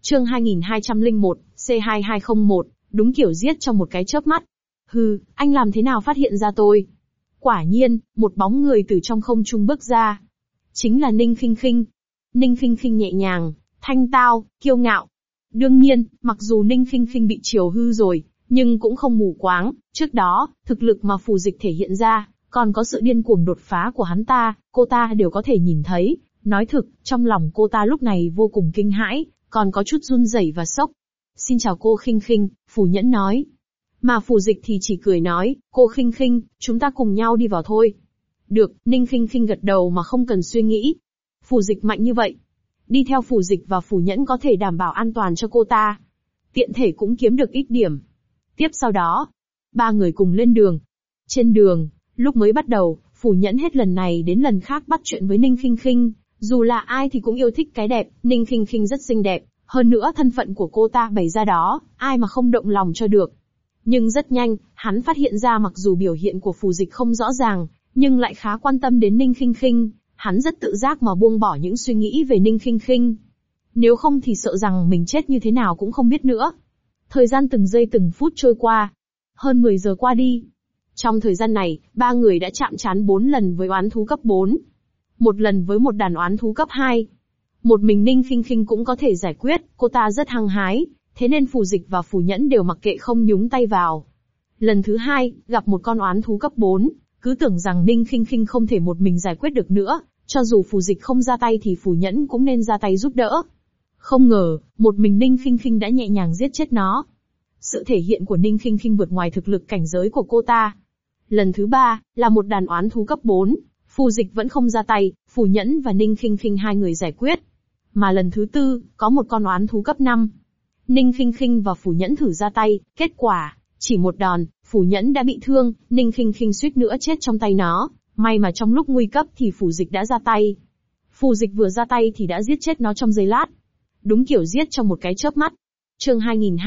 Chương 2201, C2201, đúng kiểu giết trong một cái chớp mắt. Hừ, anh làm thế nào phát hiện ra tôi? Quả nhiên, một bóng người từ trong không trung bước ra. Chính là Ninh Khinh Khinh. Ninh Khinh Khinh nhẹ nhàng, thanh tao, kiêu ngạo. Đương nhiên, mặc dù Ninh Khinh Khinh bị chiều hư rồi, nhưng cũng không mù quáng. Trước đó, thực lực mà Phù Dịch thể hiện ra, còn có sự điên cuồng đột phá của hắn ta, cô ta đều có thể nhìn thấy. Nói thực, trong lòng cô ta lúc này vô cùng kinh hãi, còn có chút run rẩy và sốc. Xin chào cô Khinh Khinh, Phù Nhẫn nói. Mà Phù Dịch thì chỉ cười nói, cô Khinh Khinh, chúng ta cùng nhau đi vào thôi. Được, Ninh Khinh Khinh gật đầu mà không cần suy nghĩ. Phù Dịch mạnh như vậy. Đi theo Phù Dịch và Phù Nhẫn có thể đảm bảo an toàn cho cô ta. Tiện thể cũng kiếm được ít điểm. Tiếp sau đó, ba người cùng lên đường. Trên đường, lúc mới bắt đầu, Phù Nhẫn hết lần này đến lần khác bắt chuyện với Ninh Khinh Khinh. Dù là ai thì cũng yêu thích cái đẹp, Ninh Khinh Khinh rất xinh đẹp. Hơn nữa thân phận của cô ta bày ra đó, ai mà không động lòng cho được. Nhưng rất nhanh, hắn phát hiện ra mặc dù biểu hiện của Phù Dịch không rõ ràng, nhưng lại khá quan tâm đến Ninh Khinh Khinh. Hắn rất tự giác mà buông bỏ những suy nghĩ về Ninh Khinh Khinh. Nếu không thì sợ rằng mình chết như thế nào cũng không biết nữa. Thời gian từng giây từng phút trôi qua. Hơn 10 giờ qua đi. Trong thời gian này, ba người đã chạm trán 4 lần với oán thú cấp 4. Một lần với một đàn oán thú cấp 2. Một mình Ninh Khinh Khinh cũng có thể giải quyết, cô ta rất hăng hái, thế nên Phù Dịch và Phù Nhẫn đều mặc kệ không nhúng tay vào. Lần thứ 2, gặp một con oán thú cấp 4, cứ tưởng rằng Ninh Khinh Khinh không thể một mình giải quyết được nữa, cho dù Phù Dịch không ra tay thì Phù Nhẫn cũng nên ra tay giúp đỡ. Không ngờ, một mình Ninh Khinh Khinh đã nhẹ nhàng giết chết nó. Sự thể hiện của Ninh Khinh Khinh vượt ngoài thực lực cảnh giới của cô ta. Lần thứ 3, là một đàn oán thú cấp 4, Phù Dịch vẫn không ra tay, Phù Nhẫn và Ninh Khinh Khinh hai người giải quyết. Mà lần thứ 4, có một con oán thú cấp 5. Ninh Khinh Khinh và Phù Nhẫn thử ra tay, kết quả, chỉ một đòn, Phù Nhẫn đã bị thương, Ninh Khinh Khinh suýt nữa chết trong tay nó, may mà trong lúc nguy cấp thì Phù Dịch đã ra tay. Phù Dịch vừa ra tay thì đã giết chết nó trong giây lát. Đúng kiểu giết trong một cái chớp mắt. Chương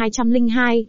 2202,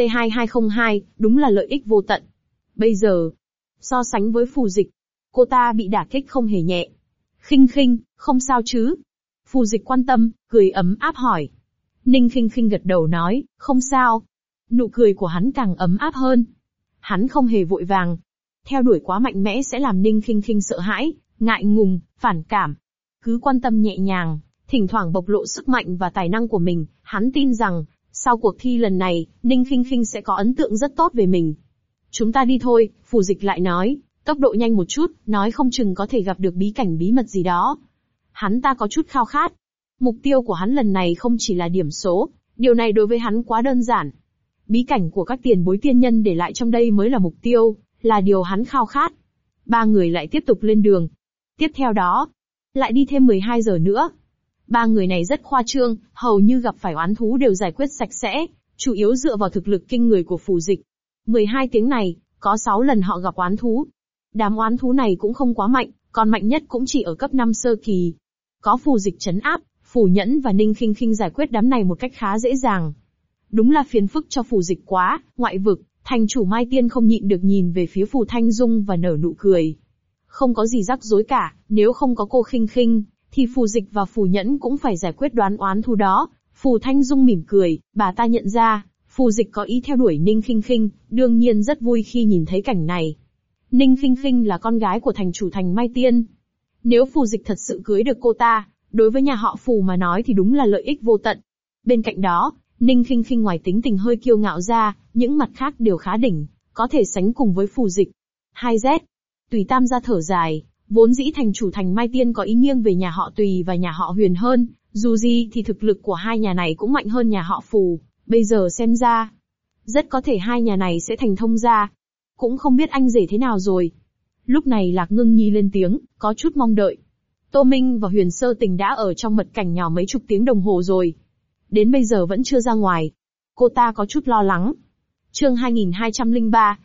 C2202, đúng là lợi ích vô tận. Bây giờ, so sánh với Phù Dịch, cô ta bị đả kích không hề nhẹ. Khinh Khinh, không sao chứ? Phù Dịch quan tâm, cười ấm áp hỏi. Ninh Khinh Khinh gật đầu nói, không sao. Nụ cười của hắn càng ấm áp hơn. Hắn không hề vội vàng. Theo đuổi quá mạnh mẽ sẽ làm Ninh Khinh Khinh sợ hãi, ngại ngùng, phản cảm. Cứ quan tâm nhẹ nhàng, thỉnh thoảng bộc lộ sức mạnh và tài năng của mình, hắn tin rằng, sau cuộc thi lần này, Ninh Khinh Khinh sẽ có ấn tượng rất tốt về mình. Chúng ta đi thôi, Phù Dịch lại nói, tốc độ nhanh một chút, nói không chừng có thể gặp được bí cảnh bí mật gì đó. Hắn ta có chút khao khát. Mục tiêu của hắn lần này không chỉ là điểm số, điều này đối với hắn quá đơn giản. Bí cảnh của các tiền bối tiên nhân để lại trong đây mới là mục tiêu, là điều hắn khao khát. Ba người lại tiếp tục lên đường. Tiếp theo đó, lại đi thêm 12 giờ nữa. Ba người này rất khoa trương, hầu như gặp phải oán thú đều giải quyết sạch sẽ, chủ yếu dựa vào thực lực kinh người của Phù Dịch. 12 tiếng này, có 6 lần họ gặp oán thú. Đám oán thú này cũng không quá mạnh, còn mạnh nhất cũng chỉ ở cấp 5 sơ kỳ. Có Phù Dịch trấn áp, Phù Nhẫn và Ninh Khinh Khinh giải quyết đám này một cách khá dễ dàng. Đúng là phiền phức cho Phù Dịch quá, ngoại vực, thành chủ Mai Tiên không nhịn được nhìn về phía Phù Thanh Dung và nở nụ cười. Không có gì rắc rối cả, nếu không có cô Khinh Khinh, thì Phù Dịch và Phù Nhẫn cũng phải giải quyết đoán oán thú đó. Phù Thanh Dung mỉm cười, bà ta nhận ra, Phù Dịch có ý theo đuổi Ninh Khinh Khinh, đương nhiên rất vui khi nhìn thấy cảnh này. Ninh Khinh Khinh là con gái của thành chủ thành Mai Tiên. Nếu Phù Dịch thật sự cưới được cô ta, đối với nhà họ Phù mà nói thì đúng là lợi ích vô tận. Bên cạnh đó, Ninh Khinh Khinh ngoài tính tình hơi kiêu ngạo ra, những mặt khác đều khá đỉnh, có thể sánh cùng với Phù Dịch. 2Z. Tùy Tam gia thở dài, vốn dĩ thành chủ thành Mai Tiên có ý nghiêng về nhà họ Tùy và nhà họ Huyền hơn, dù gì thì thực lực của hai nhà này cũng mạnh hơn nhà họ Phù, bây giờ xem ra, rất có thể hai nhà này sẽ thành thông gia. Cũng không biết anh rể thế nào rồi. Lúc này Lạc Ngưng Nhi lên tiếng, có chút mong đợi. Tô Minh và Huyền Sơ Tình đã ở trong mật cảnh nhỏ mấy chục tiếng đồng hồ rồi. Đến bây giờ vẫn chưa ra ngoài. Cô ta có chút lo lắng. Chương 2203,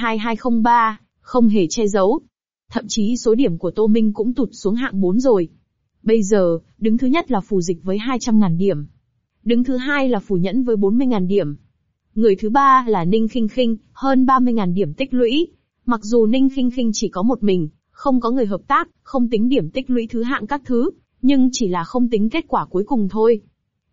C2203, không hề che giấu. Thậm chí số điểm của Tô Minh cũng tụt xuống hạng 4 rồi. Bây giờ, đứng thứ nhất là Phù Dịch với 200.000 điểm. Đứng thứ hai là Phù Nhẫn với 40.000 điểm. Người thứ ba là Ninh Khinh Khinh, hơn 30.000 điểm tích lũy. Mặc dù Ninh Khinh Khinh chỉ có một mình, không có người hợp tác, không tính điểm tích lũy thứ hạng các thứ, nhưng chỉ là không tính kết quả cuối cùng thôi.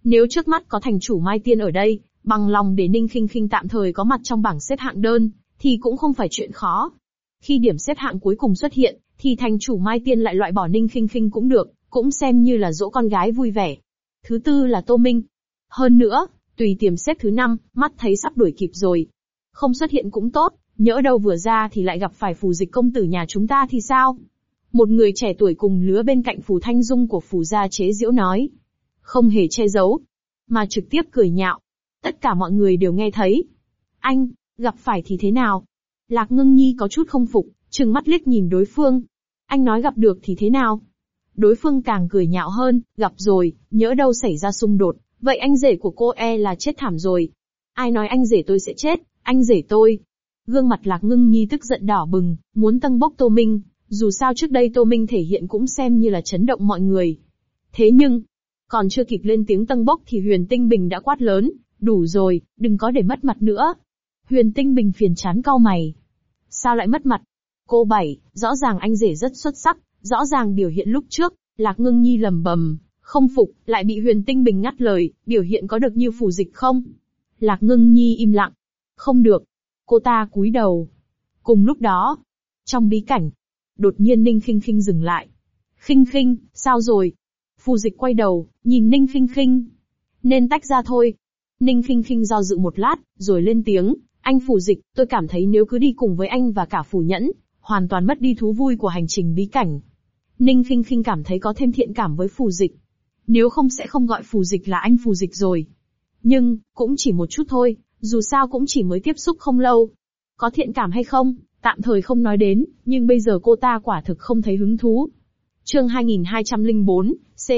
Nếu trước mắt có thành chủ Mai Tiên ở đây, bằng lòng để Ninh Khinh Khinh tạm thời có mặt trong bảng xếp hạng đơn, thì cũng không phải chuyện khó. Khi điểm xếp hạng cuối cùng xuất hiện, thì thành chủ Mai Tiên lại loại bỏ Ninh Khinh Khinh cũng được, cũng xem như là dỗ con gái vui vẻ. Thứ tư là Tô Minh. Hơn nữa, tùy tiềm xếp thứ 5, mắt thấy sắp đuổi kịp rồi. Không xuất hiện cũng tốt, nhỡ đâu vừa ra thì lại gặp phải Phù Dịch công tử nhà chúng ta thì sao? Một người trẻ tuổi cùng lứa bên cạnh Phù Thanh Dung của Phù gia chế giễu nói. Không hề che giấu, mà trực tiếp cười nhạo. Tất cả mọi người đều nghe thấy. Anh, gặp phải thì thế nào? Lạc Ngưng Nhi có chút không phục, trừng mắt liếc nhìn đối phương. Anh nói gặp được thì thế nào? Đối phương càng cười nhạo hơn, gặp rồi, nhỡ đâu xảy ra xung đột, vậy anh rể của cô là chết thảm rồi. Ai nói anh rể tôi sẽ chết, anh rể tôi. Gương mặt Lạc Ngưng Nhi tức giận đỏ bừng, muốn tâng bốc Tô Minh, dù sao trước đây Tô Minh thể hiện cũng xem như là chấn động mọi người. Thế nhưng, còn chưa kịp lên tiếng tâng bốc thì Huyền Tinh Bình đã quát lớn, đủ rồi, đừng có để mất mặt nữa. Huyền Tinh Bình phiền chán cau mày. Sao lại mất mặt? Cô Bảy, rõ ràng anh rể rất xuất sắc, rõ ràng biểu hiện lúc trước, Lạc Ngưng Nhi lầm bầm, không phục, lại bị Huyền Tinh Bình ngắt lời, biểu hiện có được như Phù Dịch không? Lạc Ngưng Nhi im lặng. Không được. Cô ta cúi đầu. Cùng lúc đó, trong bí cảnh, đột nhiên Ninh Khinh Khinh dừng lại. Khinh Khinh, sao rồi? Phù Dịch quay đầu, nhìn Ninh Khinh Khinh. Nên tách ra thôi. Ninh Khinh Khinh do dự một lát, rồi lên tiếng, anh Phù Dịch, tôi cảm thấy nếu cứ đi cùng với anh và cả Phù Nhẫn, hoàn toàn mất đi thú vui của hành trình bí cảnh. Ninh Khinh Khinh cảm thấy có thêm thiện cảm với Phù Dịch. Nếu không sẽ không gọi Phù Dịch là anh Phù Dịch rồi. Nhưng, cũng chỉ một chút thôi, dù sao cũng chỉ mới tiếp xúc không lâu. Có thiện cảm hay không, tạm thời không nói đến, nhưng bây giờ cô ta quả thực không thấy hứng thú. Chương 2204,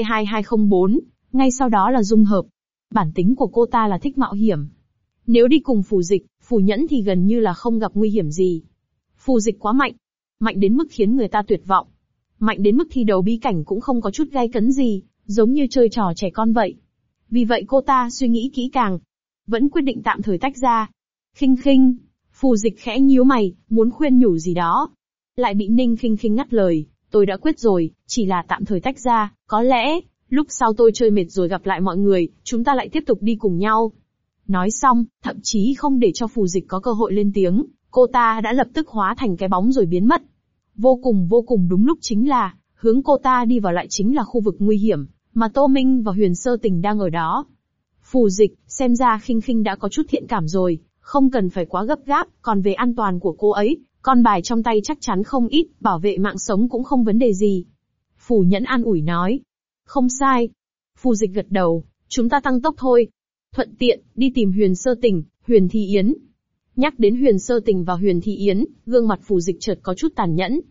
C2204, ngay sau đó là dung hợp. Bản tính của cô ta là thích mạo hiểm. Nếu đi cùng Phù Dịch, Phù Nhẫn thì gần như là không gặp nguy hiểm gì. Phù Dịch quá mạnh. Mạnh đến mức khiến người ta tuyệt vọng. Mạnh đến mức thi đấu bí cảnh cũng không có chút gay cấn gì, giống như chơi trò trẻ con vậy. Vì vậy cô ta suy nghĩ kỹ càng. Vẫn quyết định tạm thời tách ra. Khinh Khinh. Phù Dịch khẽ nhíu mày, muốn khuyên nhủ gì đó. Lại bị Ninh Khinh Khinh ngắt lời. Tôi đã quyết rồi, chỉ là tạm thời tách ra, có lẽ, lúc sau tôi chơi mệt rồi gặp lại mọi người, chúng ta lại tiếp tục đi cùng nhau. Nói xong, thậm chí không để cho Phù Dịch có cơ hội lên tiếng, cô ta đã lập tức hóa thành cái bóng rồi biến mất. Vô cùng đúng lúc chính là, hướng cô ta đi vào lại chính là khu vực nguy hiểm, mà Tô Minh và Huyền Sơ Tình đang ở đó. Phù Dịch, xem ra Khinh Khinh đã có chút thiện cảm rồi, không cần phải quá gấp gáp, còn về an toàn của cô ấy, con bài trong tay chắc chắn không ít, bảo vệ mạng sống cũng không vấn đề gì. Phù Nhẫn an ủi nói. Không sai. Phù Dịch gật đầu, chúng ta tăng tốc thôi. Thuận tiện, đi tìm Huyền Sơ Tình, Huyền Thi Yến. Nhắc đến Huyền Sơ Tình và Huyền Thi Yến, gương mặt Phù Dịch chợt có chút tàn nhẫn.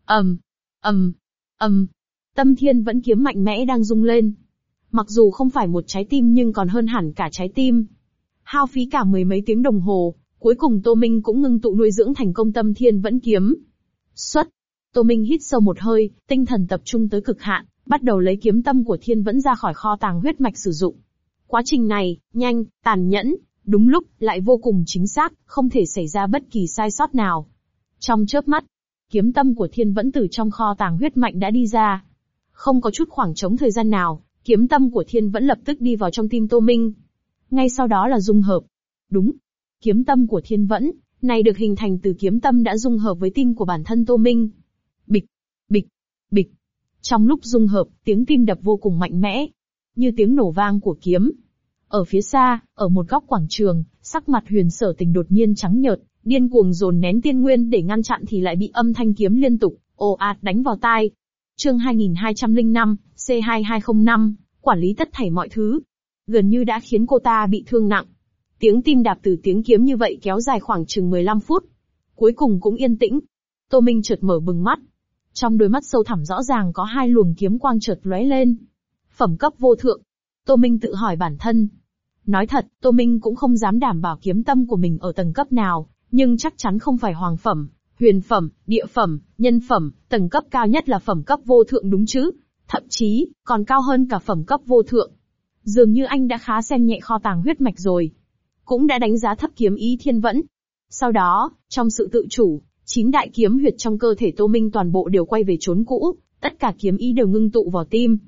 Tâm Thiên Vẫn Kiếm mạnh mẽ đang rung lên. Mặc dù không phải một trái tim nhưng còn hơn hẳn cả trái tim. Hao phí cả mười mấy tiếng đồng hồ, cuối cùng Tô Minh cũng ngưng tụ nuôi dưỡng thành công Tâm Thiên Vẫn Kiếm. Xuất. Tô Minh hít sâu một hơi, tinh thần tập trung tới cực hạn, bắt đầu lấy kiếm tâm của Thiên Vẫn ra khỏi kho tàng huyết mạch sử dụng. Quá trình này, nhanh, tàn nhẫn, đúng lúc, lại vô cùng chính xác, không thể xảy ra bất kỳ sai sót nào. Trong chớp mắt, kiếm tâm của Thiên Vẫn từ trong kho tàng huyết mạch đã đi ra. Không có chút khoảng trống thời gian nào, kiếm tâm của Thiên Vẫn lập tức đi vào trong tim Tô Minh. Ngay sau đó là dung hợp. Đúng, kiếm tâm của Thiên Vẫn, này được hình thành từ kiếm tâm đã dung hợp với tim của bản thân Tô Minh. Bịch, bịch, bịch. Trong lúc dung hợp, tiếng tim đập vô cùng mạnh mẽ, như tiếng nổ vang của kiếm. Ở phía xa, ở một góc quảng trường, sắc mặt Huyền Sở Tình đột nhiên trắng nhợt, điên cuồng dồn nén tiên nguyên để ngăn chặn thì lại bị âm thanh kiếm liên tục, ồ ạt đánh vào tai. Chương 2205, C2205, quản lý tất thảy mọi thứ. Gần như đã khiến cô ta bị thương nặng. Tiếng tim đạp từ tiếng kiếm như vậy kéo dài khoảng chừng 15 phút. Cuối cùng cũng yên tĩnh. Tô Minh chợt mở bừng mắt. Trong đôi mắt sâu thẳm rõ ràng có hai luồng kiếm quang chợt lóe lên. Phẩm cấp vô thượng. Tô Minh tự hỏi bản thân. Nói thật, Tô Minh cũng không dám đảm bảo kiếm tâm của mình ở tầng cấp nào, nhưng chắc chắn không phải hoàng phẩm, huyền phẩm, địa phẩm, nhân phẩm, tầng cấp cao nhất là phẩm cấp vô thượng đúng chứ? Thậm chí, còn cao hơn cả phẩm cấp vô thượng. Dường như anh đã khá xem nhẹ kho tàng huyết mạch rồi. Cũng đã đánh giá thấp kiếm ý Thiên Vẫn. Sau đó, trong sự tự chủ, 9 đại kiếm huyệt trong cơ thể Tô Minh toàn bộ đều quay về chốn cũ, tất cả kiếm ý đều ngưng tụ vào tim.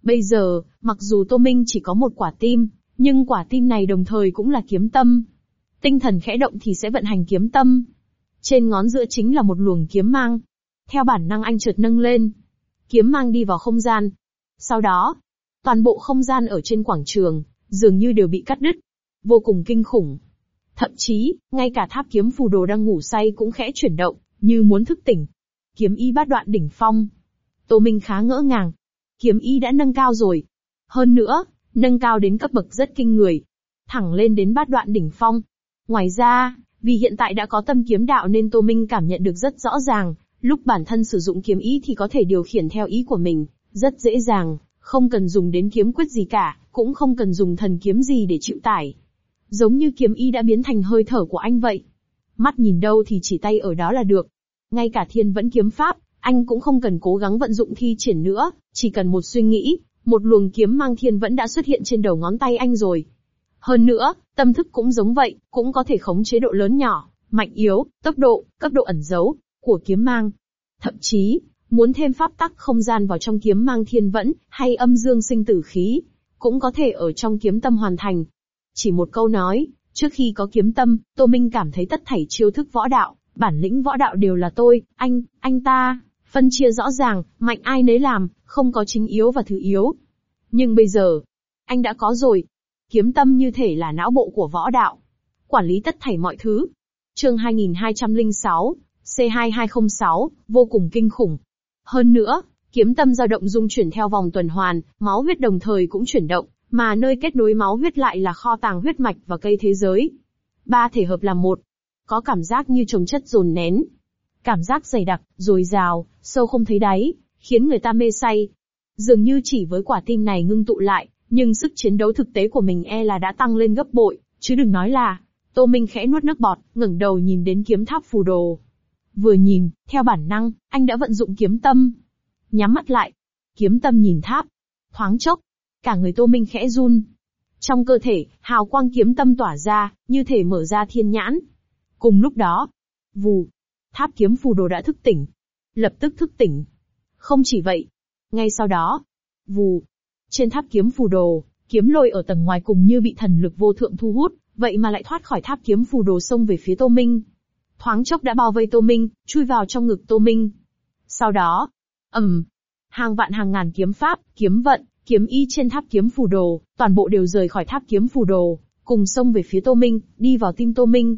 Bây giờ, mặc dù Tô Minh chỉ có một quả tim, nhưng quả tim này đồng thời cũng là kiếm tâm. Tinh thần khẽ động thì sẽ vận hành kiếm tâm. Trên ngón giữa chính là một luồng kiếm mang. Theo bản năng anh chợt nâng lên. Kiếm mang đi vào không gian. Sau đó, toàn bộ không gian ở trên quảng trường, dường như đều bị cắt đứt. Vô cùng kinh khủng. Thậm chí, ngay cả tháp kiếm phù đồ đang ngủ say cũng khẽ chuyển động, như muốn thức tỉnh. Kiếm ý bát đoạn đỉnh phong. Tô Minh khá ngỡ ngàng. Kiếm ý đã nâng cao rồi. Hơn nữa, nâng cao đến cấp bậc rất kinh người. Thẳng lên đến bát đoạn đỉnh phong. Ngoài ra, vì hiện tại đã có tâm kiếm đạo nên Tô Minh cảm nhận được rất rõ ràng, lúc bản thân sử dụng kiếm ý thì có thể điều khiển theo ý của mình, rất dễ dàng, không cần dùng đến kiếm quyết gì cả, cũng không cần dùng thần kiếm gì để chịu tải. Giống như kiếm ý đã biến thành hơi thở của anh vậy. Mắt nhìn đâu thì chỉ tay ở đó là được. Ngay cả thiên vẫn kiếm pháp, anh cũng không cần cố gắng vận dụng thi triển nữa, chỉ cần một suy nghĩ, một luồng kiếm mang thiên vẫn đã xuất hiện trên đầu ngón tay anh rồi. Hơn nữa, tâm thức cũng giống vậy, cũng có thể khống chế độ lớn nhỏ, mạnh yếu, tốc độ, cấp độ ẩn giấu của kiếm mang. Thậm chí, muốn thêm pháp tắc không gian vào trong kiếm mang thiên vẫn, hay âm dương sinh tử khí, cũng có thể ở trong kiếm tâm hoàn thành. Chỉ một câu nói, trước khi có kiếm tâm, Tô Minh cảm thấy tất thảy chiêu thức võ đạo, bản lĩnh võ đạo đều là tôi, anh ta, phân chia rõ ràng, mạnh ai nấy làm, không có chính yếu và thứ yếu. Nhưng bây giờ, anh đã có rồi. Kiếm tâm như thể là não bộ của võ đạo. Quản lý tất thảy mọi thứ. Chương 2206, C2206, vô cùng kinh khủng. Hơn nữa, kiếm tâm dao động dung chuyển theo vòng tuần hoàn, máu huyết đồng thời cũng chuyển động, mà nơi kết nối máu huyết lại là kho tàng huyết mạch và cây thế giới. Ba thể hợp làm một. Có cảm giác như chồng chất dồn nén. Cảm giác dày đặc, dồi dào, sâu không thấy đáy, khiến người ta mê say. Dường như chỉ với quả tim này ngưng tụ lại, nhưng sức chiến đấu thực tế của mình e là đã tăng lên gấp bội, chứ đừng nói là. Tô Minh khẽ nuốt nước bọt, ngẩng đầu nhìn đến kiếm tháp phù đồ. Vừa nhìn, theo bản năng, anh đã vận dụng kiếm tâm. Nhắm mắt lại. Kiếm tâm nhìn tháp. Thoáng chốc, cả người Tô Minh khẽ run. Trong cơ thể, hào quang kiếm tâm tỏa ra, như thể mở ra thiên nhãn. Cùng lúc đó, vù, tháp kiếm phù đồ đã thức tỉnh. Lập tức thức tỉnh. Không chỉ vậy. Ngay sau đó, vù, trên tháp kiếm phù đồ, kiếm lôi ở tầng ngoài cùng như bị thần lực vô thượng thu hút, vậy mà lại thoát khỏi tháp kiếm phù đồ xông về phía Tô Minh. Thoáng chốc đã bao vây Tô Minh, chui vào trong ngực Tô Minh. Sau đó, hàng vạn hàng ngàn kiếm pháp, kiếm vận, kiếm ý trên tháp kiếm phù đồ, toàn bộ đều rời khỏi tháp kiếm phù đồ, cùng xông về phía Tô Minh, đi vào tim Tô Minh.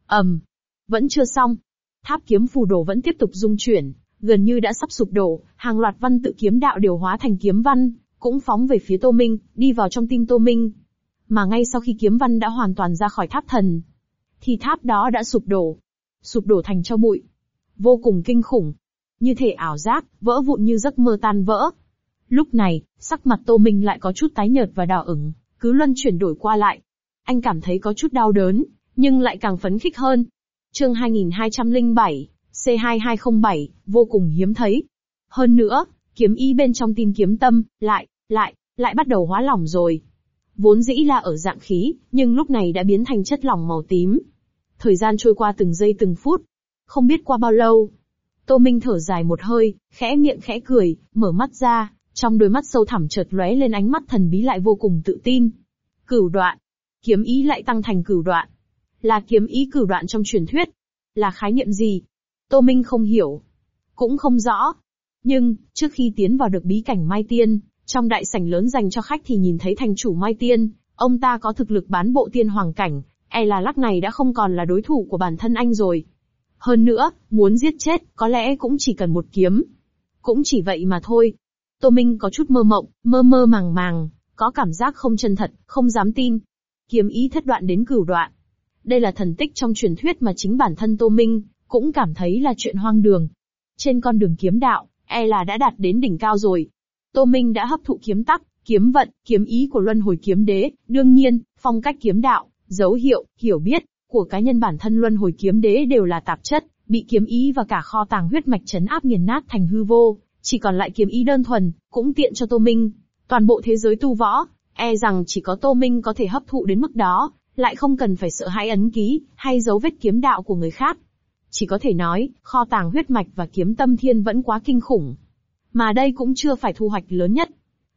Vẫn chưa xong. Tháp kiếm phù đồ vẫn tiếp tục dung chuyển, gần như đã sắp sụp đổ, hàng loạt văn tự kiếm đạo đều hóa thành kiếm văn, cũng phóng về phía Tô Minh, đi vào trong tim Tô Minh. Mà ngay sau khi kiếm văn đã hoàn toàn ra khỏi tháp thần, thì tháp đó đã sụp đổ thành tro bụi. Vô cùng kinh khủng. Như thể ảo giác, vỡ vụn như giấc mơ tan vỡ. Lúc này, sắc mặt Tô Minh lại có chút tái nhợt và đỏ ửng, cứ luân chuyển đổi qua lại. Anh cảm thấy có chút đau đớn, nhưng lại càng phấn khích hơn. Chương 2207, C2207, vô cùng hiếm thấy. Hơn nữa, kiếm ý bên trong tim kiếm tâm, lại bắt đầu hóa lỏng rồi. Vốn dĩ là ở dạng khí, nhưng lúc này đã biến thành chất lỏng màu tím. Thời gian trôi qua từng giây từng phút. Không biết qua bao lâu. Tô Minh thở dài một hơi, khẽ miệng khẽ cười, mở mắt ra, trong đôi mắt sâu thẳm chợt lóe lên ánh mắt thần bí lại vô cùng tự tin. Cửu đoạn. Kiếm ý lại tăng thành cửu đoạn. Là kiếm ý cửu đoạn trong truyền thuyết. Là khái niệm gì? Tô Minh không hiểu. Cũng không rõ. Nhưng, trước khi tiến vào được bí cảnh Mai Tiên, trong đại sảnh lớn dành cho khách thì nhìn thấy thành chủ Mai Tiên, ông ta có thực lực bán bộ tiên hoàng cảnh, e là lắc này đã không còn là đối thủ của bản thân anh rồi. Hơn nữa, muốn giết chết, có lẽ cũng chỉ cần một kiếm. Cũng chỉ vậy mà thôi. Tô Minh có chút mơ mộng, mơ mơ màng màng, có cảm giác không chân thật, không dám tin. Kiếm ý thất đoạn đến cửu đoạn. Đây là thần tích trong truyền thuyết mà chính bản thân Tô Minh cũng cảm thấy là chuyện hoang đường. Trên con đường kiếm đạo, e là đã đạt đến đỉnh cao rồi. Tô Minh đã hấp thụ kiếm tắc, kiếm vận, kiếm ý của Luân Hồi Kiếm Đế, đương nhiên, phong cách kiếm đạo, dấu hiệu, hiểu biết của cá nhân bản thân Luân Hồi Kiếm Đế đều là tạp chất, bị kiếm ý và cả kho tàng huyết mạch trấn áp nghiền nát thành hư vô, chỉ còn lại kiếm ý đơn thuần, cũng tiện cho Tô Minh. Toàn bộ thế giới tu võ, e rằng chỉ có Tô Minh có thể hấp thụ đến mức đó, lại không cần phải sợ hãi ấn ký hay dấu vết kiếm đạo của người khác. Chỉ có thể nói, kho tàng huyết mạch và kiếm tâm thiên vẫn quá kinh khủng. Mà đây cũng chưa phải thu hoạch lớn nhất.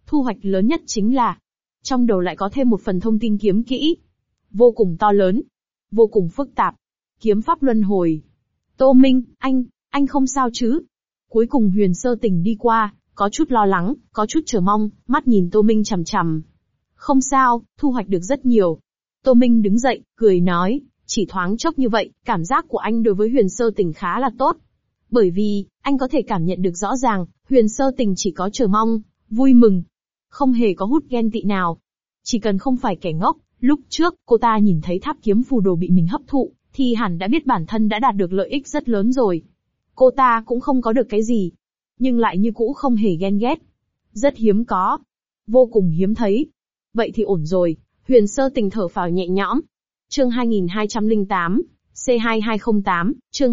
Thu hoạch lớn nhất chính là, trong đầu lại có thêm một phần thông tin kiếm kỹ. Vô cùng to lớn, vô cùng phức tạp. Kiếm pháp luân hồi. Tô Minh, anh không sao chứ? Cuối cùng Huyền Sơ Tình đi qua, có chút lo lắng, có chút chờ mong, mắt nhìn Tô Minh chằm chằm. Không sao, thu hoạch được rất nhiều. Tô Minh đứng dậy, cười nói, chỉ thoáng chốc như vậy, cảm giác của anh đối với Huyền Sơ Tình khá là tốt. Bởi vì, anh có thể cảm nhận được rõ ràng, Huyền Sơ Tình chỉ có chờ mong, vui mừng. Không hề có hút ghen tị nào. Chỉ cần không phải kẻ ngốc, lúc trước, cô ta nhìn thấy tháp kiếm phù đồ bị mình hấp thụ, thì hẳn đã biết bản thân đã đạt được lợi ích rất lớn rồi. Cô ta cũng không có được cái gì, nhưng lại như cũ không hề ghen ghét. Rất hiếm có. Vô cùng hiếm thấy. Vậy thì ổn rồi, Huyền Sơ Tình thở phào nhẹ nhõm. Chương 2208, C2208, chương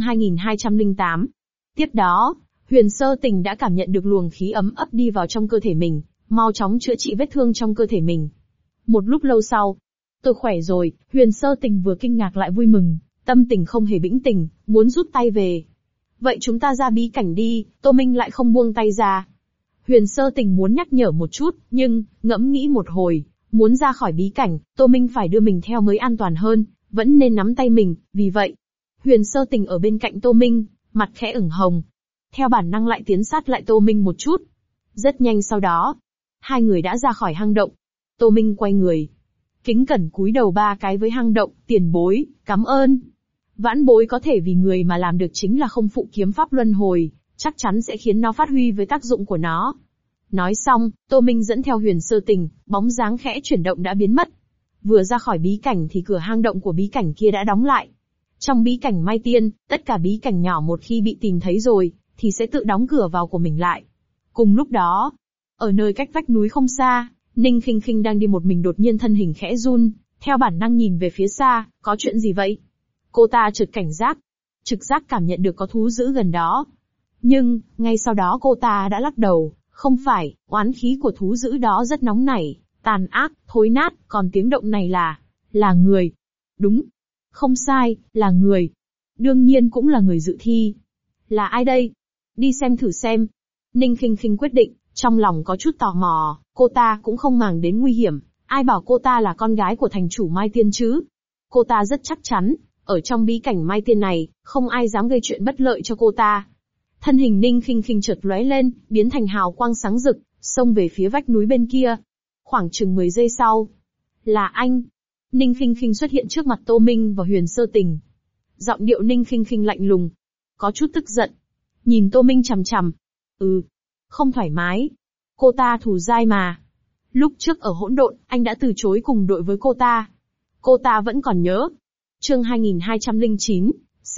2208. Tiếp đó, Huyền Sơ Tình đã cảm nhận được luồng khí ấm ấp đi vào trong cơ thể mình, mau chóng chữa trị vết thương trong cơ thể mình. Một lúc lâu sau, tôi khỏe rồi, Huyền Sơ Tình vừa kinh ngạc lại vui mừng, tâm tình không hề bĩnh tình, muốn rút tay về. Vậy chúng ta ra bí cảnh đi, Tô Minh lại không buông tay ra. Huyền Sơ Tình muốn nhắc nhở một chút, nhưng, ngẫm nghĩ một hồi, muốn ra khỏi bí cảnh, Tô Minh phải đưa mình theo mới an toàn hơn, vẫn nên nắm tay mình, vì vậy. Huyền Sơ Tình ở bên cạnh Tô Minh, mặt khẽ ửng hồng. Theo bản năng lại tiến sát lại Tô Minh một chút. Rất nhanh sau đó, hai người đã ra khỏi hang động. Tô Minh quay người, kính cẩn cúi đầu 3 cái với hang động, tiền bối, cảm ơn. Vãn bối có thể vì người mà làm được chính là không phụ kiếm pháp luân hồi, chắc chắn sẽ khiến nó phát huy với tác dụng của nó. Nói xong, Tô Minh dẫn theo Huyền Sơ Tình, bóng dáng khẽ chuyển động đã biến mất. Vừa ra khỏi bí cảnh thì cửa hang động của bí cảnh kia đã đóng lại. Trong bí cảnh Mai Tiên, tất cả bí cảnh nhỏ một khi bị tìm thấy rồi, thì sẽ tự đóng cửa vào của mình lại. Cùng lúc đó, ở nơi cách vách núi không xa, Ninh Khinh Khinh đang đi một mình đột nhiên thân hình khẽ run, theo bản năng nhìn về phía xa, có chuyện gì vậy? Cô ta chợt cảnh giác, trực giác cảm nhận được có thú dữ gần đó. Nhưng, ngay sau đó cô ta đã lắc đầu, không phải, oán khí của thú dữ đó rất nóng nảy, tàn ác, thối nát, còn tiếng động này là người. Đúng. Không sai, là người. Đương nhiên cũng là người dự thi. Là ai đây? Đi xem thử xem. Ninh Khinh Khinh quyết định, trong lòng có chút tò mò, cô ta cũng không màng đến nguy hiểm, ai bảo cô ta là con gái của thành chủ Mai Tiên chứ? Cô ta rất chắc chắn, ở trong bí cảnh Mai Tiên này, không ai dám gây chuyện bất lợi cho cô ta. Thân hình Ninh Khinh Khinh chợt lóe lên, biến thành hào quang sáng rực, xông về phía vách núi bên kia. Khoảng chừng 10 giây sau, là anh. Ninh Khinh Khinh xuất hiện trước mặt Tô Minh và Huyền Sơ Tình. Giọng điệu Ninh Khinh Khinh lạnh lùng, có chút tức giận. Nhìn Tô Minh chằm chằm. Không thoải mái. Cô ta thù dai mà. Lúc trước ở hỗn độn, anh đã từ chối cùng đội với cô ta. Cô ta vẫn còn nhớ. Chương 2209,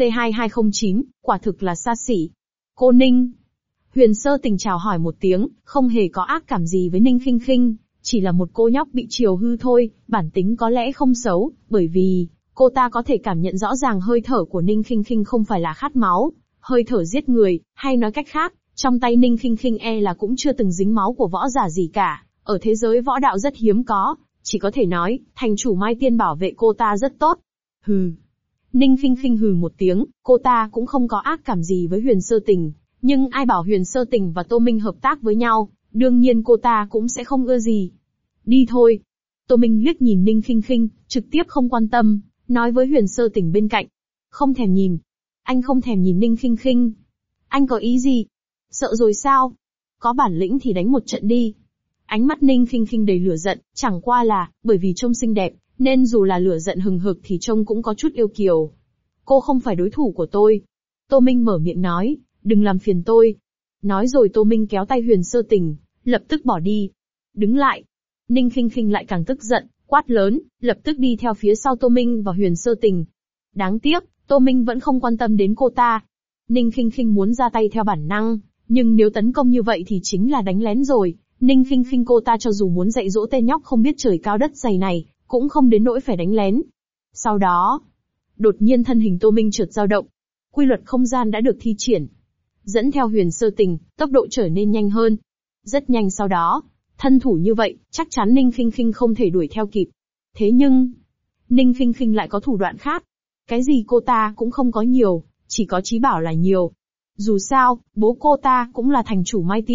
C2209, quả thực là xa xỉ. Cô Ninh. Huyền Sơ Tình chào hỏi một tiếng, không hề có ác cảm gì với Ninh Khinh Khinh, chỉ là một cô nhóc bị chiều hư thôi, bản tính có lẽ không xấu, bởi vì cô ta có thể cảm nhận rõ ràng hơi thở của Ninh Khinh Khinh không phải là khát máu, hơi thở giết người, hay nói cách khác, trong tay Ninh Khinh Khinh là cũng chưa từng dính máu của võ giả gì cả, ở thế giới võ đạo rất hiếm có, chỉ có thể nói, thành chủ Mai Tiên bảo vệ cô ta rất tốt. Hừ. Ninh Khinh Khinh hừ một tiếng, cô ta cũng không có ác cảm gì với Huyền Sơ Tình, nhưng ai bảo Huyền Sơ Tình và Tô Minh hợp tác với nhau, đương nhiên cô ta cũng sẽ không ưa gì. Đi thôi. Tô Minh liếc nhìn Ninh Khinh Khinh, trực tiếp không quan tâm, nói với Huyền Sơ Tình bên cạnh. Không thèm nhìn. Anh không thèm nhìn Ninh Khinh Khinh. Anh có ý gì? Sợ rồi sao? Có bản lĩnh thì đánh một trận đi. Ánh mắt Ninh Khinh Khinh đầy lửa giận, chẳng qua là, bởi vì trông xinh đẹp, nên dù là lửa giận hừng hực thì trông cũng có chút yêu kiều. Cô không phải đối thủ của tôi. Tô Minh mở miệng nói, đừng làm phiền tôi. Nói rồi Tô Minh kéo tay Huyền Sơ Tình, lập tức bỏ đi. Đứng lại. Ninh Khinh Khinh lại càng tức giận, quát lớn, lập tức đi theo phía sau Tô Minh và Huyền Sơ Tình. Đáng tiếc, Tô Minh vẫn không quan tâm đến cô ta. Ninh Khinh Khinh muốn ra tay theo bản năng, nhưng nếu tấn công như vậy thì chính là đánh lén rồi. Ninh Khinh Khinh cô ta cho dù muốn dạy dỗ tên nhóc không biết trời cao đất dày này, cũng không đến nỗi phải đánh lén. Sau đó, đột nhiên thân hình Tô Minh chợt dao động. Quy luật không gian đã được thi triển. Dẫn theo Huyền Sơ Tình, tốc độ trở nên nhanh hơn. Rất nhanh sau đó, thân thủ như vậy, chắc chắn Ninh Khinh Khinh không thể đuổi theo kịp. Thế nhưng, Ninh Khinh Khinh lại có thủ đoạn khác. Cái gì cô ta cũng không có nhiều, chỉ có Chí Bảo là nhiều. Dù sao, bố cô ta cũng là thành chủ Mai Tiên,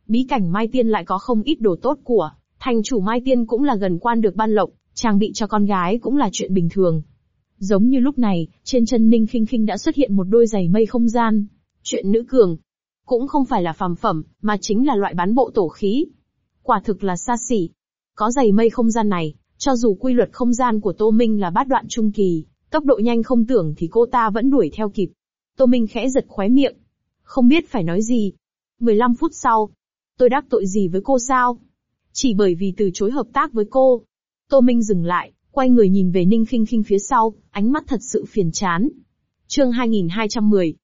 bí cảnh Mai Tiên lại có không ít đồ tốt của, thành chủ Mai Tiên cũng là gần quan được ban lộc, trang bị cho con gái cũng là chuyện bình thường. Giống như lúc này, trên chân Ninh Khinh Khinh đã xuất hiện một đôi giày mây không gian. Chuyện nữ cường, cũng không phải là phàm phẩm, mà chính là loại bán bộ tổ khí. Quả thực là xa xỉ. Có giày mây không gian này, cho dù quy luật không gian của Tô Minh là bát đoạn trung kỳ, tốc độ nhanh không tưởng thì cô ta vẫn đuổi theo kịp. Tô Minh khẽ giật khóe miệng. Không biết phải nói gì. 15 phút sau. Tôi đắc tội gì với cô sao? Chỉ bởi vì từ chối hợp tác với cô. Tô Minh dừng lại, quay người nhìn về Ninh Khinh Khinh phía sau, ánh mắt thật sự phiền chán. Chương 2210,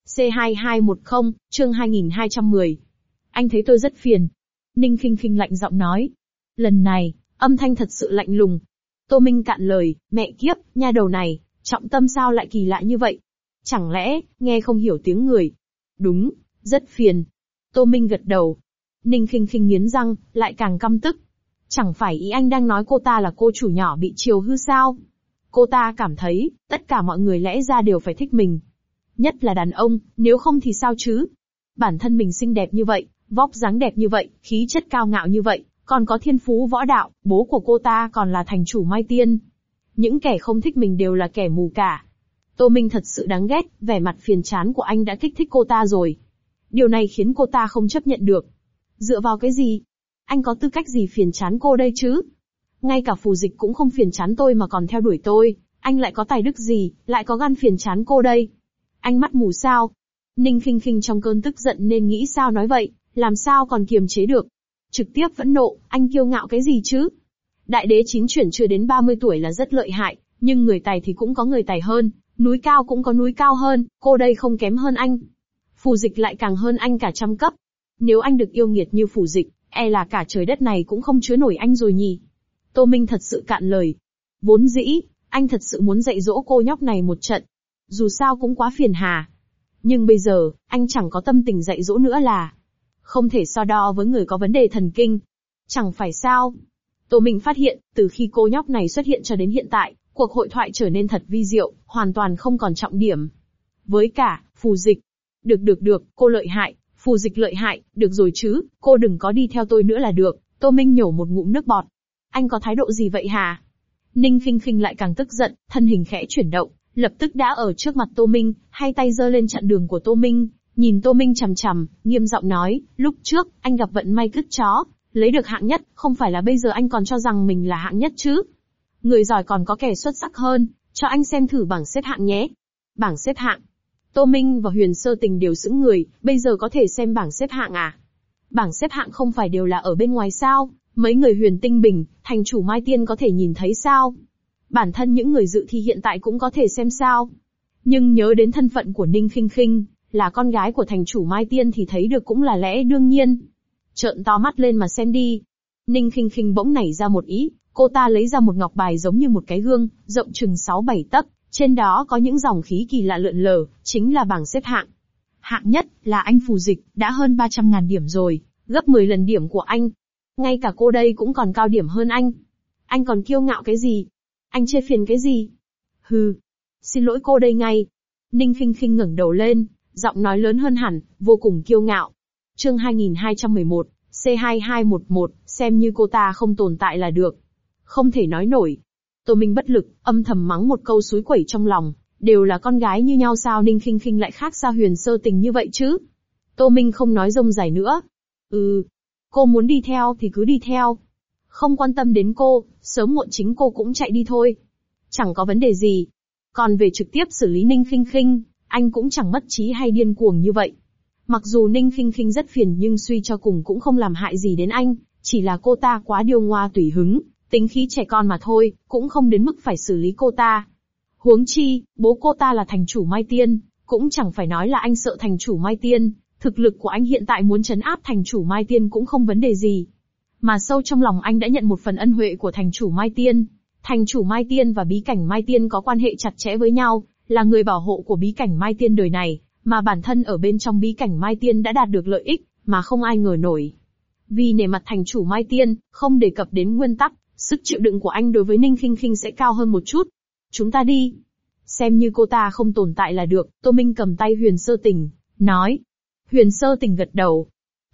C2210, chương 2210. Anh thấy tôi rất phiền. Ninh Khinh Khinh lạnh giọng nói. Lần này, âm thanh thật sự lạnh lùng. Tô Minh cạn lời, mẹ kiếp, nha đầu này, trọng tâm sao lại kỳ lạ như vậy? Chẳng lẽ, nghe không hiểu tiếng người? Đúng, rất phiền. Tô Minh gật đầu. Ninh Khinh Khinh nghiến răng, lại càng căm tức. Chẳng phải ý anh đang nói cô ta là cô chủ nhỏ bị chiều hư sao? Cô ta cảm thấy, tất cả mọi người lẽ ra đều phải thích mình. Nhất là đàn ông, nếu không thì sao chứ? Bản thân mình xinh đẹp như vậy, vóc dáng đẹp như vậy, khí chất cao ngạo như vậy, còn có thiên phú võ đạo, bố của cô ta còn là thành chủ Mai Tiên. Những kẻ không thích mình đều là kẻ mù cả. Tô Minh thật sự đáng ghét, vẻ mặt phiền chán của anh đã kích thích cô ta rồi. Điều này khiến cô ta không chấp nhận được. Dựa vào cái gì? Anh có tư cách gì phiền chán cô đây chứ? Ngay cả phù dịch cũng không phiền chán tôi mà còn theo đuổi tôi, anh lại có tài đức gì, lại có gan phiền chán cô đây? Anh mắt mù sao? Ninh Khinh Khinh trong cơn tức giận nên nghĩ sao nói vậy, làm sao còn kiềm chế được. Trực tiếp phẫn nộ, anh kiêu ngạo cái gì chứ? Đại đế 9 chuyển chưa đến 30 tuổi là rất lợi hại, nhưng người tài thì cũng có người tài hơn, núi cao cũng có núi cao hơn, cô đây không kém hơn anh. Phù dịch lại càng hơn anh cả trăm cấp. Nếu anh được yêu nghiệt như phù dịch, e là cả trời đất này cũng không chứa nổi anh rồi nhỉ. Tô Minh thật sự cạn lời. Vốn dĩ, anh thật sự muốn dạy dỗ cô nhóc này một trận. Dù sao cũng quá phiền hà. Nhưng bây giờ, anh chẳng có tâm tình dạy dỗ nữa là. Không thể so đo với người có vấn đề thần kinh. Chẳng phải sao. Tô Minh phát hiện, từ khi cô nhóc này xuất hiện cho đến hiện tại, cuộc hội thoại trở nên thật vi diệu, hoàn toàn không còn trọng điểm. Với cả, phù dịch. Được, cô lợi hại, phù dịch lợi hại, được rồi chứ, cô đừng có đi theo tôi nữa là được. Tô Minh nhổ một ngụm nước bọt. Anh có thái độ gì vậy hả? Ninh Khinh Khinh lại càng tức giận, thân hình khẽ chuyển động, lập tức đã ở trước mặt Tô Minh, hai tay giơ lên chặn đường của Tô Minh, nhìn Tô Minh chằm chằm, nghiêm giọng nói, lúc trước, anh gặp vận may cứt chó, lấy được hạng nhất, không phải là bây giờ anh còn cho rằng mình là hạng nhất chứ? Người giỏi còn có kẻ xuất sắc hơn, cho anh xem thử bảng xếp hạng nhé. Bảng xếp hạng. Tô Minh và Huyền Sơ Tình đều sững người, bây giờ có thể xem bảng xếp hạng à? Bảng xếp hạng không phải đều là ở bên ngoài sao? Mấy người Huyền Tinh Bình, thành chủ Mai Tiên có thể nhìn thấy sao? Bản thân những người dự thi hiện tại cũng có thể xem sao? Nhưng nhớ đến thân phận của Ninh Khinh Khinh, là con gái của thành chủ Mai Tiên thì thấy được cũng là lẽ đương nhiên. Trợn to mắt lên mà xem đi. Ninh Khinh Khinh bỗng nảy ra một ý, cô ta lấy ra một ngọc bài giống như một cái gương, rộng chừng 6-7 tấc, trên đó có những dòng khí kỳ lạ lượn lờ, chính là bảng xếp hạng. Hạng nhất là anh phù dịch, đã hơn 300.000 điểm rồi, gấp 10 lần điểm của anh. Ngay cả cô đây cũng còn cao điểm hơn anh. Anh còn kiêu ngạo cái gì? Anh chê phiền cái gì? Hừ, xin lỗi cô đây ngay. Ninh Khinh Khinh ngẩng đầu lên, giọng nói lớn hơn hẳn, vô cùng kiêu ngạo. Chương 2211, C2211, xem như cô ta không tồn tại là được. Không thể nói nổi. Tô Minh bất lực, âm thầm mắng một câu xúi quẩy trong lòng, đều là con gái như nhau sao Ninh Khinh Khinh lại khác xa Huyền Sơ Tình như vậy chứ? Tô Minh không nói rông dài nữa. Cô muốn đi theo thì cứ đi theo. Không quan tâm đến cô, sớm muộn chính cô cũng chạy đi thôi. Chẳng có vấn đề gì. Còn về trực tiếp xử lý Ninh Khinh Khinh, anh cũng chẳng mất trí hay điên cuồng như vậy. Mặc dù Ninh Khinh Khinh rất phiền nhưng suy cho cùng cũng không làm hại gì đến anh, chỉ là cô ta quá điêu ngoa tùy hứng, tính khí trẻ con mà thôi, cũng không đến mức phải xử lý cô ta. Huống chi, bố cô ta là thành chủ Mai Tiên, cũng chẳng phải nói là anh sợ thành chủ Mai Tiên, thực lực của anh hiện tại muốn trấn áp thành chủ Mai Tiên cũng không vấn đề gì. Mà sâu trong lòng anh đã nhận một phần ân huệ của thành chủ Mai Tiên. Thành chủ Mai Tiên và bí cảnh Mai Tiên có quan hệ chặt chẽ với nhau, là người bảo hộ của bí cảnh Mai Tiên đời này, mà bản thân ở bên trong bí cảnh Mai Tiên đã đạt được lợi ích, mà không ai ngờ nổi. Vì nể mặt thành chủ Mai Tiên, không đề cập đến nguyên tắc, sức chịu đựng của anh đối với Ninh Khinh Khinh sẽ cao hơn một chút. Chúng ta đi. Xem như cô ta không tồn tại là được, Tô Minh cầm tay Huyền Sơ Tình, nói. Huyền Sơ Tình gật đầu.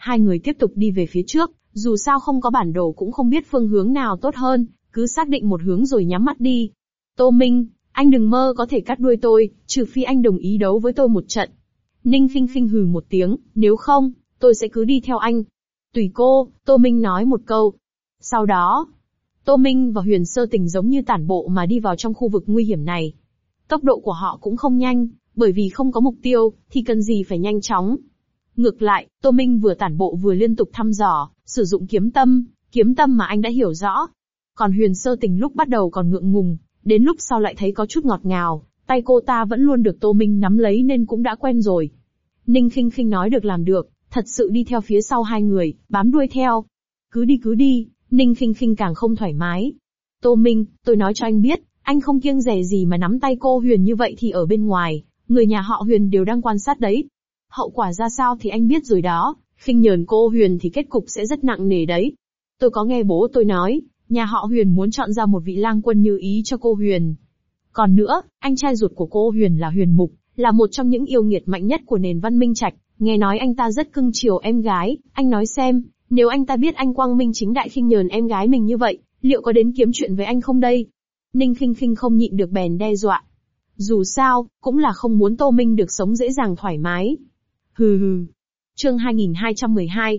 Hai người tiếp tục đi về phía trước, dù sao không có bản đồ cũng không biết phương hướng nào tốt hơn, cứ xác định một hướng rồi nhắm mắt đi. Tô Minh, anh đừng mơ có thể cắt đuôi tôi, trừ phi anh đồng ý đấu với tôi một trận. Ninh Khinh Khinh hừ một tiếng, nếu không, tôi sẽ cứ đi theo anh. Tùy cô, Tô Minh nói một câu. Sau đó, Tô Minh và Huyền Sơ Tình giống như tản bộ mà đi vào trong khu vực nguy hiểm này. Tốc độ của họ cũng không nhanh, bởi vì không có mục tiêu, thì cần gì phải nhanh chóng. Ngược lại, Tô Minh vừa tản bộ vừa liên tục thăm dò, sử dụng kiếm tâm mà anh đã hiểu rõ. Còn Huyền Sơ Tình lúc bắt đầu còn ngượng ngùng, đến lúc sau lại thấy có chút ngọt ngào, tay cô ta vẫn luôn được Tô Minh nắm lấy nên cũng đã quen rồi. Ninh Khinh Khinh nói được làm được, thật sự đi theo phía sau hai người, bám đuôi theo. Cứ đi, Ninh Khinh Khinh càng không thoải mái. Tô Minh, tôi nói cho anh biết, anh không kiêng dè gì mà nắm tay cô Huyền như vậy thì ở bên ngoài, người nhà họ Huyền đều đang quan sát đấy. Hậu quả ra sao thì anh biết rồi đó, khinh nhờn cô Huyền thì kết cục sẽ rất nặng nề đấy. Tôi có nghe bố tôi nói, nhà họ Huyền muốn chọn ra một vị lang quân như ý cho cô Huyền. Còn nữa, anh trai ruột của cô Huyền là Huyền Mục, là một trong những yêu nghiệt mạnh nhất của nền văn minh Trạch, nghe nói anh ta rất cưng chiều em gái, anh nói xem, nếu anh ta biết anh quang minh chính đại khinh nhờn em gái mình như vậy, liệu có đến kiếm chuyện với anh không đây? Ninh Khinh Khinh không nhịn được bèn đe dọa. Dù sao, cũng là không muốn Tô Minh được sống dễ dàng thoải mái. Hừ hừ. Chương 2212,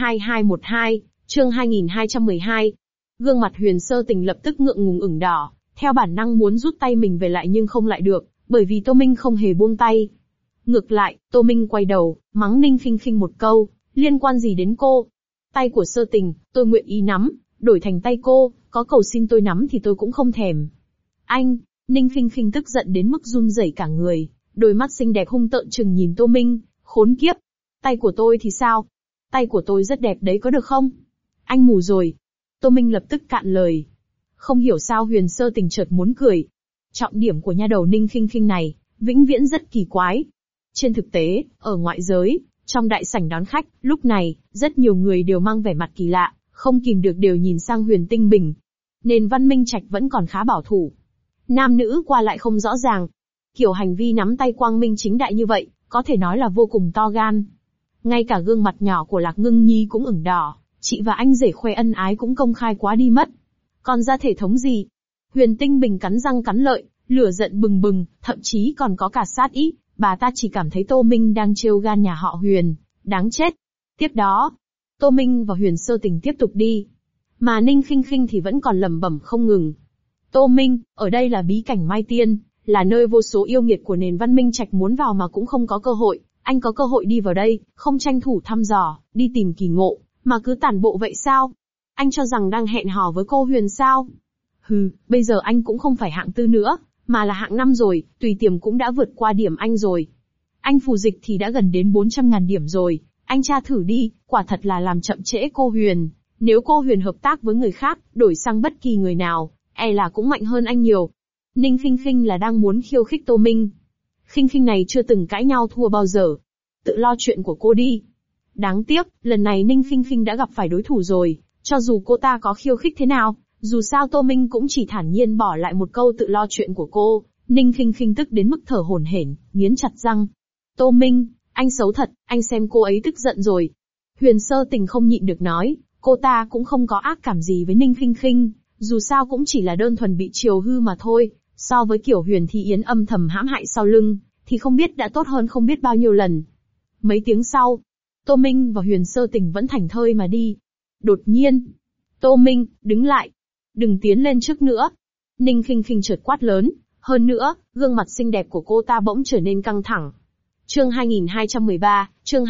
C2212, chương 2212. Gương mặt Huyền Sơ Tình lập tức ngượng ngùng ửng đỏ, theo bản năng muốn rút tay mình về lại nhưng không lại được, bởi vì Tô Minh không hề buông tay. Ngược lại, Tô Minh quay đầu, mắng Ninh Khinh Khinh một câu, liên quan gì đến cô? Tay của Sơ Tình, tôi nguyện ý nắm, đổi thành tay cô, có cầu xin tôi nắm thì tôi cũng không thèm. Anh, Ninh Khinh Khinh tức giận đến mức run rẩy cả người, đôi mắt xinh đẹp hung tợn trừng nhìn Tô Minh, khốn kiếp. Tay của tôi thì sao? Tay của tôi rất đẹp đấy có được không? Anh mù rồi. Tô Minh lập tức cạn lời. Không hiểu sao Huyền Sơ Tình chợt muốn cười. Trọng điểm của nha đầu Ninh Khinh Khinh này, vĩnh viễn rất kỳ quái. Trên thực tế, ở ngoại giới, trong đại sảnh đón khách, lúc này, rất nhiều người đều mang vẻ mặt kỳ lạ, không kìm được đều nhìn sang Huyền Tinh Bình. Nền văn minh Trạch vẫn còn khá bảo thủ. Nam nữ qua lại không rõ ràng. Kiểu hành vi nắm tay quang minh chính đại như vậy, có thể nói là vô cùng to gan. Ngay cả gương mặt nhỏ của Lạc Ngưng Nhi cũng ửng đỏ, chị và anh rể khoe ân ái cũng công khai quá đi mất. Còn ra thể thống gì? Huyền Tinh Bình cắn răng cắn lợi, lửa giận bừng bừng, thậm chí còn có cả sát ý, bà ta chỉ cảm thấy Tô Minh đang trêu gan nhà họ Huyền, đáng chết. Tiếp đó, Tô Minh và Huyền Sơ Tình tiếp tục đi, mà Ninh Khinh Khinh thì vẫn còn lẩm bẩm không ngừng. Tô Minh, ở đây là bí cảnh Mai Tiên, là nơi vô số yêu nghiệt của nền văn minh Trạch muốn vào mà cũng không có cơ hội, anh có cơ hội đi vào đây, không tranh thủ thăm dò, đi tìm kỳ ngộ, mà cứ tản bộ vậy sao? Anh cho rằng đang hẹn hò với cô Huyền sao? Hừ, bây giờ anh cũng không phải hạng tư nữa, mà là hạng 5 rồi, tùy tiềm cũng đã vượt qua điểm anh rồi. Anh phù dịch thì đã gần đến 400.000 điểm rồi, anh tra thử đi, quả thật là làm chậm trễ cô Huyền. Nếu cô Huyền hợp tác với người khác, đổi sang bất kỳ người nào, e là cũng mạnh hơn anh nhiều. Ninh Khinh Khinh là đang muốn khiêu khích Tô Minh. Khinh Khinh này chưa từng cãi nhau thua bao giờ. Tự lo chuyện của cô đi. Đáng tiếc, lần này Ninh Khinh Khinh đã gặp phải đối thủ rồi, cho dù cô ta có khiêu khích thế nào, dù sao Tô Minh cũng chỉ thản nhiên bỏ lại một câu tự lo chuyện của cô. Ninh Khinh Khinh tức đến mức thở hổn hển, nghiến chặt răng. Tô Minh, anh xấu thật, anh xem cô ấy tức giận rồi. Huyền Sơ Tình không nhịn được nói, cô ta cũng không có ác cảm gì với Ninh Khinh Khinh, dù sao cũng chỉ là đơn thuần bị chiều hư mà thôi, so với kiểu Huyền Thi Yến âm thầm hãm hại sau lưng, thì không biết đã tốt hơn không biết bao nhiêu lần. Mấy tiếng sau, Tô Minh và Huyền Sơ Tình vẫn thảnh thơi mà đi. Đột nhiên, Tô Minh, đứng lại. Đừng tiến lên trước nữa. Ninh Khinh Khinh chợt quát lớn, hơn nữa, gương mặt xinh đẹp của cô ta bỗng trở nên căng thẳng. Chương 2213, chương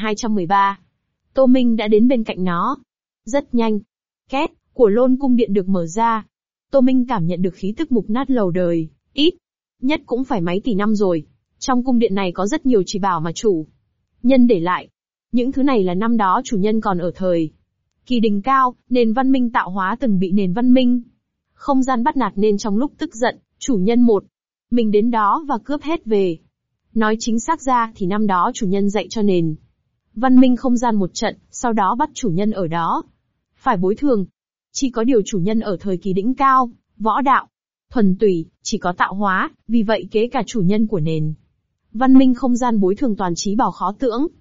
2213. Tô Minh đã đến bên cạnh nó. Rất nhanh. Két, của Lôn cung điện được mở ra. Tô Minh cảm nhận được khí tức mục nát lầu đời, ít nhất cũng phải mấy tỷ năm rồi. Trong cung điện này có rất nhiều chỉ bảo mà chủ nhân để lại. Những thứ này là năm đó chủ nhân còn ở thời kỳ đỉnh cao, nền văn minh tạo hóa từng bị nền văn minh không gian bắt nạt nên trong lúc tức giận, chủ nhân mình đến đó và cướp hết về. Nói chính xác ra thì năm đó chủ nhân dạy cho nền văn minh không gian một trận, sau đó bắt chủ nhân ở đó phải bồi thường. Chỉ có điều chủ nhân ở thời kỳ đỉnh cao, võ đạo thuần túy, chỉ có tạo hóa, vì vậy kế cả chủ nhân của nền văn minh không gian bồi thường toàn trí bảo khó tưởng.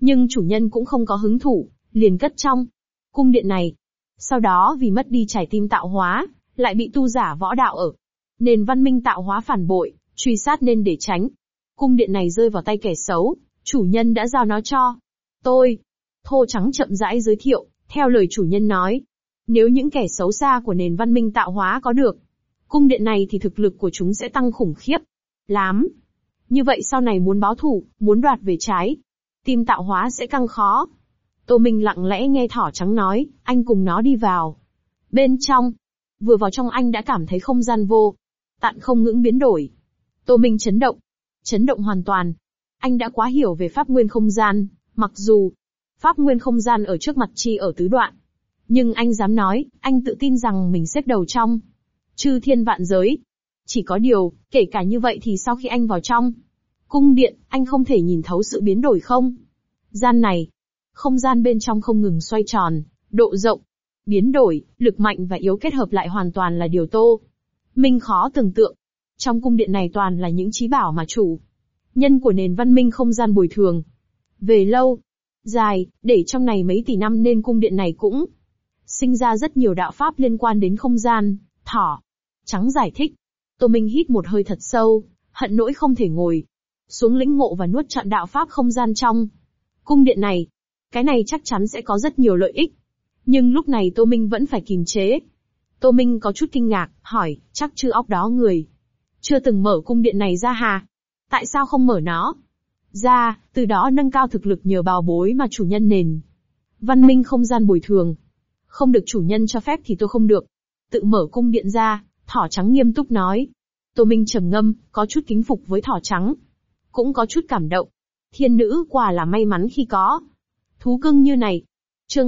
Nhưng chủ nhân cũng không có hứng thú, liền cất trong cung điện này. Sau đó vì mất đi trái tim tạo hóa, lại bị tu giả võ đạo ở nền văn minh tạo hóa phản bội, truy sát nên để tránh. Cung điện này rơi vào tay kẻ xấu, chủ nhân đã giao nó cho tôi. Thô Trắng chậm rãi giới thiệu, theo lời chủ nhân nói. Nếu những kẻ xấu xa của nền văn minh tạo hóa có được cung điện này thì thực lực của chúng sẽ tăng khủng khiếp lắm. Như vậy sau này muốn báo thù, muốn đoạt về trái tim tạo hóa sẽ càng khó. Tô Minh lặng lẽ nghe Thỏ Trắng nói, anh cùng nó đi vào. Bên trong, vừa vào trong anh đã cảm thấy không gian vô tận không ngững biến đổi. Tô Minh chấn động hoàn toàn. Anh đã quá hiểu về pháp nguyên không gian, mặc dù pháp nguyên không gian ở trước mặt chi ở tứ đoạn. Nhưng anh dám nói, anh tự tin rằng mình xếp đầu trong chư thiên vạn giới. Chỉ có điều, kể cả như vậy thì sau khi anh vào trong cung điện, anh không thể nhìn thấu sự biến đổi không gian này. Không gian bên trong không ngừng xoay tròn, độ rộng, biến đổi, lực mạnh và yếu kết hợp lại hoàn toàn là điều Tô Minh khó tưởng tượng. Trong cung điện này toàn là những trí bảo mà chủ nhân của nền văn minh không gian bồi thường về lâu dài, để trong này mấy tỷ năm nên cung điện này cũng sinh ra rất nhiều đạo pháp liên quan đến không gian. Thỏ Trắng giải thích. Tô Minh hít một hơi thật sâu, hận nỗi không thể ngồi xuống lĩnh ngộ và nuốt trọn đạo pháp không gian trong cung điện này. Cái này chắc chắn sẽ có rất nhiều lợi ích. Nhưng lúc này Tô Minh vẫn phải kìm chế. Tô Minh có chút kinh ngạc, hỏi, chắc chư óc đó người chưa từng mở cung điện này ra hà? Tại sao không mở nó ra, từ đó nâng cao thực lực nhờ bảo bối mà chủ nhân nền văn minh không gian bồi thường? Không được chủ nhân cho phép thì tôi không được tự mở cung điện ra, Thỏ Trắng nghiêm túc nói. Tô Minh trầm ngâm, có chút kính phục với Thỏ Trắng, cũng có chút cảm động. Thiên nữ quả là may mắn khi có thú cưng như này. Chương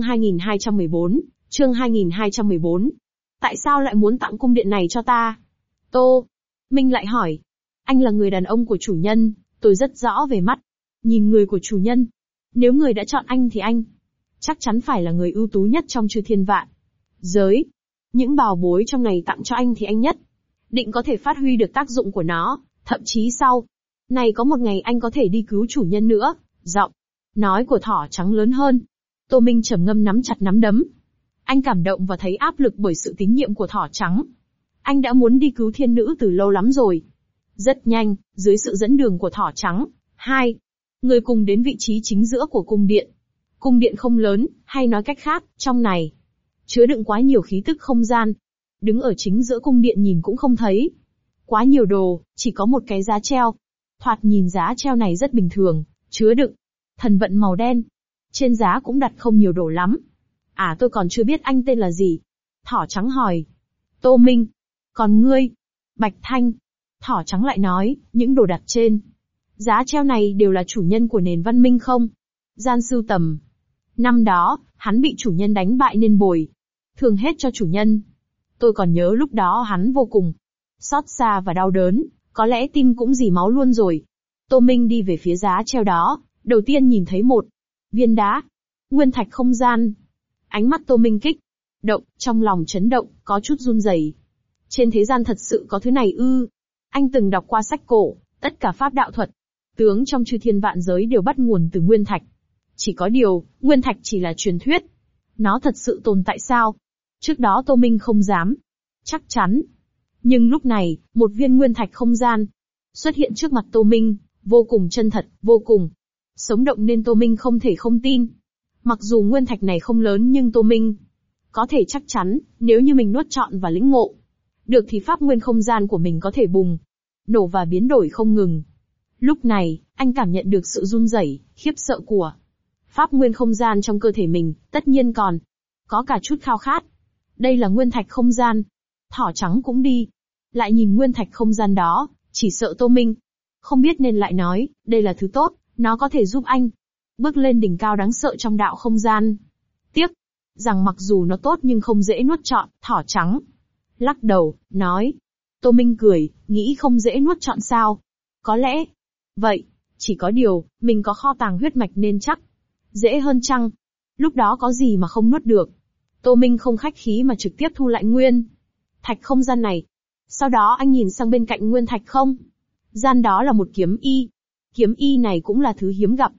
2214, chương 2214. Tại sao lại muốn tặng cung điện này cho ta? Tô Minh lại hỏi. Anh là người đàn ông của chủ nhân, tôi rất rõ về mắt nhìn người của chủ nhân. Nếu người đã chọn anh thì anh chắc chắn phải là người ưu tú nhất trong chư thiên vạn giới. Những bảo bối trong này tặng cho anh thì anh nhất định có thể phát huy được tác dụng của nó, thậm chí sau này có một ngày anh có thể đi cứu chủ nhân nữa. Giọng nói của Thỏ Trắng lớn hơn. Tô Minh trầm ngâm nắm chặt nắm đấm. Anh cảm động và thấy áp lực bởi sự tín nhiệm của Thỏ Trắng. Anh đã muốn đi cứu thiên nữ từ lâu lắm rồi. Rất nhanh, dưới sự dẫn đường của Thỏ Trắng, hai người cùng đến vị trí chính giữa của cung điện. Cung điện không lớn, hay nói cách khác, trong này chứa đựng quá nhiều khí tức không gian. Đứng ở chính giữa cung điện nhìn cũng không thấy quá nhiều đồ, chỉ có một cái giá treo. Thoạt nhìn giá treo này rất bình thường, chứa đựng thần vận màu đen. Trên giá cũng đặt không nhiều đồ lắm. À, tôi còn chưa biết anh tên là gì? Thỏ Trắng hỏi. Tô Minh. Còn ngươi? Bạch Thanh. Thỏ Trắng lại nói, những đồ đặt trên giá treo này đều là chủ nhân của nền văn minh không gian sưu tầm. Năm đó, hắn bị chủ nhân đánh bại nên bồi thường hết cho chủ nhân. Tôi còn nhớ lúc đó hắn vô cùng xót xa và đau đớn, có lẽ tim cũng rỉ máu luôn rồi. Tô Minh đi về phía giá treo đó, đầu tiên nhìn thấy một viên đá nguyên thạch không gian. Ánh mắt Tô Minh kích động, trong lòng chấn động, có chút run rẩy. Trên thế gian thật sự có thứ này ư? Anh từng đọc qua sách cổ, tất cả pháp đạo thuật tướng trong chư thiên vạn giới đều bắt nguồn từ nguyên thạch. Chỉ có điều, nguyên thạch chỉ là truyền thuyết. Nó thật sự tồn tại sao? Trước đó Tô Minh không dám chắc chắn. Nhưng lúc này, một viên nguyên thạch không gian xuất hiện trước mặt Tô Minh, vô cùng chân thật, vô cùng sống động nên Tô Minh không thể không tin. Mặc dù nguyên thạch này không lớn nhưng Tô Minh có thể chắc chắn, nếu như mình nuốt trọn và lĩnh ngộ được thì pháp nguyên không gian của mình có thể bùng nổ và biến đổi không ngừng. Lúc này, anh cảm nhận được sự run rẩy, khiếp sợ của pháp nguyên không gian trong cơ thể mình, tất nhiên còn có cả chút khao khát. Đây là nguyên thạch không gian. Thỏ Trắng cũng đi lại nhìn nguyên thạch không gian đó, chỉ sợ Tô Minh không biết nên lại nói, đây là thứ tốt, nó có thể giúp anh bước lên đỉnh cao đáng sợ trong đạo không gian. Tiếc rằng mặc dù nó tốt nhưng không dễ nuốt trọn. Thỏ Trắng lắc đầu, nói. Tô Minh cười, nghĩ không dễ nuốt trọn sao? Có lẽ vậy, chỉ có điều, mình có kho tàng huyết mạch nên chắc dễ hơn chăng? Lúc đó có gì mà không nuốt được? Tô Minh không khách khí mà trực tiếp thu lại nguyên thạch không gian này. Sau đó anh nhìn sang bên cạnh nguyên thạch không gian đó là một kiếm y. Kiếm y này cũng là thứ hiếm gặp.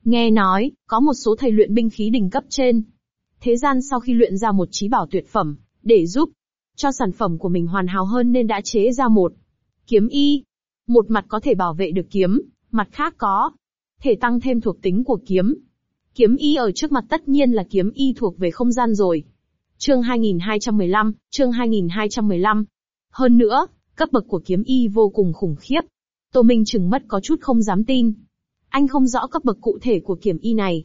Nghe nói, có một số thầy luyện binh khí đỉnh cấp trên thế gian sau khi luyện ra một chí bảo tuyệt phẩm, để giúp cho sản phẩm của mình hoàn hảo hơn nên đã chế ra một kiếm y. Một mặt có thể bảo vệ được kiếm, mặt khác có thể tăng thêm thuộc tính của kiếm. Kiếm y ở trước mặt tất nhiên là kiếm y thuộc về không gian rồi. Chương 2215. Hơn nữa, cấp bậc của kiếm y vô cùng khủng khiếp. Tô Minh chừng mắt có chút không dám tin. Anh không rõ cấp bậc cụ thể của kiếm y này.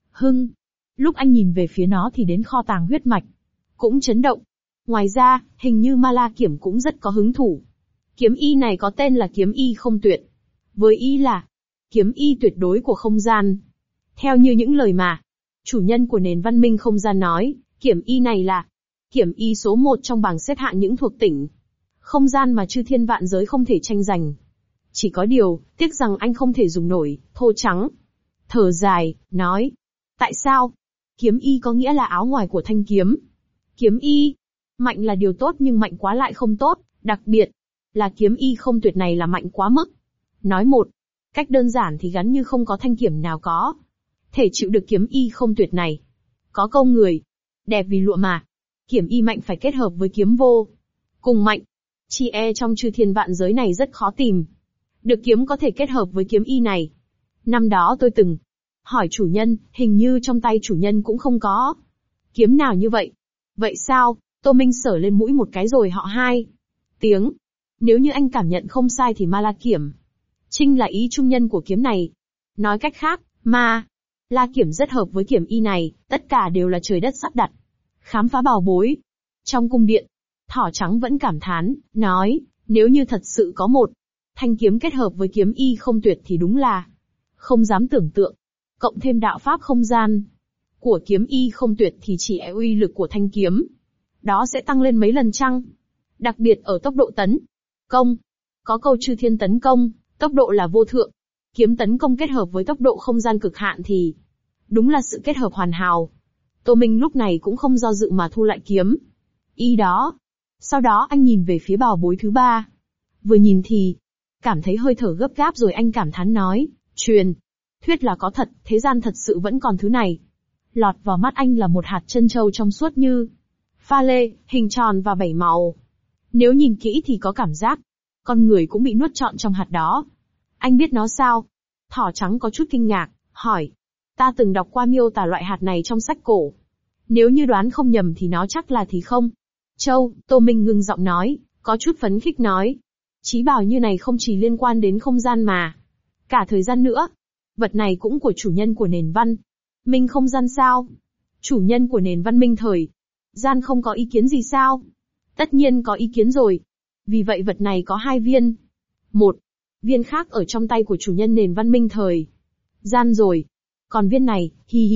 Lúc anh nhìn về phía nó thì đến kho tàng huyết mạch cũng chấn động. Ngoài ra, hình như Ma La Kiểm cũng rất có hứng thú. Kiếm y này có tên là kiếm y không tuyệt. Với ý là kiếm y tuyệt đối của không gian. Theo như những lời mà chủ nhân của nền văn minh không gian nói, kiếm y này là kiếm y số 1 trong bảng xếp hạng những thuộc tỉnh không gian mà chư thiên vạn giới không thể tranh giành. Chỉ có điều, tiếc rằng anh không thể dùng nổi. Thô Trắng thở dài, nói. Tại sao? Kiếm y có nghĩa là áo ngoài của thanh kiếm. Kiếm y, mạnh là điều tốt nhưng mạnh quá lại không tốt, đặc biệt là kiếm y không tuyệt này là mạnh quá mức. Nói một cách đơn giản thì gắn như không có thanh kiếm nào có thể chịu được kiếm y không tuyệt này. Có câu người, đẹp vì lụa mà. Kiếm y mạnh phải kết hợp với kiếm vô cùng mạnh. Chỉ trong chư thiên vạn giới này rất khó tìm được kiếm có thể kết hợp với kiếm y này. Năm đó tôi từng hỏi chủ nhân, hình như trong tay chủ nhân cũng không có kiếm nào như vậy. Vậy sao? Tô Minh sờ lên mũi một cái rồi họ hai tiếng. Nếu như anh cảm nhận không sai thì Ma La Kiểm chính là ý trung nhân của kiếm này. Nói cách khác, Ma La Kiểm rất hợp với kiếm y này, tất cả đều là trời đất sắp đặt. Khám phá bảo bối. Trong cung điện, Thỏ Trắng vẫn cảm thán, nói, nếu như thật sự có một thanh kiếm kết hợp với kiếm y không tuyệt thì đúng là không dám tưởng tượng. Cộng thêm đạo pháp không gian của kiếm y không tuyệt thì chỉ uy lực của thanh kiếm đó sẽ tăng lên mấy lần chăng? Đặc biệt ở tốc độ tấn công. Có câu chư thiên tấn công, tốc độ là vô thượng. Kiếm tấn công kết hợp với tốc độ không gian cực hạn thì đúng là sự kết hợp hoàn hảo. Tô Minh lúc này cũng không do dự mà thu lại kiếm y đó. Sau đó anh nhìn về phía bảo bối thứ ba. Vừa nhìn thì cảm thấy hơi thở gấp gáp rồi anh cảm thán nói, truyền thuyết là có thật, thế gian thật sự vẫn còn thứ này. Lọt vào mắt anh là một hạt trân châu trong suốt như pha lê, hình tròn và 7 màu. Nếu nhìn kỹ thì có cảm giác con người cũng bị nuốt trọn trong hạt đó. Anh biết nó sao? Thỏ Trắng có chút kinh ngạc, hỏi. Ta từng đọc qua miêu tả loại hạt này trong sách cổ. Nếu như đoán không nhầm thì nó chắc là thì không. Châu, Tô Minh ngưng giọng nói, có chút phấn khích nói. Chí bảo như này không chỉ liên quan đến không gian mà cả thời gian nữa. Vật này cũng của chủ nhân của nền văn minh không gian sao? Chủ nhân của nền văn minh thời gian không có ý kiến gì sao? Tất nhiên có ý kiến rồi. Vì vậy vật này có 2 viên. Một viên khác ở trong tay của chủ nhân nền văn minh thời gian rồi. Còn viên này,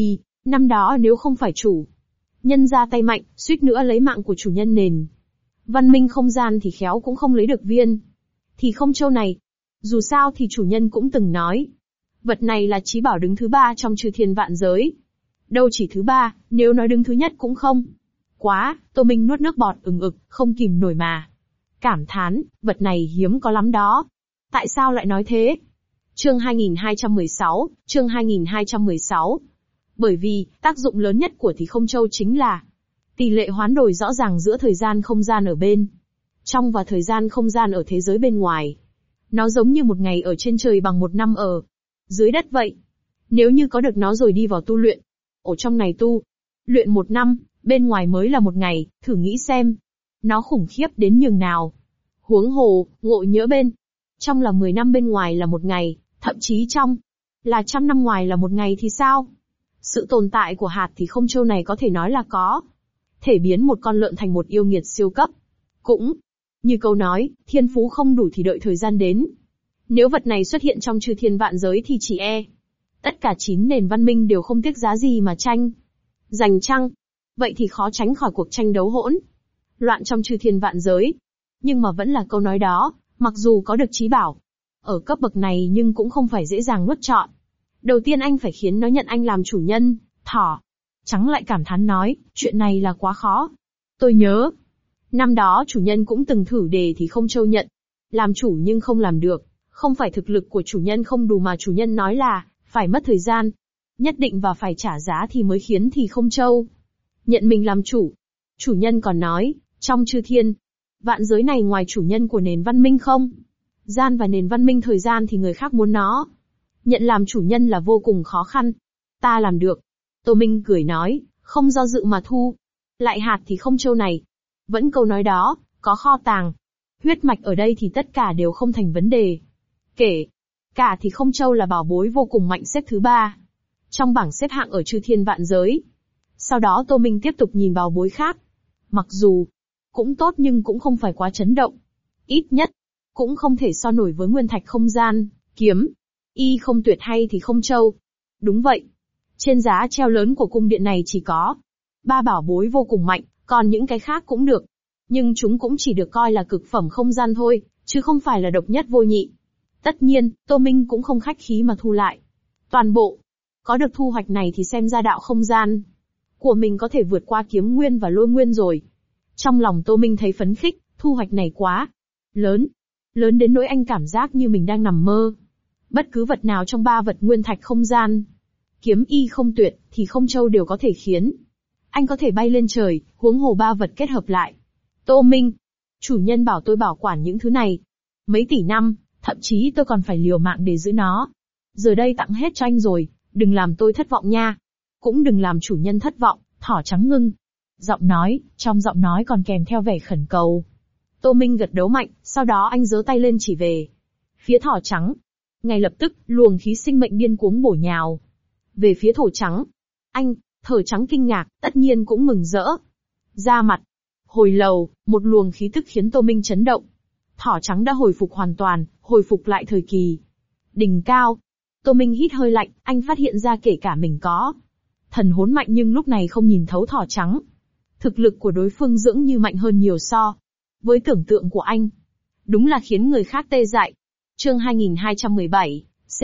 năm đó nếu không phải chủ nhân ra tay mạnh, suýt nữa lấy mạng của chủ nhân nền văn minh không gian thì khéo cũng không lấy được viên thì không châu này. Dù sao thì chủ nhân cũng từng nói, vật này là chí bảo đứng thứ 3 trong chư thiên vạn giới. Đâu chỉ thứ 3, nếu nói đứng thứ nhất cũng không quá. Tô Minh nuốt nước bọt ừng không kìm nổi mà cảm thán, vật này hiếm có lắm đó. Tại sao lại nói thế? Chương 2216. Bởi vì, tác dụng lớn nhất của thì không châu chính là tỷ lệ hoán đổi rõ ràng giữa thời gian không gian ở bên trong và thời gian không gian ở thế giới bên ngoài. Nó giống như một ngày ở trên trời bằng một năm ở dưới đất vậy. Nếu như có được nó rồi đi vào tu luyện, ở trong này tu luyện 1 năm, bên ngoài mới là 1 ngày, thử nghĩ xem. Nó khủng khiếp đến nhường nào. Huống hồ, ngộ nhỡ bên trong là 10 năm bên ngoài là 1 ngày, thậm chí trong là 100 năm ngoài là 1 ngày thì sao? Sự tồn tại của hạt thì không châu này có thể nói là có thể biến một con lợn thành một yêu nghiệt siêu cấp. Cũng như câu nói, thiên phú không đủ thì đợi thời gian đến. Nếu vật này xuất hiện trong chư thiên vạn giới thì chỉ tất cả 9 nền văn minh đều không tiếc giá gì mà tranh giành chăng? Vậy thì khó tránh khỏi cuộc tranh đấu hỗn loạn trong chư thiên vạn giới. Nhưng mà vẫn là câu nói đó, mặc dù có được chí bảo ở cấp bậc này nhưng cũng không phải dễ dàng nuốt trọn. Đầu tiên anh phải khiến nó nhận anh làm chủ nhân. Thỏ Trắng lại cảm thán nói, chuyện này là quá khó. Tôi nhớ, năm đó chủ nhân cũng từng thử đề thì không châu nhận làm chủ nhưng không làm được. Không phải thực lực của chủ nhân không đủ mà chủ nhân nói là phải mất thời gian. nhất định và phải trả giá thì mới khiến thì không châu. Nhận mình làm chủ. Chủ nhân còn nói, trong chư thiên, vạn giới này ngoài chủ nhân của nền văn minh không? Gian và nền văn minh thời gian thì người khác muốn nó. Nhận làm chủ nhân là vô cùng khó khăn. Ta làm được. Tô Minh cười nói, không do dự mà thu. Lại hạt thì không châu này. Vẫn câu nói đó, có kho tàng. Huyết mạch ở đây thì tất cả đều không thành vấn đề. Kể cả thì không châu là bảo bối vô cùng mạnh xếp thứ 3. Trong bảng xếp hạng ở chư thiên vạn giới. Sau đó Tô Minh tiếp tục nhìn bảo bối khác. Mặc dù cũng tốt nhưng cũng không phải quá chấn động. Ít nhất, cũng không thể so nổi với nguyên thạch không gian, kiếm, y không tuyệt hay thì không châu. Đúng vậy. Trên giá treo lớn của cung điện này chỉ có 3 bảo bối vô cùng mạnh, còn những cái khác cũng được. Nhưng chúng cũng chỉ được coi là cực phẩm không gian thôi, chứ không phải là độc nhất vô nhị. Tất nhiên, Tô Minh cũng không khách khí mà thu lại. Toàn bộ. Có được thu hoạch này thì xem ra đạo không gian của mình có thể vượt qua kiếm nguyên và lôi nguyên rồi. Trong lòng Tô Minh thấy phấn khích, thu hoạch này quá lớn. Lớn đến nỗi anh cảm giác như mình đang nằm mơ. Bất cứ vật nào trong 3 vật nguyên thạch không gian, kiếm y không tuyệt, thì không châu đều có thể khiến anh có thể bay lên trời, huống hồ 3 vật kết hợp lại. Tô Minh, chủ nhân bảo tôi bảo quản những thứ này. Mấy tỷ năm, thậm chí tôi còn phải liều mạng để giữ nó. Giờ đây tặng hết cho anh rồi, đừng làm tôi thất vọng nha. Cũng đừng làm chủ nhân thất vọng, thỏ trắng ngưng. Trong giọng nói còn kèm theo vẻ khẩn cầu. Tô Minh gật đầu mạnh, sau đó anh giơ tay lên chỉ về phía thỏ trắng. Ngay lập tức, luồng khí sinh mệnh điên cuống bổ nhào về phía thỏ trắng. Thỏ trắng kinh ngạc, tất nhiên cũng mừng rỡ. Ra mặt. Hồi lâu, một luồng khí tức khiến Tô Minh chấn động. Thỏ trắng đã hồi phục hoàn toàn, hồi phục lại thời kỳ đỉnh cao. Tô Minh hít hơi lạnh, anh phát hiện ra kể cả mình có thần hồn mạnh nhưng lúc này không nhìn thấu thỏ trắng. Thực lực của đối phương dường như mạnh hơn nhiều so với tưởng tượng của anh. Đúng là khiến người khác tê dại. Chương 2217,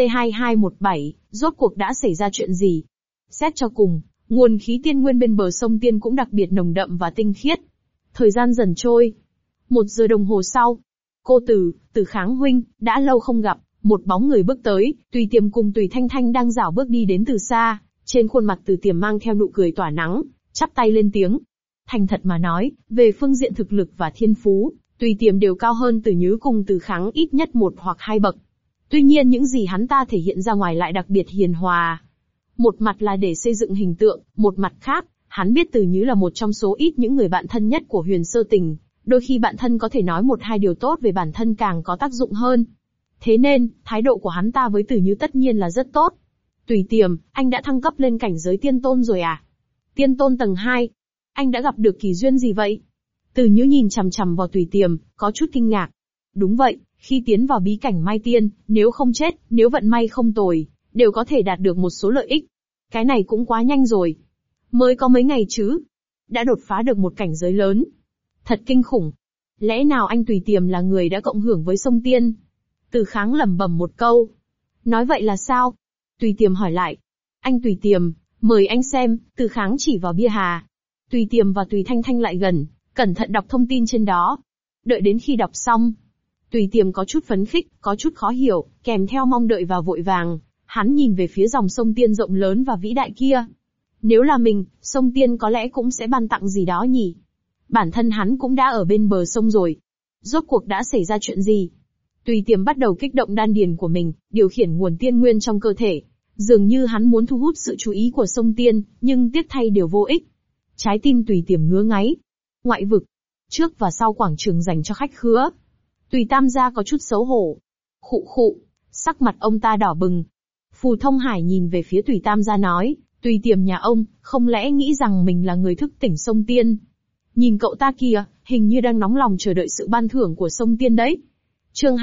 C2217, rốt cuộc đã xảy ra chuyện gì? Xét cho cùng, nguồn khí tiên nguyên bên bờ sông Tiên cũng đặc biệt nồng đậm và tinh khiết. Thời gian dần trôi. 1 giờ đồng hồ sau, cô Từ Kháng huynh, đã lâu không gặp, một bóng người bước tới, Tùy Tiềm cùng Tùy Thanh Thanh đang rảo bước đi đến từ xa, trên khuôn mặt Từ Tiềm mang theo nụ cười tỏa nắng, chắp tay lên tiếng. Thành thật mà nói, về phương diện thực lực và thiên phú, Tùy Tiềm đều cao hơn Từ Nhứ cùng Từ Kháng ít nhất 1 hoặc 2 bậc. Tuy nhiên những gì hắn ta thể hiện ra ngoài lại đặc biệt hiền hòa. Một mặt là để xây dựng hình tượng, một mặt khác, hắn biết Từ Nhứ là một trong số ít những người bạn thân nhất của Huyền Sơ Tình, đôi khi bạn thân có thể nói 1-2 điều tốt về bản thân càng có tác dụng hơn. Thế nên, thái độ của hắn ta với Từ Nhứ tất nhiên là rất tốt. Tùy Tiềm, anh đã thăng cấp lên cảnh giới tiên tôn rồi à? Tiên tôn tầng 2. Anh đã gặp được kỳ duyên gì vậy? Từ Nhứ nhìn chằm chằm vào Tùy Tiềm, có chút kinh ngạc. Đúng vậy, khi tiến vào bí cảnh Mai Tiên, nếu không chết, nếu vận may không tồi, đều có thể đạt được một số lợi ích. Cái này cũng quá nhanh rồi. Mới có mấy ngày chứ. Đã đột phá được một cảnh giới lớn. Thật kinh khủng. Lẽ nào anh Tùy Tiềm là người đã cộng hưởng với sông Tiên? Từ Kháng lẩm bẩm một câu. Nói vậy là sao? Tùy Tiềm hỏi lại. Anh Tùy Tiềm, mời anh xem, Từ Kháng chỉ vào bia hà. Tùy Tiềm và Tùy Thanh Thanh lại gần, cẩn thận đọc thông tin trên đó. Đợi đến khi đọc xong, Tùy Tiềm có chút phấn khích, có chút khó hiểu, kèm theo mong đợi và vội vàng. Hắn nhìn về phía dòng sông Tiên rộng lớn và vĩ đại kia. Nếu là mình, sông Tiên có lẽ cũng sẽ ban tặng gì đó nhỉ? Bản thân hắn cũng đã ở bên bờ sông rồi. Rốt cuộc đã xảy ra chuyện gì? Tùy Tiềm bắt đầu kích động đan điền của mình, điều khiển nguồn tiên nguyên trong cơ thể. Dường như hắn muốn thu hút sự chú ý của sông Tiên, nhưng tiếc thay đều vô ích. Trái tim Tùy Tiềm ngứa ngáy. Ngoại vực, trước và sau quảng trường dành cho khách khứa. Tùy Tam gia có chút xấu hổ. Khụ khụ, sắc mặt ông ta đỏ bừng. Phù Thông Hải nhìn về phía Tùy Tam gia nói, Tùy Tiềm nhà ông, không lẽ nghĩ rằng mình là người thức tỉnh sông Tiên? Nhìn cậu ta kìa, hình như đang nóng lòng chờ đợi sự ban thưởng của sông Tiên đấy. Chương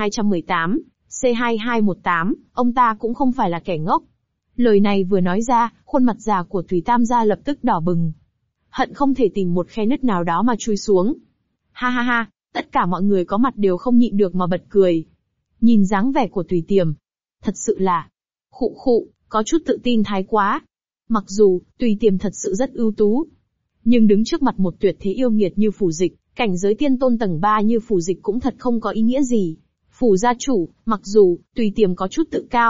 2218, C2218, ông ta cũng không phải là kẻ ngốc. Lời này vừa nói ra, khuôn mặt già của Tùy Tam gia lập tức đỏ bừng. Hận không thể tìm một khe nứt nào đó mà chui xuống. Ha ha ha, tất cả mọi người có mặt đều không nhịn được mà bật cười. Nhìn dáng vẻ của Tùy Tiềm, thật sự là khụ khụ, có chút tự tin thái quá. Mặc dù, Tùy Tiềm thật sự rất ưu tú, nhưng đứng trước mặt một tuyệt thế yêu nghiệt như Phù Dịch, cảnh giới tiên tôn tầng 3 như Phù Dịch cũng thật không có ý nghĩa gì. Phù gia chủ, mặc dù, Tùy Tiềm có chút tự cao,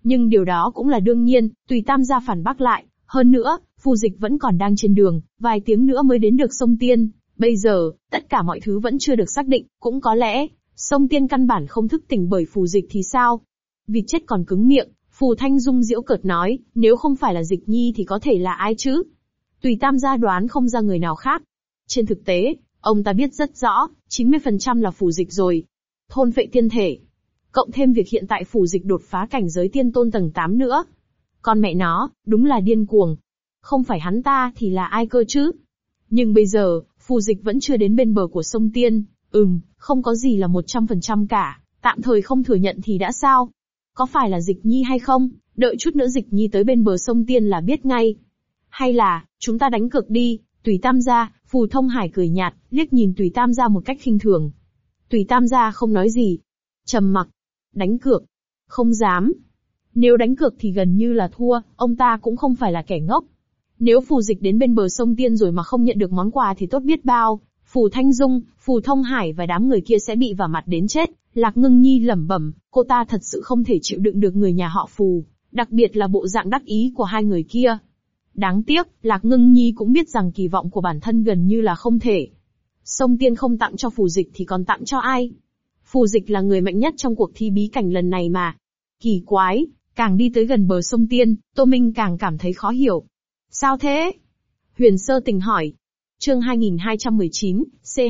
Nhưng điều đó cũng là đương nhiên, Tùy Tam gia phản bác lại, hơn nữa, phù dịch vẫn còn đang trên đường, vài tiếng nữa mới đến được sông Tiên. Bây giờ, tất cả mọi thứ vẫn chưa được xác định, cũng có lẽ, sông Tiên căn bản không thức tỉnh bởi phù dịch thì sao? Vịt chết còn cứng miệng, Phù Thanh Dung giễu cợt nói, nếu không phải là Dịch Nhi thì có thể là ai chứ? Tùy Tam gia đoán không ra người nào khác. Trên thực tế, ông ta biết rất rõ, 90% là phù dịch rồi. Thôn phệ tiên thể. Cộng thêm việc hiện tại phù dịch đột phá cảnh giới tiên tôn tầng 8 nữa. Con mẹ nó, đúng là điên cuồng. Không phải hắn ta thì là ai cơ chứ? Nhưng bây giờ, phù dịch vẫn chưa đến bên bờ của sông Tiên. Không có gì là 100% cả, tạm thời không thừa nhận thì đã sao? Có phải là Dịch Nhi hay không? Đợi chút nữa Dịch Nhi tới bên bờ sông Tiên là biết ngay. Hay là, chúng ta đánh cược đi, Tùy Tam gia, Phù Thông Hải cười nhạt, liếc nhìn Tùy Tam gia một cách khinh thường. Tùy Tam gia không nói gì. Trầm mặc. Đánh cược. Không dám. Nếu đánh cược thì gần như là thua, ông ta cũng không phải là kẻ ngốc. Nếu phù dịch đến bên bờ sông Tiên rồi mà không nhận được món quà thì tốt biết bao. Phù Thanh Dung, Phù Thông Hải và đám người kia sẽ bị vả mặt đến chết. Lạc Ngưng Nhi lẩm bẩm, cô ta thật sự không thể chịu đựng được người nhà họ Phù, đặc biệt là bộ dạng đắc ý của hai người kia. Đáng tiếc, Lạc Ngưng Nhi cũng biết rằng kỳ vọng của bản thân gần như là không thể. Sông Tiên không tặng cho phù dịch thì còn tặng cho ai? Phù dịch là người mạnh nhất trong cuộc thi bí cảnh lần này mà. Kỳ quái, càng đi tới gần bờ sông Tiên, Tô Minh càng cảm thấy khó hiểu. Sao thế? Huyền Sơ Tình hỏi. Chương 2219,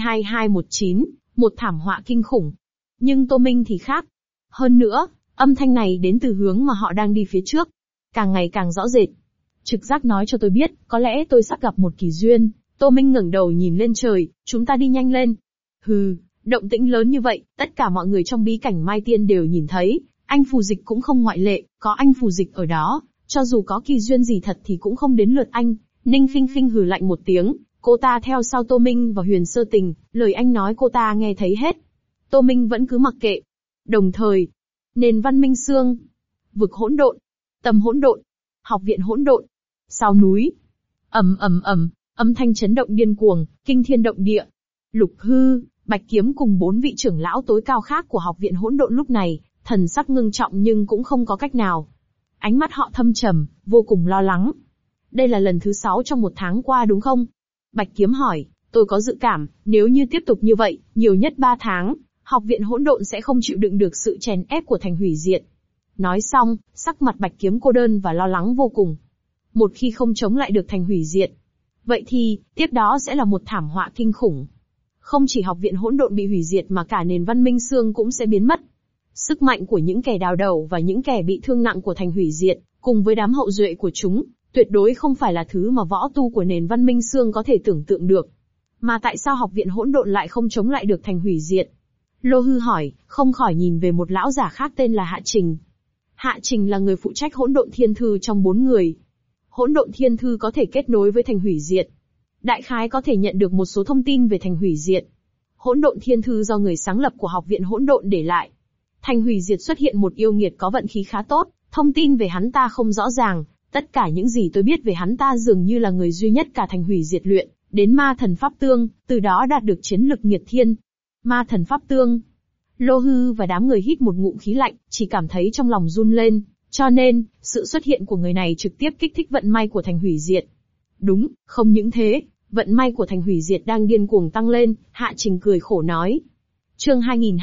C2219, một thảm họa kinh khủng. Nhưng Tô Minh thì khác. Hơn nữa, âm thanh này đến từ hướng mà họ đang đi phía trước. Càng ngày càng rõ rệt. Trực giác nói cho tôi biết, có lẽ tôi sắp gặp một kỳ duyên. Tô Minh ngẩng đầu nhìn lên trời, chúng ta đi nhanh lên. Hừ, động tĩnh lớn như vậy, tất cả mọi người trong bí cảnh Mai Tiên đều nhìn thấy, anh phù dịch cũng không ngoại lệ, có anh phù dịch ở đó, cho dù có kỳ duyên gì thật thì cũng không đến lượt anh. Ninh Khinh Khinh hừ lạnh một tiếng, cô ta theo sau Tô Minh và Huyền Sơ Tình, lời anh nói cô ta nghe thấy hết. Tô Minh vẫn cứ mặc kệ. Đồng thời, nền văn minh xương, vực hỗn độn, tầm hỗn độn, học viện hỗn độn, sao núi. Ầm ầm ầm, âm thanh chấn động điên cuồng, kinh thiên động địa. Lục Hư, Bạch Kiếm cùng 4 vị trưởng lão tối cao khác của học viện hỗn độn lúc này, thần sắc ngưng trọng nhưng cũng không có cách nào. Ánh mắt họ thâm trầm, vô cùng lo lắng. Đây là lần thứ 6 trong 1 tháng qua đúng không? Bạch Kiếm hỏi, tôi có dự cảm, nếu như tiếp tục như vậy, nhiều nhất 3 tháng, học viện hỗn độn sẽ không chịu đựng được sự chèn ép của thành hủy diệt. Nói xong, sắc mặt Bạch Kiếm cô đơn và lo lắng vô cùng. Một khi không chống lại được thành hủy diệt, vậy thì, tiếp đó sẽ là một thảm họa kinh khủng. Không chỉ học viện hỗn độn bị hủy diệt mà cả nền văn minh xương cũng sẽ biến mất. Sức mạnh của những kẻ đào đầu và những kẻ bị thương nặng của thành hủy diệt, cùng với đám hậu duệ của chúng, tuyệt đối không phải là thứ mà võ tu của nền văn minh xương có thể tưởng tượng được. Mà tại sao học viện hỗn độn lại không chống lại được thành hủy diệt? Lô Hư hỏi, không khỏi nhìn về một lão giả khác tên là Hạ Trình. Hạ Trình là người phụ trách hỗn độn thiên thư trong 4 người. Hỗn độn thiên thư có thể kết nối với thành hủy diệt. Đại khái có thể nhận được một số thông tin về thành hủy diệt. Hỗn độn thiên thư do người sáng lập của học viện hỗn độn để lại. Thành hủy diệt xuất hiện một yêu nghiệt có vận khí khá tốt, thông tin về hắn ta không rõ ràng, tất cả những gì tôi biết về hắn ta dường như là người duy nhất cả thành hủy diệt luyện đến ma thần pháp tương, từ đó đạt được chiến lực nghiệt thiên. Ma thần pháp tương. Lô Hư và đám người hít một ngụm khí lạnh, chỉ cảm thấy trong lòng run lên, cho nên, sự xuất hiện của người này trực tiếp kích thích vận may của thành hủy diệt. Đúng, không những thế, vận may của thành hủy diệt đang điên cuồng tăng lên, Hạ Trình cười khổ nói. Chương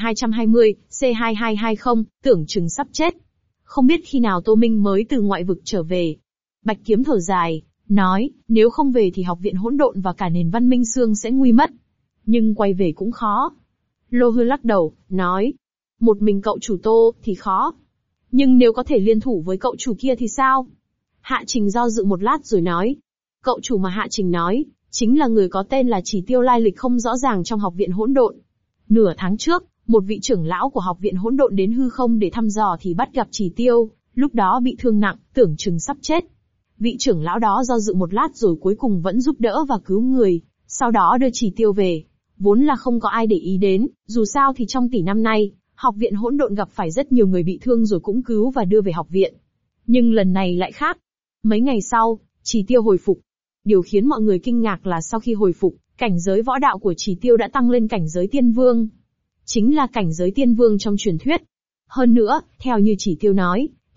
2220, C2220, tưởng chừng sắp chết. Không biết khi nào Tô Minh mới từ ngoại vực trở về. Bạch Kiếm thở dài, nói, nếu không về thì học viện hỗn độn và cả nền văn minh xương sẽ nguy mất. Nhưng quay về cũng khó. Lô Hư lắc đầu, nói, một mình cậu chủ Tô thì khó. Nhưng nếu có thể liên thủ với cậu chủ kia thì sao? Hạ Trình do dự một lát rồi nói. Cậu chủ mà Hạ Trình nói, chính là người có tên là Chỉ Tiêu lai lịch không rõ ràng trong học viện hỗn độn. Nửa tháng trước, một vị trưởng lão của học viện hỗn độn đến hư không để thăm dò thì bắt gặp Chỉ Tiêu, lúc đó bị thương nặng, tưởng chừng sắp chết. Vị trưởng lão đó do dự một lát rồi cuối cùng vẫn giúp đỡ và cứu người, sau đó đưa Chỉ Tiêu về. Vốn là không có ai để ý đến, dù sao thì trong tỷ năm nay, học viện hỗn độn gặp phải rất nhiều người bị thương rồi cũng cứu và đưa về học viện. Nhưng lần này lại khác. Mấy ngày sau, Chỉ Tiêu hồi phục. Điều khiến mọi người kinh ngạc là sau khi hồi phục, cảnh giới võ đạo của Chỉ Tiêu đã tăng lên cảnh giới tiên vương. Chính là cảnh giới tiên vương trong truyền thuyết. Hơn nữa, theo như Chỉ Tiêu nói,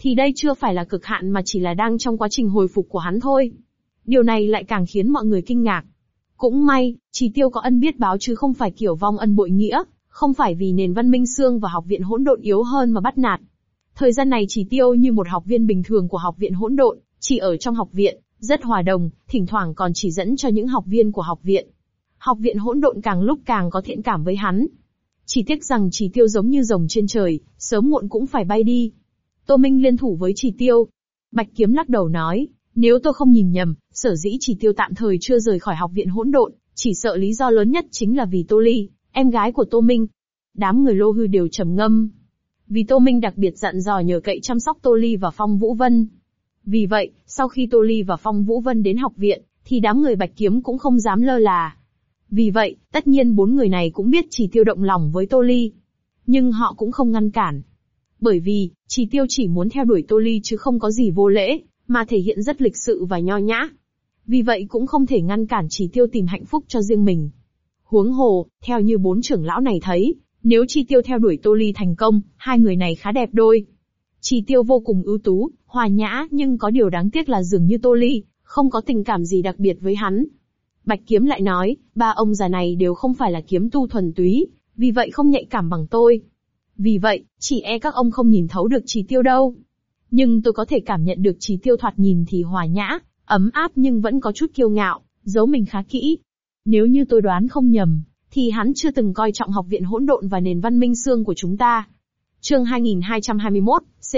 thì đây chưa phải là cực hạn mà chỉ là đang trong quá trình hồi phục của hắn thôi. Điều này lại càng khiến mọi người kinh ngạc. Cũng may, Chỉ Tiêu có ân biết báo chứ không phải kiểu vong ân bội nghĩa, không phải vì nền văn minh xương và học viện hỗn độn yếu hơn mà bắt nạt. Thời gian này Chỉ Tiêu như một học viên bình thường của học viện hỗn độn, chỉ ở trong học viện, rất hòa đồng, thỉnh thoảng còn chỉ dẫn cho những học viên của học viện. Học viện hỗn độn càng lúc càng có thiện cảm với hắn. Chỉ tiếc rằng Chỉ Tiêu giống như rồng trên trời, sớm muộn cũng phải bay đi. Tô Minh liên thủ với Chỉ Tiêu. Bạch Kiếm lắc đầu nói, nếu tôi không nhìn nhầm, sở dĩ Chỉ Tiêu tạm thời chưa rời khỏi học viện hỗn độn, chỉ sợ lý do lớn nhất chính là vì Tô Ly, em gái của Tô Minh. Đám người Lô Hư đều trầm ngâm. Vì Tô Minh đặc biệt dặn dò nhờ cậy chăm sóc Tô Ly và Phong Vũ Vân. Vì vậy, sau khi Tô Ly và Phong Vũ Vân đến học viện, thì đám người Bạch Kiếm cũng không dám lơ là. Vì vậy, tất nhiên 4 người này cũng biết Chỉ Tiêu động lòng với Tô Ly. Nhưng họ cũng không ngăn cản. Bởi vì, Chỉ Tiêu chỉ muốn theo đuổi Tô Ly chứ không có gì vô lễ, mà thể hiện rất lịch sự và nho nhã. Vì vậy cũng không thể ngăn cản Chỉ Tiêu tìm hạnh phúc cho riêng mình. Huống hồ, theo như 4 trưởng lão này thấy, nếu Chỉ Tiêu theo đuổi Tô Ly thành công, hai người này khá đẹp đôi. Chỉ Tiêu vô cùng ưu tú, hòa nhã, nhưng có điều đáng tiếc là dường như Tô Ly không có tình cảm gì đặc biệt với hắn. Bạch Kiếm lại nói, ba ông già này đều không phải là kiếm tu thuần túy, vì vậy không nhạy cảm bằng tôi. Vì vậy, chỉ e các ông không nhìn thấu được Chỉ Tiêu đâu. Nhưng tôi có thể cảm nhận được Chỉ Tiêu thoạt nhìn thì hòa nhã, ấm áp nhưng vẫn có chút kiêu ngạo, giấu mình khá kỹ. Nếu như tôi đoán không nhầm, thì hắn chưa từng coi trọng học viện hỗn độn và nền văn minh xương của chúng ta. Chương 2221,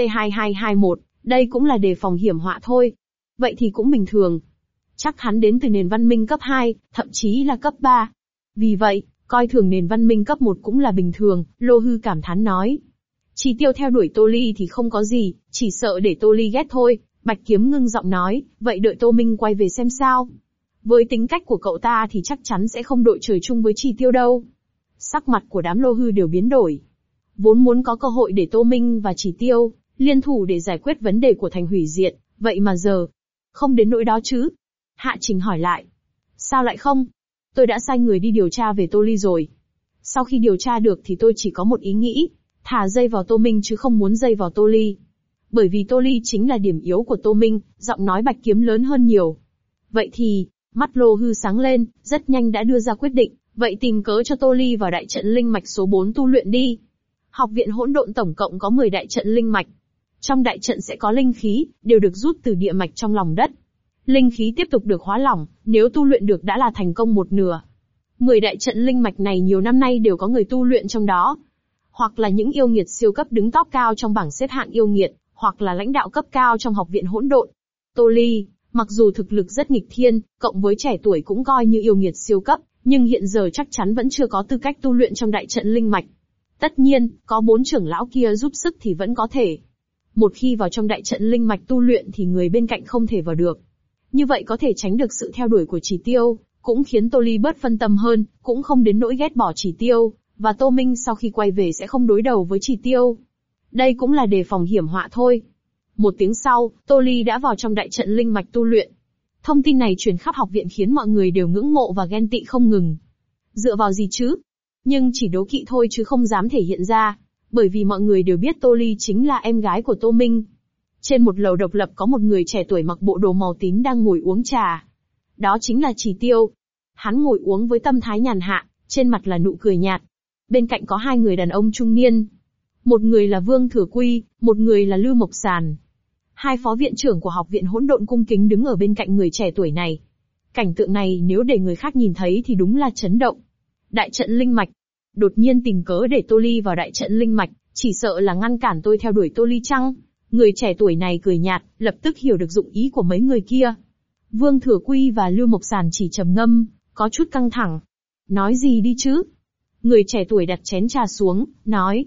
C2221, đây cũng là đề phòng hiểm họa thôi. Vậy thì cũng bình thường. Chắc hắn đến từ nền văn minh cấp 2, thậm chí là cấp 3. Vì vậy, coi thường nền văn minh cấp 1 cũng là bình thường, Lô Hư cảm thán nói. Chỉ Tiêu theo đuổi Tô Ly thì không có gì, chỉ sợ để Tô Ly ghét thôi. Bạch Kiếm ngưng giọng nói, vậy đợi Tô Minh quay về xem sao. Với tính cách của cậu ta thì chắc chắn sẽ không đội trời chung với Chỉ Tiêu đâu. Sắc mặt của đám Lô Hư đều biến đổi. Vốn muốn có cơ hội để Tô Minh và Chỉ Tiêu liên thủ để giải quyết vấn đề của thành hủy diệt, vậy mà giờ không đến nỗi đó chứ? Hạ Trình hỏi lại. Sao lại không? Tôi đã sai người đi điều tra về Tô Ly rồi. Sau khi điều tra được thì tôi chỉ có một ý nghĩ, thả dây vào Tô Minh chứ không muốn dây vào Tô Ly. Bởi vì Tô Ly chính là điểm yếu của Tô Minh, giọng nói Bạch Kiếm lớn hơn nhiều. Vậy thì, mắt Lô Hư sáng lên, rất nhanh đã đưa ra quyết định, vậy tìm cớ cho Tô Ly vào đại trận linh mạch số 4 tu luyện đi. Học viện hỗn độn tổng cộng có 10 đại trận linh mạch. Trong đại trận sẽ có linh khí, đều được rút từ địa mạch trong lòng đất. Linh khí tiếp tục được hóa lỏng, nếu tu luyện được đã là thành công một nửa. 10 đại trận linh mạch này nhiều năm nay đều có người tu luyện trong đó. Hoặc là những yêu nghiệt siêu cấp đứng top cao trong bảng xếp hạng yêu nghiệt, hoặc là lãnh đạo cấp cao trong học viện hỗn độn. Tô Ly, mặc dù thực lực rất nghịch thiên, cộng với trẻ tuổi cũng coi như yêu nghiệt siêu cấp, nhưng hiện giờ chắc chắn vẫn chưa có tư cách tu luyện trong đại trận linh mạch. Tất nhiên, có 4 trưởng lão kia giúp sức thì vẫn có thể. Một khi vào trong đại trận linh mạch tu luyện thì người bên cạnh không thể vào được. Như vậy có thể tránh được sự theo đuổi của Chỉ Tiêu, cũng khiến Tô Ly bớt phân tâm hơn, cũng không đến nỗi ghét bỏ Chỉ Tiêu, và Tô Minh sau khi quay về sẽ không đối đầu với Chỉ Tiêu. Đây cũng là đề phòng hiểm họa thôi. Một tiếng sau, Tô Ly đã vào trong đại trận linh mạch tu luyện. Thông tin này truyền khắp học viện khiến mọi người đều ngưỡng mộ và ghen tị không ngừng. Dựa vào gì chứ? Nhưng chỉ đố kỵ thôi chứ không dám thể hiện ra, bởi vì mọi người đều biết Tô Ly chính là em gái của Tô Minh. Trên một lầu độc lập có một người trẻ tuổi mặc bộ đồ màu tím đang ngồi uống trà. Đó chính là Chỉ Tiêu. Hắn ngồi uống với tâm thái nhàn hạ, trên mặt là nụ cười nhạt. Bên cạnh có 2 người đàn ông trung niên. Một người là Vương Thừa Quy, một người là Lưu Mộc Sàn. 2 phó viện trưởng của học viện hỗn độn cung kính đứng ở bên cạnh người trẻ tuổi này. Cảnh tượng này nếu để người khác nhìn thấy thì đúng là chấn động. Đại trận linh mạch. Đột nhiên tìm cớ để Tô Ly vào đại trận linh mạch, chỉ sợ là ngăn cản tôi theo đuổi Tô Ly chăng? Người trẻ tuổi này cười nhạt, lập tức hiểu được dụng ý của mấy người kia. Vương Thừa Quy và Lưu Mộc Sàn chỉ trầm ngâm, có chút căng thẳng. Nói gì đi chứ? Người trẻ tuổi đặt chén trà xuống, nói.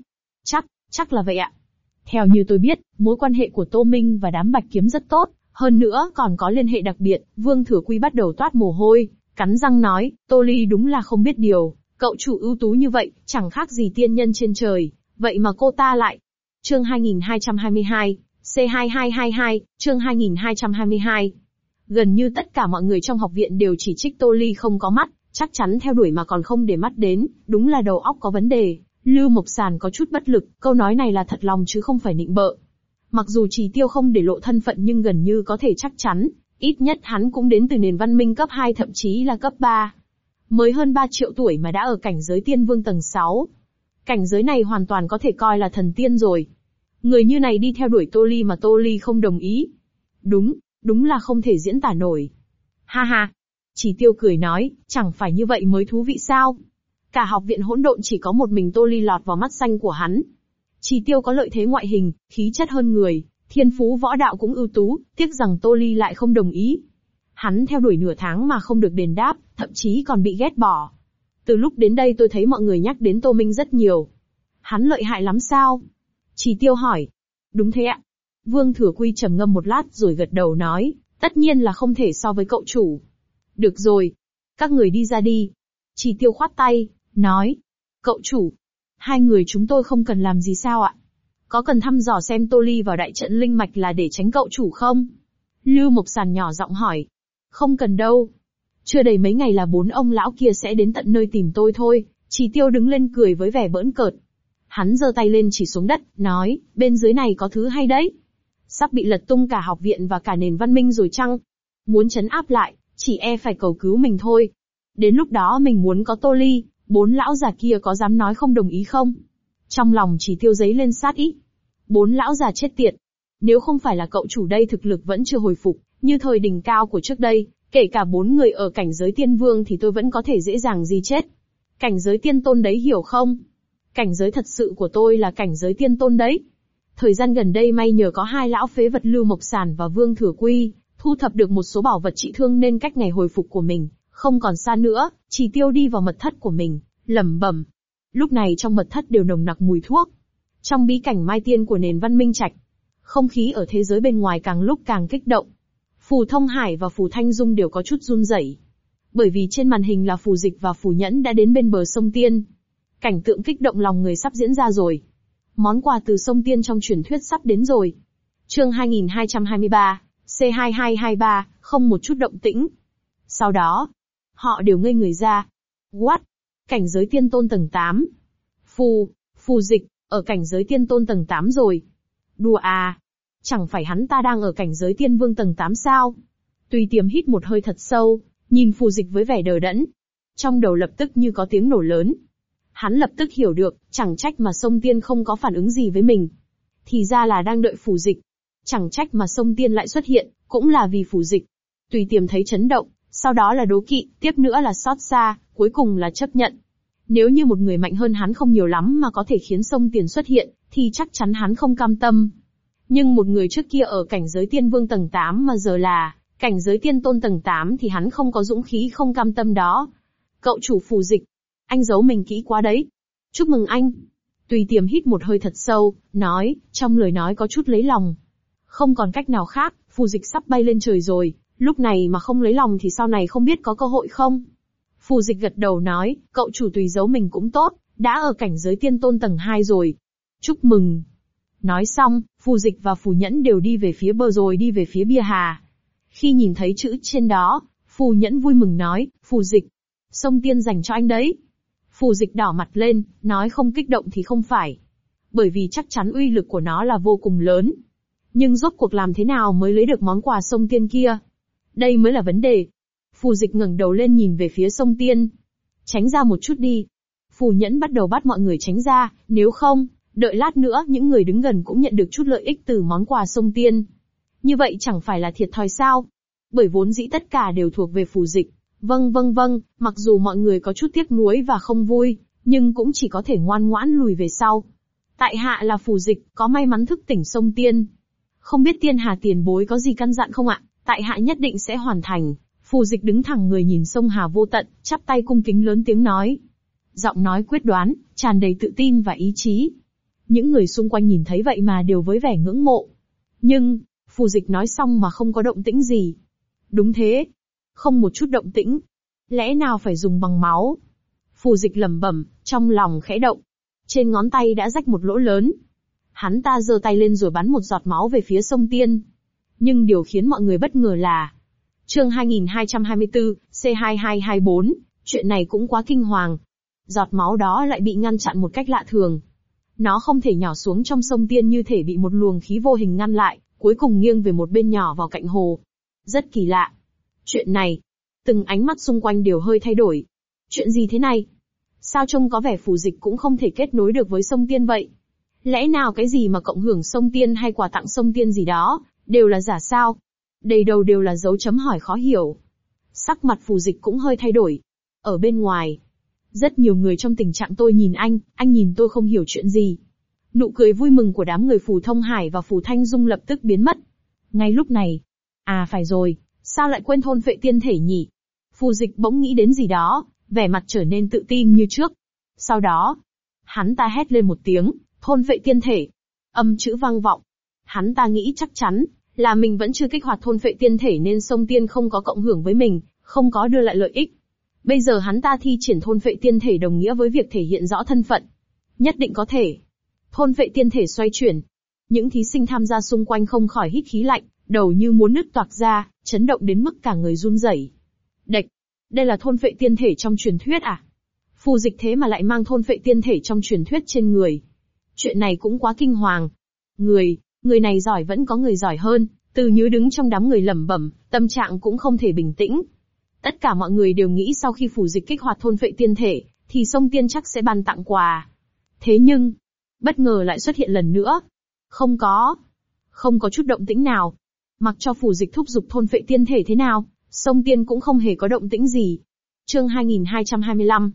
Chắc là vậy ạ. Theo như tôi biết, mối quan hệ của Tô Minh và đám Bạch Kiếm rất tốt, hơn nữa còn có liên hệ đặc biệt. Vương Thừa Quy bắt đầu toát mồ hôi, cắn răng nói, Tô Ly đúng là không biết điều, cậu chủ ưu tú như vậy, chẳng khác gì tiên nhân trên trời, vậy mà cô ta lại. Chương 2222, C2222, chương 2222. Gần như tất cả mọi người trong học viện đều chỉ trích Tô Ly không có mắt, chắc chắn theo đuổi mà còn không để mắt đến, đúng là đầu óc có vấn đề. Lưu Mộc Sàn có chút bất lực, câu nói này là thật lòng chứ không phải nịnh bợ. Mặc dù Chỉ Tiêu không để lộ thân phận nhưng gần như có thể chắc chắn, ít nhất hắn cũng đến từ nền văn minh cấp 2 thậm chí là cấp 3. Mới hơn 3 triệu tuổi mà đã ở cảnh giới tiên vương tầng 6. Cảnh giới này hoàn toàn có thể coi là thần tiên rồi. Người như này đi theo đuổi Tô Ly mà Tô Ly không đồng ý. Đúng là không thể diễn tả nổi. Ha ha. Chỉ Tiêu cười nói, chẳng phải như vậy mới thú vị sao? Cả học viện hỗn độn chỉ có một mình Tô Ly lọt vào mắt xanh của hắn. Chỉ Tiêu có lợi thế ngoại hình, khí chất hơn người, thiên phú võ đạo cũng ưu tú, tiếc rằng Tô Ly lại không đồng ý. Hắn theo đuổi nửa tháng mà không được đền đáp, thậm chí còn bị ghét bỏ. Từ lúc đến đây tôi thấy mọi người nhắc đến Tô Minh rất nhiều. Hắn lợi hại lắm sao? Chỉ Tiêu hỏi. Đúng thế ạ. Vương Thừa Quy trầm ngâm một lát rồi gật đầu nói, tất nhiên là không thể so với cậu chủ. Được rồi. Các người đi ra đi. Chỉ Tiêu khoát tay, nói. Cậu chủ. Hai người chúng tôi không cần làm gì sao ạ? Có cần thăm dò xem Tô Ly vào đại trận linh mạch là để tránh cậu chủ không? Lưu Mộc Sàn nhỏ giọng hỏi. Không cần đâu. Chưa đầy mấy ngày là 4 ông lão kia sẽ đến tận nơi tìm tôi thôi. Chỉ Tiêu đứng lên cười với vẻ bỡn cợt. Hắn giơ tay lên chỉ xuống đất, nói, bên dưới này có thứ hay đấy. Sắp bị lật tung cả học viện và cả nền văn minh rồi chăng? Muốn trấn áp lại, chỉ e phải cầu cứu mình thôi. Đến lúc đó mình muốn có Tô Ly, 4 lão già kia có dám nói không đồng ý không? Trong lòng Chỉ Tiêu dấy lên sát ý. 4 lão già chết tiệt. Nếu không phải là cậu chủ đây thực lực vẫn chưa hồi phục, như thời đỉnh cao của trước đây, kể cả 4 người ở cảnh giới tiên vương thì tôi vẫn có thể dễ dàng gì chết. Cảnh giới tiên tôn đấy hiểu không? Cảnh giới thật sự của tôi là cảnh giới tiên tôn đấy. Thời gian gần đây may nhờ có 2 lão phế vật Lưu Mộc Sàn và Vương Thừa Quy, thu thập được một số bảo vật trị thương nên cách ngày hồi phục của mình không còn xa nữa. Chỉ Tiêu đi vào mật thất của mình, lẩm bẩm. Lúc này trong mật thất đều nồng nặc mùi thuốc. Trong bí cảnh Mai Tiên của nền văn minh trạch, không khí ở thế giới bên ngoài càng lúc càng kích động. Phù Thông Hải và Phù Thanh Dung đều có chút run rẩy, bởi vì trên màn hình là Phù Dịch và Phù Nhẫn đã đến bên bờ sông Tiên. Cảnh tượng kích động lòng người sắp diễn ra rồi. Món quà từ sông Tiên trong truyền thuyết sắp đến rồi. Chương 2223, C2223, không một chút động tĩnh. Sau đó, họ đều ngây người ra. What? Cảnh giới tiên tôn tầng 8. Phù Dịch, ở cảnh giới tiên tôn tầng 8 rồi. Đùa à? Chẳng phải hắn ta đang ở cảnh giới tiên vương tầng 8 sao? Tùy Tiềm hít một hơi thật sâu, nhìn Phù Dịch với vẻ đờ đẫn. Trong đầu lập tức như có tiếng nổ lớn. Hắn lập tức hiểu được, chẳng trách mà sông Tiên không có phản ứng gì với mình. Thì ra là đang đợi Phù Dịch. Chẳng trách mà sông Tiên lại xuất hiện, cũng là vì Phù Dịch. Tùy Tiềm thấy chấn động, sau đó là đố kỵ, tiếp nữa là xót xa, cuối cùng là chấp nhận. Nếu như một người mạnh hơn hắn không nhiều lắm mà có thể khiến sông Tiền xuất hiện, thì chắc chắn hắn không cam tâm. Nhưng một người trước kia ở cảnh giới tiên vương tầng 8 mà giờ là cảnh giới tiên tôn tầng 8 thì hắn không có dũng khí không cam tâm đó. Cậu chủ Phù Dịch, anh giấu mình kỹ quá đấy. Chúc mừng anh. Tùy Tiềm hít một hơi thật sâu, nói, trong lời nói có chút lấy lòng. Không còn cách nào khác, Phù Dịch sắp bay lên trời rồi, lúc này mà không lấy lòng thì sau này không biết có cơ hội không. Phù Dịch gật đầu nói, cậu chủ tùy giấu mình cũng tốt, đã ở cảnh giới tiên tôn tầng 2 rồi. Chúc mừng. Nói xong, Phù Dịch và Phù Nhẫn đều đi về phía bờ rồi đi về phía bia hà. Khi nhìn thấy chữ trên đó, Phù Nhẫn vui mừng nói, Phù Dịch, sông Tiên dành cho anh đấy. Phù Dịch đỏ mặt lên, nói không kích động thì không phải. Bởi vì chắc chắn uy lực của nó là vô cùng lớn. Nhưng rốt cuộc làm thế nào mới lấy được món quà sông Tiên kia? Đây mới là vấn đề. Phù Dịch ngẩng đầu lên nhìn về phía sông Tiên. Tránh ra một chút đi. Phù Nhẫn bắt đầu bắt mọi người tránh ra, nếu không, đợi lát nữa những người đứng gần cũng nhận được chút lợi ích từ món quà sông Tiên. Như vậy chẳng phải là thiệt thòi sao? Bởi vốn dĩ tất cả đều thuộc về Phù Dịch. Vâng, mặc dù mọi người có chút tiếc nuối và không vui, nhưng cũng chỉ có thể ngoan ngoãn lùi về sau. Tại hạ là Phù Dịch, có may mắn thức tỉnh sông Tiên. Không biết Tiên Hà tiền bối có gì căn dặn không ạ? Tại hạ nhất định sẽ hoàn thành. Phù Dịch đứng thẳng người nhìn sông Hà vô tận, chắp tay cung kính lớn tiếng nói. Giọng nói quyết đoán, tràn đầy tự tin và ý chí. Những người xung quanh nhìn thấy vậy mà đều với vẻ ngưỡng mộ. Nhưng, Phù Dịch nói xong mà không có động tĩnh gì. Đúng thế. Không một chút động tĩnh. Lẽ nào phải dùng bằng máu? Phù Dịch lẩm bẩm, trong lòng khẽ động. Trên ngón tay đã rách một lỗ lớn. Hắn ta giơ tay lên rồi bắn một giọt máu về phía sông Tiên. Nhưng điều khiến mọi người bất ngờ là chương 2224, C2224, chuyện này cũng quá kinh hoàng. Giọt máu đó lại bị ngăn chặn một cách lạ thường. Nó không thể nhỏ xuống trong sông Tiên, như thể bị một luồng khí vô hình ngăn lại, cuối cùng nghiêng về một bên nhỏ vào cạnh hồ. Rất kỳ lạ. Chuyện này, từng ánh mắt xung quanh đều hơi thay đổi. Chuyện gì thế này? Sao trông có vẻ Phù Dịch cũng không thể kết nối được với sông Tiên vậy? Lẽ nào cái gì mà cộng hưởng sông Tiên hay quà tặng sông Tiên gì đó, đều là giả sao? Đầy đầu đều là dấu chấm hỏi khó hiểu. Sắc mặt Phù Dịch cũng hơi thay đổi. Ở bên ngoài, rất nhiều người trong tình trạng tôi nhìn anh nhìn tôi không hiểu chuyện gì. Nụ cười vui mừng của đám người Phù Thông Hải và Phù Thanh Dung lập tức biến mất. Ngay lúc này, phải rồi, sao lại quên thôn phệ tiên thể nhỉ? Phù Dịch bỗng nghĩ đến gì đó, vẻ mặt trở nên tự tin như trước. Sau đó, hắn ta hét lên một tiếng, thôn phệ tiên thể. Âm chữ vang vọng. Hắn ta nghĩ chắc chắn là mình vẫn chưa kích hoạt thôn phệ tiên thể nên sông Tiên không có cộng hưởng với mình, không có đưa lại lợi ích. Bây giờ hắn ta thi triển thôn phệ tiên thể đồng nghĩa với việc thể hiện rõ thân phận. Nhất định có thể. Thôn phệ tiên thể xoay chuyển. Những thí sinh tham gia xung quanh không khỏi hít khí lạnh, đầu như muốn nứt toạc ra, chấn động đến mức cả người run rẩy. Đệch, đây là thôn phệ tiên thể trong truyền thuyết à? Phù Dịch thế mà lại mang thôn phệ tiên thể trong truyền thuyết trên người. Chuyện này cũng quá kinh hoàng. Người này giỏi, vẫn có người giỏi hơn. Từ Nhứ đứng trong đám người lẩm bẩm, tâm trạng cũng không thể bình tĩnh. Tất cả mọi người đều nghĩ sau khi Phù Dịch kích hoạt thôn phệ tiên thể, thì sông Tiên chắc sẽ ban tặng quà. Thế nhưng, bất ngờ lại xuất hiện lần nữa. Không có chút động tĩnh nào. Mặc cho Phù Dịch thúc giục thôn phệ tiên thể thế nào, sông Tiên cũng không hề có động tĩnh gì. Chương 2225,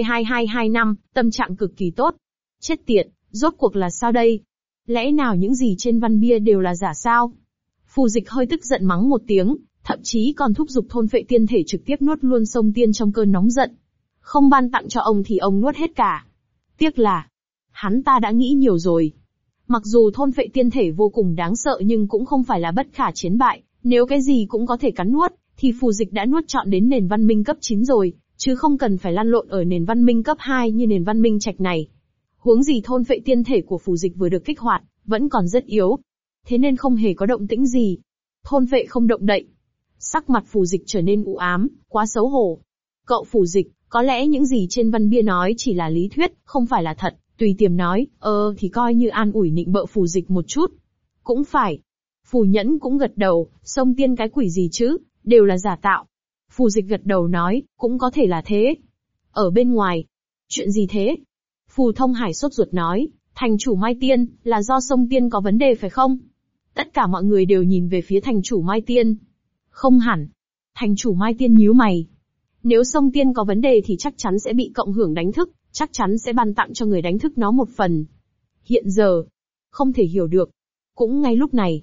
C2225, tâm trạng cực kỳ tốt. Chết tiệt, rốt cuộc là sao đây? Lẽ nào những gì trên văn bia đều là giả sao? Phù Dịch hơi tức giận mắng một tiếng, thậm chí còn thúc giục thôn phệ tiên thể trực tiếp nuốt luôn sông Tiên trong cơn nóng giận. Không ban tặng cho ông thì ông nuốt hết cả. Tiếc là, hắn ta đã nghĩ nhiều rồi. Mặc dù thôn phệ tiên thể vô cùng đáng sợ nhưng cũng không phải là bất khả chiến bại, nếu cái gì cũng có thể cắn nuốt, thì Phù Dịch đã nuốt trọn đến nền văn minh cấp 9 rồi, chứ không cần phải lăn lộn ở nền văn minh cấp 2 như nền văn minh trạch này. Huống gì thôn phệ tiên thể của Phù Dịch vừa được kích hoạt, vẫn còn rất yếu. Thế nên không hề có động tĩnh gì. Thôn phệ không động đậy. Sắc mặt Phù Dịch trở nên u ám, quá xấu hổ. Cậu Phù Dịch, có lẽ những gì trên văn bia nói chỉ là lý thuyết, không phải là thật. Tùy Tiềm nói, thì coi như an ủi nịnh bợ Phù Dịch một chút. Cũng phải. Phù Nhẫn cũng gật đầu, sông Tiên cái quỷ gì chứ, đều là giả tạo. Phù Dịch gật đầu nói, cũng có thể là thế. Ở bên ngoài. Chuyện gì thế? Phù Thông Hải sốt ruột nói, thành chủ Mai Tiên, là do sông Tiên có vấn đề phải không? Tất cả mọi người đều nhìn về phía thành chủ Mai Tiên. Không hẳn. Thành chủ Mai Tiên nhíu mày. Nếu sông Tiên có vấn đề thì chắc chắn sẽ bị cộng hưởng đánh thức, chắc chắn sẽ ban tặng cho người đánh thức nó một phần. Hiện giờ, không thể hiểu được. Cũng ngay lúc này.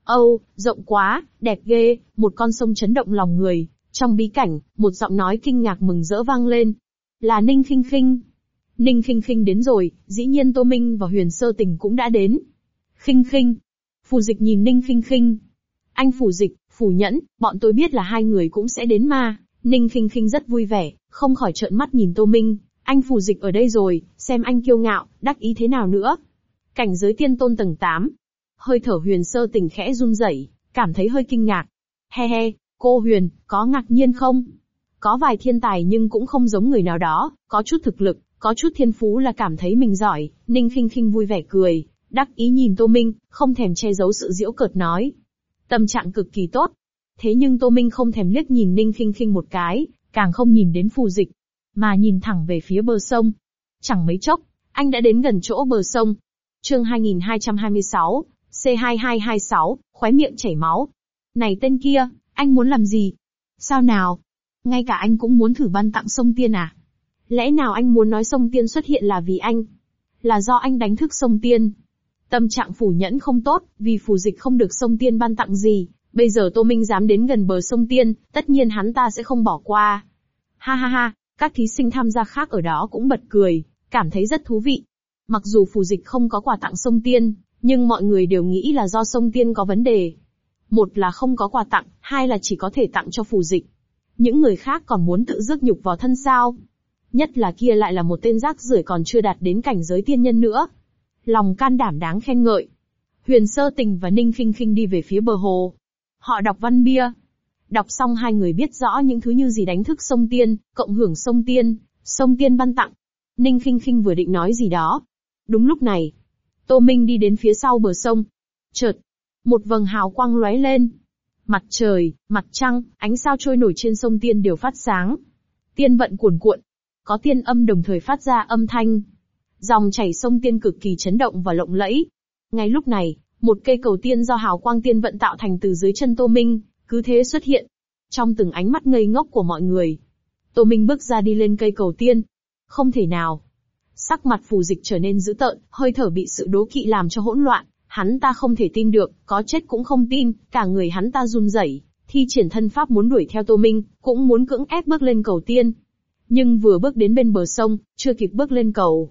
Rộng quá, đẹp ghê, một con sông chấn động lòng người. Trong bí cảnh, một giọng nói kinh ngạc mừng rỡ vang lên. Là Ninh Khinh Khinh. Ninh Khinh Khinh đến rồi, dĩ nhiên Tô Minh và Huyền Sơ Tình cũng đã đến. Khinh Khinh. Phù Dịch nhìn Ninh Khinh Khinh. Anh Phù Dịch, Phù Nhẫn, bọn tôi biết là hai người cũng sẽ đến mà. Ninh Khinh Khinh rất vui vẻ, không khỏi trợn mắt nhìn Tô Minh. Anh Phù Dịch ở đây rồi, xem anh kiêu ngạo, đắc ý thế nào nữa. Cảnh giới tiên tôn tầng 8. Hơi thở Huyền Sơ Tình khẽ run rẩy, cảm thấy hơi kinh ngạc. He, cô Huyền, có ngạc nhiên không? Có vài thiên tài nhưng cũng không giống người nào đó, có chút thực lực, có chút thiên phú là cảm thấy mình giỏi. Ninh Khinh Khinh vui vẻ cười, đắc ý nhìn Tô Minh, không thèm che giấu sự giễu cợt nói. Tâm trạng cực kỳ tốt. Thế nhưng Tô Minh không thèm liếc nhìn Ninh Khinh Khinh một cái, càng không nhìn đến Phù Dịch, mà nhìn thẳng về phía bờ sông. Chẳng mấy chốc, anh đã đến gần chỗ bờ sông. Chương 2226, C2226, khóe miệng chảy máu. Này tên kia, anh muốn làm gì? Sao nào? Ngay cả anh cũng muốn thử ban tặng sông Tiên à? Lẽ nào anh muốn nói sông Tiên xuất hiện là vì anh? Là do anh đánh thức sông Tiên? Tâm trạng Phù Nhẫn không tốt, vì Phù Dịch không được sông Tiên ban tặng gì. Bây giờ Tô Minh dám đến gần bờ sông Tiên, tất nhiên hắn ta sẽ không bỏ qua. Ha, các thí sinh tham gia khác ở đó cũng bật cười, cảm thấy rất thú vị. Mặc dù Phù Dịch không có quà tặng sông Tiên, nhưng mọi người đều nghĩ là do sông Tiên có vấn đề. Một là không có quà tặng, hai là chỉ có thể tặng cho Phù Dịch. Những người khác còn muốn tự rước nhục vào thân sao? Nhất là kia lại là một tên rác rưởi còn chưa đạt đến cảnh giới tiên nhân nữa. Lòng can đảm đáng khen ngợi. Huyền Sơ Tình và Ninh Khinh Khinh đi về phía bờ hồ. Họ đọc văn bia. Đọc xong hai người biết rõ những thứ như gì đánh thức sông Tiên, cộng hưởng sông Tiên ban tặng. Ninh Khinh Khinh vừa định nói gì đó. Đúng lúc này, Tô Minh đi đến phía sau bờ sông. Chợt, một vầng hào quang lóe lên. Mặt trời, mặt trăng, ánh sao trôi nổi trên sông Tiên đều phát sáng. Tiên vận cuồn cuộn, có tiên âm đồng thời phát ra âm thanh. Dòng chảy sông Tiên cực kỳ chấn động và lộng lẫy. Ngay lúc này, một cây cầu tiên do hào quang tiên vận tạo thành từ dưới chân Tô Minh, cứ thế xuất hiện. Trong từng ánh mắt ngây ngốc của mọi người, Tô Minh bước ra đi lên cây cầu tiên. Không thể nào. Sắc mặt Phù Dịch trở nên dữ tợn, hơi thở bị sự đố kỵ làm cho hỗn loạn. Hắn ta không thể tin được, có chết cũng không tin, cả người hắn ta run rẩy, thi triển thân pháp muốn đuổi theo Tô Minh, cũng muốn cưỡng ép bước lên cầu tiên. Nhưng vừa bước đến bên bờ sông, chưa kịp bước lên cầu.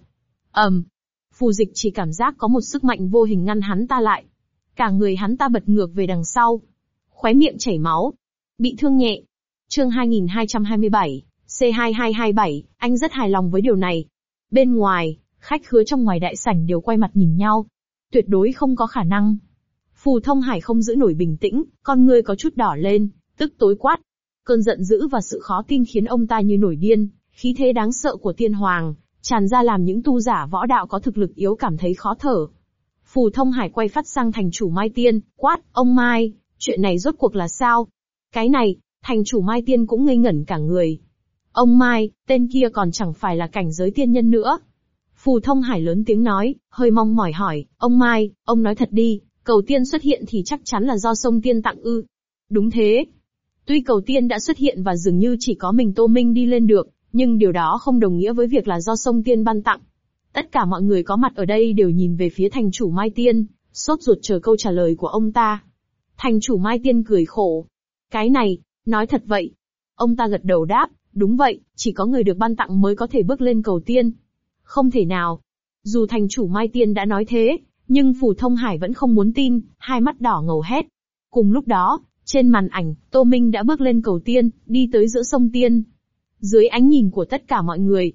Phù Dịch chỉ cảm giác có một sức mạnh vô hình ngăn hắn ta lại. Cả người hắn ta bật ngược về đằng sau. Khóe miệng chảy máu. Bị thương nhẹ. Chương 2227, C2227, anh rất hài lòng với điều này. Bên ngoài, khách khứa trong ngoài đại sảnh đều quay mặt nhìn nhau. Tuyệt đối không có khả năng. Phù Thông Hải không giữ nổi bình tĩnh, con ngươi có chút đỏ lên, tức tối quát. Cơn giận dữ và sự khó tin khiến ông ta như nổi điên, khí thế đáng sợ của tiên hoàng, tràn ra làm những tu giả võ đạo có thực lực yếu cảm thấy khó thở. Phù Thông Hải quay phát sang thành chủ Mai Tiên, quát, ông Mai, chuyện này rốt cuộc là sao? Cái này, thành chủ Mai Tiên cũng ngây ngẩn cả người. Ông Mai, tên kia còn chẳng phải là cảnh giới tiên nhân nữa. Phù Thông Hải lớn tiếng nói, hơi mong mỏi hỏi, ông Mai, ông nói thật đi, cầu tiên xuất hiện thì chắc chắn là do sông Tiên tặng ư? Đúng thế. Tuy cầu tiên đã xuất hiện và dường như chỉ có mình Tô Minh đi lên được, nhưng điều đó không đồng nghĩa với việc là do sông Tiên ban tặng. Tất cả mọi người có mặt ở đây đều nhìn về phía thành chủ Mai Tiên, sốt ruột chờ câu trả lời của ông ta. Thành chủ Mai Tiên cười khổ. Cái này, nói thật vậy. Ông ta gật đầu đáp, đúng vậy, chỉ có người được ban tặng mới có thể bước lên cầu tiên. Không thể nào. Dù thành chủ Mai Tiên đã nói thế, nhưng Phù Thông Hải vẫn không muốn tin, hai mắt đỏ ngầu hét. Cùng lúc đó, trên màn ảnh, Tô Minh đã bước lên cầu tiên, đi tới giữa sông Tiên. Dưới ánh nhìn của tất cả mọi người,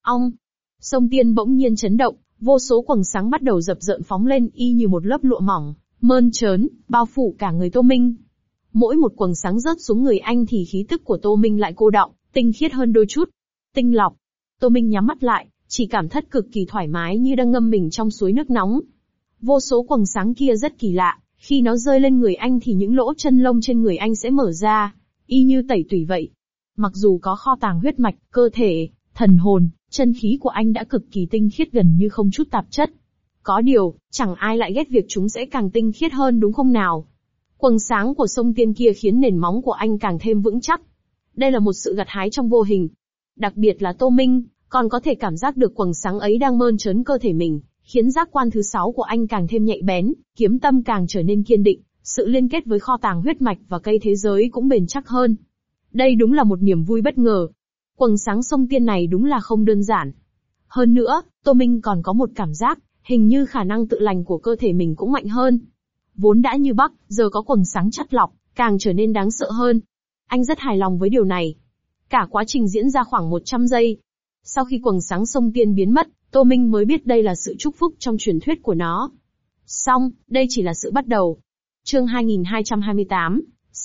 sông Tiên bỗng nhiên chấn động, vô số quầng sáng bắt đầu dập dờn phóng lên y như một lớp lụa mỏng, mơn trớn, bao phủ cả người Tô Minh. Mỗi một quầng sáng rớt xuống người anh thì khí tức của Tô Minh lại cô đọng, tinh khiết hơn đôi chút. Tinh lọc. Tô Minh nhắm mắt lại, chỉ cảm thấy cực kỳ thoải mái như đang ngâm mình trong suối nước nóng. Vô số quầng sáng kia rất kỳ lạ, khi nó rơi lên người anh thì những lỗ chân lông trên người anh sẽ mở ra, y như tẩy tủy vậy. Mặc dù có kho tàng huyết mạch, cơ thể, thần hồn, chân khí của anh đã cực kỳ tinh khiết gần như không chút tạp chất. Có điều, chẳng ai lại ghét việc chúng sẽ càng tinh khiết hơn đúng không nào? Quầng sáng của sông Tiên kia khiến nền móng của anh càng thêm vững chắc. Đây là một sự gặt hái trong vô hình. Đặc biệt là Tô Minh, còn có thể cảm giác được quầng sáng ấy đang mơn trớn cơ thể mình, khiến giác quan thứ 6 của anh càng thêm nhạy bén, kiếm tâm càng trở nên kiên định, sự liên kết với kho tàng huyết mạch và cây thế giới cũng bền chắc hơn. Đây đúng là một niềm vui bất ngờ. Quầng sáng sông Tiên này đúng là không đơn giản. Hơn nữa, Tô Minh còn có một cảm giác, hình như khả năng tự lành của cơ thể mình cũng mạnh hơn. Vốn đã như Bắc, giờ có quầng sáng chắt lọc, càng trở nên đáng sợ hơn. Anh rất hài lòng với điều này. Cả quá trình diễn ra khoảng 100 giây. Sau khi quầng sáng sông Tiên biến mất, Tô Minh mới biết đây là sự chúc phúc trong truyền thuyết của nó. Xong, đây chỉ là sự bắt đầu. Chương 2228,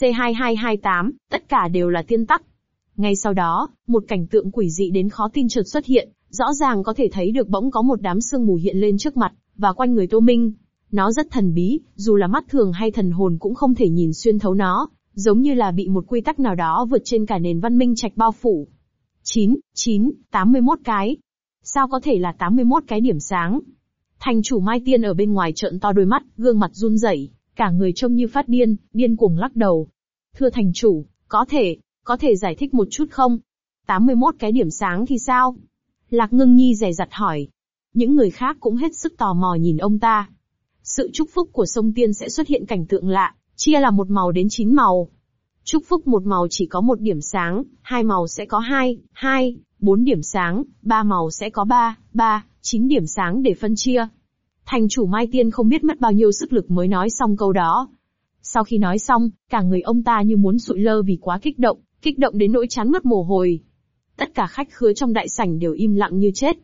C2228, tất cả đều là tiên tắc. Ngay sau đó, một cảnh tượng quỷ dị đến khó tin chợt xuất hiện, rõ ràng có thể thấy được bỗng có một đám sương mù hiện lên trước mặt, và quanh người Tô Minh. Nó rất thần bí, dù là mắt thường hay thần hồn cũng không thể nhìn xuyên thấu nó, giống như là bị một quy tắc nào đó vượt trên cả nền văn minh trạch bao phủ. 81 cái. Sao có thể là 81 cái điểm sáng? Thành chủ Mai Tiên ở bên ngoài trợn to đôi mắt, gương mặt run rẩy, cả người trông như phát điên, điên cuồng lắc đầu. Thưa thành chủ, có thể giải thích một chút không? 81 cái điểm sáng thì sao? Lạc Ngưng Nhi dè dặt hỏi. Những người khác cũng hết sức tò mò nhìn ông ta. Sự chúc phúc của sông Tiên sẽ xuất hiện cảnh tượng lạ, chia là một màu đến 9 màu. Chúc phúc một màu chỉ có một điểm sáng, hai màu sẽ có 2, 4 điểm sáng, 3 màu sẽ có 3, 9 điểm sáng để phân chia. Thành chủ Mai Tiên không biết mất bao nhiêu sức lực mới nói xong câu đó. Sau khi nói xong, cả người ông ta như muốn sụi lơ vì quá kích động đến nỗi trán mất mồ hôi. Tất cả khách khứa trong đại sảnh đều im lặng như chết.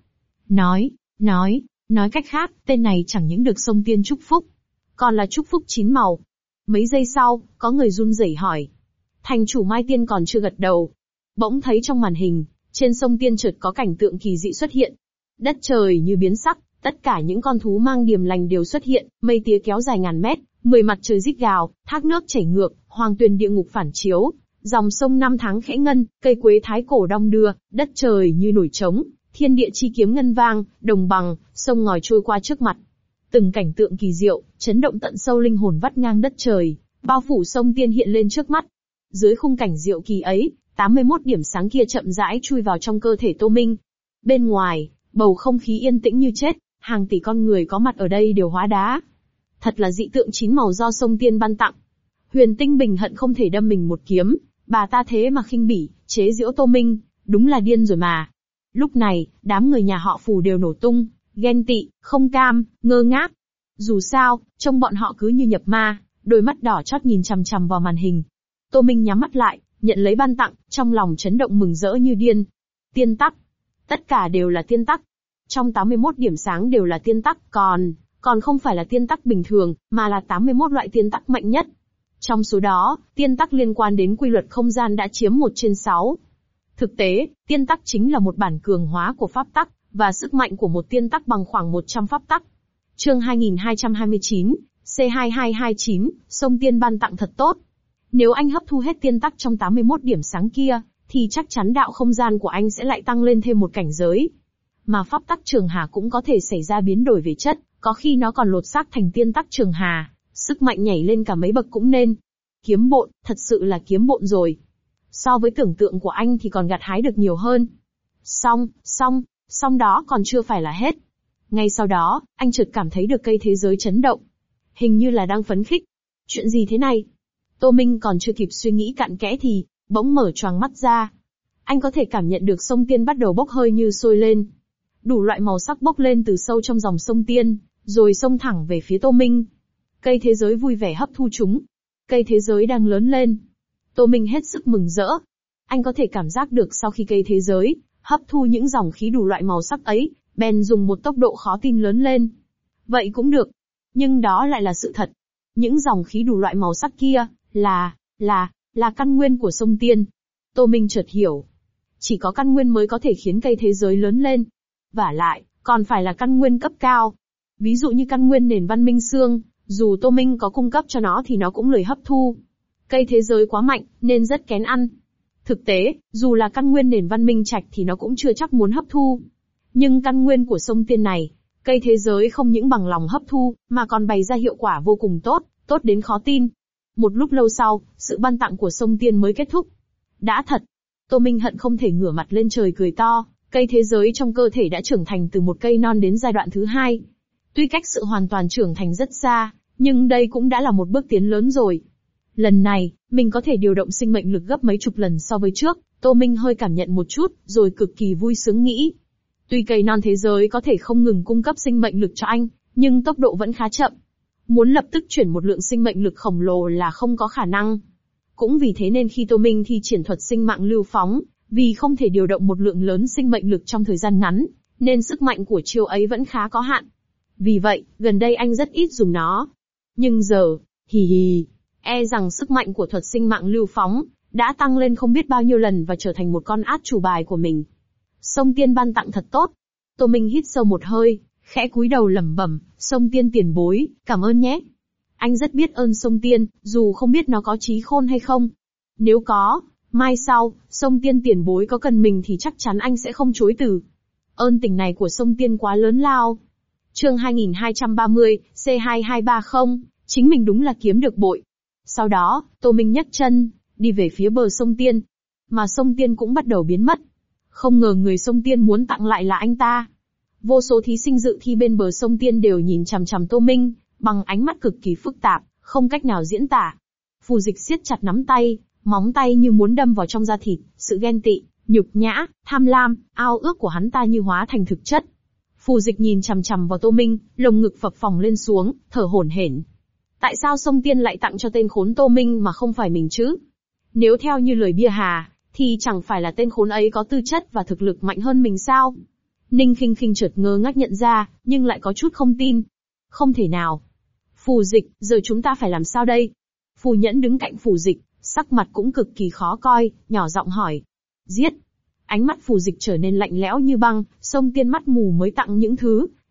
Nói cách khác, tên này chẳng những được sông Tiên chúc phúc, còn là chúc phúc 9 màu. Mấy giây sau, có người run rẩy hỏi. Thành chủ Mai Tiên còn chưa gật đầu. Bỗng thấy trong màn hình, trên sông Tiên chợt có cảnh tượng kỳ dị xuất hiện. Đất trời như biến sắc, Tất cả những con thú mang điềm lành đều xuất hiện, mây tía kéo dài ngàn mét, 10 mặt trời rít gào, thác nước chảy ngược, hoàng tuyền địa ngục phản chiếu, dòng sông năm tháng khẽ ngân, cây quế thái cổ đong đưa, đất trời như nổi trống, thiên địa chi kiếm ngân vang, đồng bằng, sông ngòi trôi qua trước mặt. Từng cảnh tượng kỳ diệu, chấn động tận sâu linh hồn vắt ngang đất trời, bao phủ sông tiên hiện lên trước mắt. Dưới khung cảnh diệu kỳ ấy, 81 điểm sáng kia chậm rãi chui vào trong cơ thể Tô Minh. Bên ngoài, bầu không khí yên tĩnh như chết, hàng tỷ con người có mặt ở đây đều hóa đá. Thật là dị tượng chín màu do sông tiên ban tặng. Huyền Tinh Bình hận không thể đâm mình một kiếm, bà ta thế mà khinh bỉ, chế giễu Tô Minh, đúng là điên rồi mà. Lúc này, đám người nhà họ Phù đều nổ tung, ghen tị, không cam, ngơ ngác. Dù sao, trông bọn họ cứ như nhập ma, đôi mắt đỏ chót nhìn chằm chằm vào màn hình. Tô Minh nhắm mắt lại, nhận lấy ban tặng, trong lòng chấn động mừng rỡ như điên. Tiên tắc. Tất cả đều là tiên tắc. Trong 81 điểm sáng đều là tiên tắc, còn không phải là tiên tắc bình thường, mà là 81 loại tiên tắc mạnh nhất. Trong số đó, tiên tắc liên quan đến quy luật không gian đã chiếm 1/6. Thực tế, tiên tắc chính là một bản cường hóa của pháp tắc, và sức mạnh của một tiên tắc bằng khoảng 100 pháp tắc. Chương 2229, C2229, sông tiên ban tặng thật tốt. Nếu anh hấp thu hết tiên tắc trong 81 điểm sáng kia, thì chắc chắn đạo không gian của anh sẽ lại tăng lên thêm một cảnh giới. Mà pháp tắc trường hà cũng có thể xảy ra biến đổi về chất, có khi nó còn lột xác thành tiên tắc trường hà, sức mạnh nhảy lên cả mấy bậc cũng nên. Kiếm bộn, thật sự là kiếm bộn rồi. So với tưởng tượng của anh thì còn gặt hái được nhiều hơn. Xong đó còn chưa phải là hết. Ngay sau đó, anh chợt cảm thấy được cây thế giới chấn động. Hình như là đang phấn khích. Chuyện gì thế này? Tô Minh còn chưa kịp suy nghĩ cặn kẽ thì, bỗng mở choàng mắt ra. Anh có thể cảm nhận được sông tiên bắt đầu bốc hơi như sôi lên. Đủ loại màu sắc bốc lên từ sâu trong dòng sông tiên, rồi xông thẳng về phía Tô Minh. Cây thế giới vui vẻ hấp thu chúng. Cây thế giới đang lớn lên. Tô Minh hết sức mừng rỡ. Anh có thể cảm giác được sau khi cây thế giới hấp thu những dòng khí đủ loại màu sắc ấy, bèn dùng một tốc độ khó tin lớn lên. Vậy cũng được. Nhưng đó lại là sự thật. Những dòng khí đủ loại màu sắc kia, là căn nguyên của sông tiên. Tô Minh chợt hiểu. Chỉ có căn nguyên mới có thể khiến cây thế giới lớn lên. Vả lại, còn phải là căn nguyên cấp cao. Ví dụ như căn nguyên nền văn minh xương, dù Tô Minh có cung cấp cho nó thì nó cũng lười hấp thu. Cây thế giới quá mạnh, nên rất kén ăn. Thực tế, dù là căn nguyên nền văn minh trạch thì nó cũng chưa chắc muốn hấp thu. Nhưng căn nguyên của sông tiên này, cây thế giới không những bằng lòng hấp thu, mà còn bày ra hiệu quả vô cùng tốt, tốt đến khó tin. Một lúc lâu sau, sự ban tặng của sông tiên mới kết thúc. Đã thật. Tô Minh hận không thể ngửa mặt lên trời cười to, cây thế giới trong cơ thể đã trưởng thành từ một cây non đến giai đoạn thứ hai. Tuy cách sự hoàn toàn trưởng thành rất xa, nhưng đây cũng đã là một bước tiến lớn rồi. Lần này, mình có thể điều động sinh mệnh lực gấp mấy chục lần so với trước, Tô Minh hơi cảm nhận một chút, rồi cực kỳ vui sướng nghĩ. Tuy cây non thế giới có thể không ngừng cung cấp sinh mệnh lực cho anh, nhưng tốc độ vẫn khá chậm. Muốn lập tức chuyển một lượng sinh mệnh lực khổng lồ là không có khả năng. Cũng vì thế nên khi Tô Minh thi triển thuật sinh mạng lưu phóng, vì không thể điều động một lượng lớn sinh mệnh lực trong thời gian ngắn, nên sức mạnh của chiêu ấy vẫn khá có hạn. Vì vậy, gần đây anh rất ít dùng nó. Nhưng giờ, e rằng sức mạnh của thuật sinh mạng lưu phóng đã tăng lên không biết bao nhiêu lần và trở thành một con át chủ bài của mình. Sông tiên ban tặng thật tốt. Tô Minh hít sâu một hơi, khẽ cúi đầu lẩm bẩm, sông tiên tiền bối, cảm ơn nhé. Anh rất biết ơn sông tiên, dù không biết nó có trí khôn hay không. Nếu có, mai sau, sông tiên tiền bối có cần mình thì chắc chắn anh sẽ không chối từ. Ơn tình này của sông tiên quá lớn lao. Chương 2230, C2230, chính mình đúng là kiếm được bội. Sau đó, Tô Minh nhấc chân, đi về phía bờ sông tiên. Mà sông tiên cũng bắt đầu biến mất. Không ngờ người sông tiên muốn tặng lại là anh ta. Vô số thí sinh dự thi bên bờ sông tiên đều nhìn chằm chằm Tô Minh, bằng ánh mắt cực kỳ phức tạp, không cách nào diễn tả. Phù Dịch siết chặt nắm tay, móng tay như muốn đâm vào trong da thịt, sự ghen tị, nhục nhã, tham lam, ao ước của hắn ta như hóa thành thực chất. Phù Dịch nhìn chằm chằm vào Tô Minh, lồng ngực phập phồng lên xuống, thở hổn hển. Tại sao sông tiên lại tặng cho tên khốn Tô Minh mà không phải mình chứ? Nếu theo như lời bia hà, thì chẳng phải là tên khốn ấy có tư chất và thực lực mạnh hơn mình sao? Ninh Khinh Khinh chợt ngơ ngác nhận ra, nhưng lại có chút không tin. Không thể nào. Phù Dịch, giờ chúng ta phải làm sao đây? Phù Nhẫn đứng cạnh Phù Dịch, sắc mặt cũng cực kỳ khó coi, nhỏ giọng hỏi. Giết. Ánh mắt Phù Dịch trở nên lạnh lẽo như băng, sông tiên mắt mù mới tặng những thứ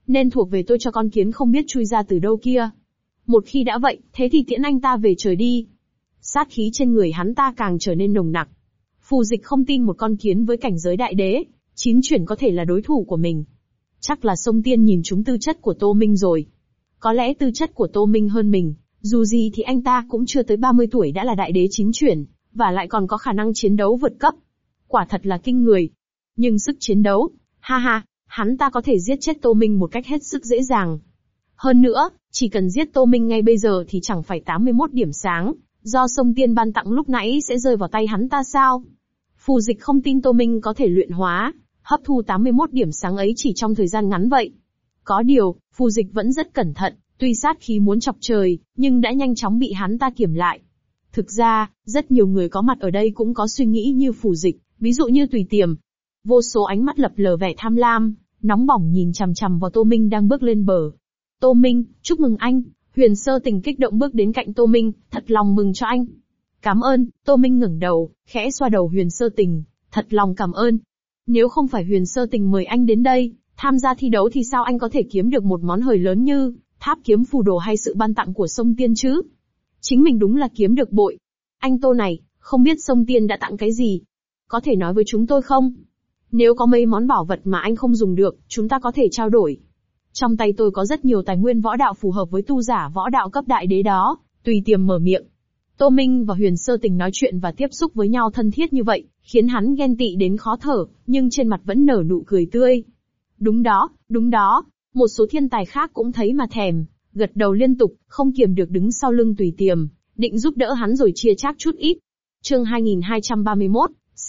nên thuộc về tôi cho con kiến không biết chui ra từ đâu kia. Một khi đã vậy, thế thì tiễn anh ta về trời đi. Sát khí trên người hắn ta càng trở nên nồng nặc. Phù Dịch không tin một con kiến với cảnh giới đại đế, 9 chuyển có thể là đối thủ của mình. Chắc là Sông Tiên nhìn trúng tư chất của Tô Minh rồi. Có lẽ tư chất của Tô Minh hơn mình, dù gì thì anh ta cũng chưa tới 30 tuổi đã là đại đế 9 chuyển, và lại còn có khả năng chiến đấu vượt cấp. Quả thật là kinh người. Nhưng sức chiến đấu, ha ha, hắn ta có thể giết chết Tô Minh một cách hết sức dễ dàng. Hơn nữa, chỉ cần giết Tô Minh ngay bây giờ thì chẳng phải 81 điểm sáng, do Sông Tiên ban tặng lúc nãy sẽ rơi vào tay hắn ta sao? Phù Dịch không tin Tô Minh có thể luyện hóa, hấp thu 81 điểm sáng ấy chỉ trong thời gian ngắn vậy. Có điều, Phù Dịch vẫn rất cẩn thận, tuy sát khí muốn chọc trời, nhưng đã nhanh chóng bị hắn ta kiểm lại. Thực ra, rất nhiều người có mặt ở đây cũng có suy nghĩ như Phù Dịch, ví dụ như Tùy Tiềm. Vô số ánh mắt lập lờ vẻ tham lam, nóng bỏng nhìn chằm chằm vào Tô Minh đang bước lên bờ. Tô Minh, chúc mừng anh. Huyền Sơ Tình kích động bước đến cạnh Tô Minh, thật lòng mừng cho anh. Cảm ơn. Tô Minh ngẩng đầu, khẽ xoa đầu Huyền Sơ Tình, thật lòng cảm ơn. Nếu không phải Huyền Sơ Tình mời anh đến đây, tham gia thi đấu thì sao anh có thể kiếm được một món hời lớn như tháp kiếm phù đồ hay sự ban tặng của Sông Tiên chứ? Chính mình đúng là kiếm được bội. Anh Tô này, không biết Sông Tiên đã tặng cái gì? Có thể nói với chúng tôi không? Nếu có mấy món bảo vật mà anh không dùng được, chúng ta có thể trao đổi. Trong tay tôi có rất nhiều tài nguyên võ đạo phù hợp với tu giả võ đạo cấp đại đế đó. Tùy Tiềm mở miệng. Tô Minh và Huyền Sơ Tình nói chuyện và tiếp xúc với nhau thân thiết như vậy, khiến hắn ghen tị đến khó thở, nhưng trên mặt vẫn nở nụ cười tươi. Đúng đó, đúng đó. Một số thiên tài khác cũng thấy mà thèm, gật đầu liên tục, không kiềm được đứng sau lưng Tùy Tiềm, định giúp đỡ hắn rồi chia chác chút ít. Chương 2231,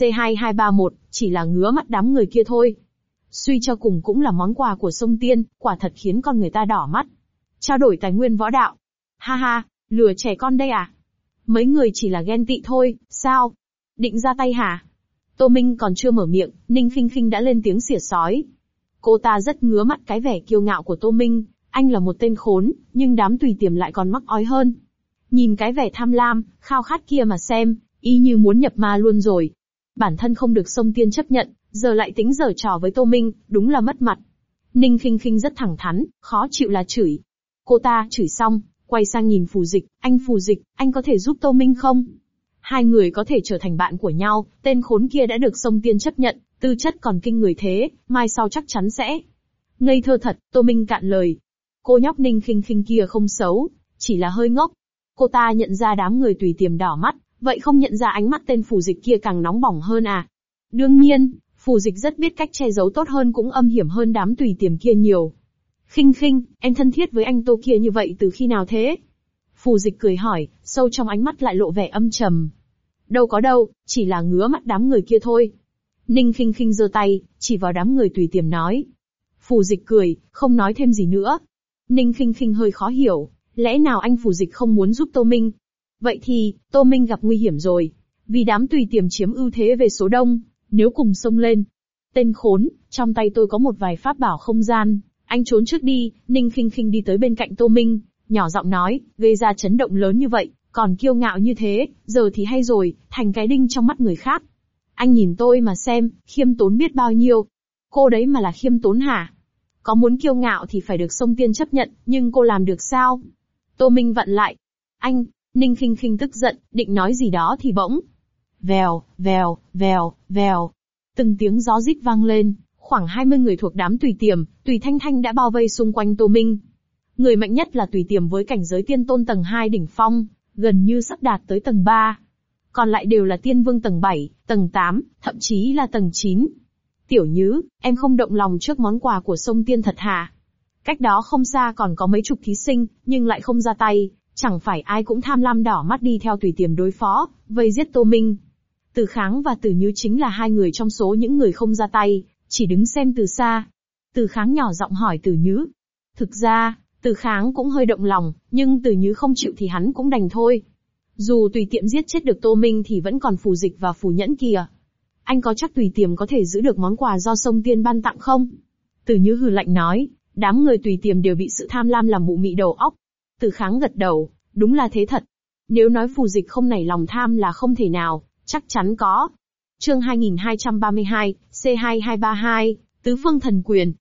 C2231, chỉ là ngứa mắt đám người kia thôi. Suy cho cùng cũng là món quà của Sông Tiên, quả thật khiến con người ta đỏ mắt. Trao đổi tài nguyên võ đạo. Ha ha, lừa trẻ con đây à? Mấy người chỉ là ghen tị thôi, sao? Định ra tay hả? Tô Minh còn chưa mở miệng, Ninh Khinh Khinh đã lên tiếng xỉa sói. Cô ta rất ngứa mắt cái vẻ kiêu ngạo của Tô Minh, anh là một tên khốn, nhưng đám Tùy Tiềm lại còn mắc ói hơn. Nhìn cái vẻ tham lam, khao khát kia mà xem, y như muốn nhập ma luôn rồi. Bản thân không được Sông Tiên chấp nhận, giờ lại tính giở trò với Tô Minh, đúng là mất mặt. Ninh Khinh Khinh rất thẳng thắn, khó chịu là chửi. Cô ta chửi xong, quay sang nhìn Phù Dịch, anh Phù Dịch, anh có thể giúp Tô Minh không? Hai người có thể trở thành bạn của nhau, tên khốn kia đã được Sông Tiên chấp nhận, tư chất còn kinh người thế, mai sau chắc chắn sẽ. Ngây thơ thật, Tô Minh cạn lời. Cô nhóc Ninh Khinh Khinh kia không xấu, chỉ là hơi ngốc. Cô ta nhận ra đám người Tùy Tiềm đỏ mắt, vậy không nhận ra ánh mắt tên Phù Dịch kia càng nóng bỏng hơn à? Đương nhiên, Phù Dịch rất biết cách che giấu tốt hơn cũng âm hiểm hơn đám Tùy Tiềm kia nhiều. Khinh Khinh, em thân thiết với anh Tô kia như vậy từ khi nào thế? Phù Dịch cười hỏi, sâu trong ánh mắt lại lộ vẻ âm trầm. Đâu có đâu, chỉ là ngứa mắt đám người kia thôi. Ninh Khinh Khinh giơ tay, chỉ vào đám người Tùy Tiềm nói. Phù Dịch cười, không nói thêm gì nữa. Ninh Khinh Khinh hơi khó hiểu, lẽ nào anh Phù Dịch không muốn giúp Tô Minh? Vậy thì, Tô Minh gặp nguy hiểm rồi. Vì đám Tùy Tiềm chiếm ưu thế về số đông, nếu cùng xông lên. Tên khốn, trong tay tôi có một vài pháp bảo không gian, anh trốn trước đi. Ninh Khinh Khinh đi tới bên cạnh Tô Minh, nhỏ giọng nói, gây ra chấn động lớn như vậy, còn kiêu ngạo như thế, giờ thì hay rồi, thành cái đinh trong mắt người khác. Anh nhìn tôi mà xem, khiêm tốn biết bao nhiêu. Cô đấy mà là khiêm tốn hả? Có muốn kiêu ngạo thì phải được Sông Tiên chấp nhận, nhưng cô làm được sao? Tô Minh vặn lại. Anh, Ninh Khinh Khinh tức giận, định nói gì đó thì bỗng. Vèo, vèo, vèo, vèo. Từng tiếng gió rít vang lên, khoảng 20 người thuộc đám Tùy Tiềm, Tùy Thanh Thanh đã bao vây xung quanh Tô Minh. Người mạnh nhất là Tùy Tiềm với cảnh giới tiên tôn tầng 2 đỉnh phong, gần như sắp đạt tới tầng 3. Còn lại đều là tiên vương tầng 7, tầng 8, thậm chí là tầng 9. Tiểu Nhứ, em không động lòng trước món quà của Sông Tiên thật hả? Cách đó không xa còn có mấy chục thí sinh, nhưng lại không ra tay, chẳng phải ai cũng tham lam đỏ mắt đi theo Tùy Tiềm đối phó, vây giết Tô Minh. Từ Kháng và Từ Nhứ chính là hai người trong số những người không ra tay, chỉ đứng xem từ xa. Từ Kháng nhỏ giọng hỏi Từ Nhứ. Thực ra, Từ Kháng cũng hơi động lòng, nhưng Từ Nhứ không chịu thì hắn cũng đành thôi. Dù Tùy Tiệm giết chết được Tô Minh thì vẫn còn Phù Dịch và Phù Nhẫn kìa. Anh có chắc Tùy Tiềm có thể giữ được món quà do Sông Tiên ban tặng không? Từ Nhứ hừ lạnh nói, đám người Tùy Tiềm đều bị sự tham lam làm mụ mị đầu óc. Từ Kháng gật đầu, đúng là thế thật. Nếu nói Phù Dịch không nảy lòng tham là không thể nào, chắc chắn có. Chương 2232, C2232, Tứ Phương Thần Quyền.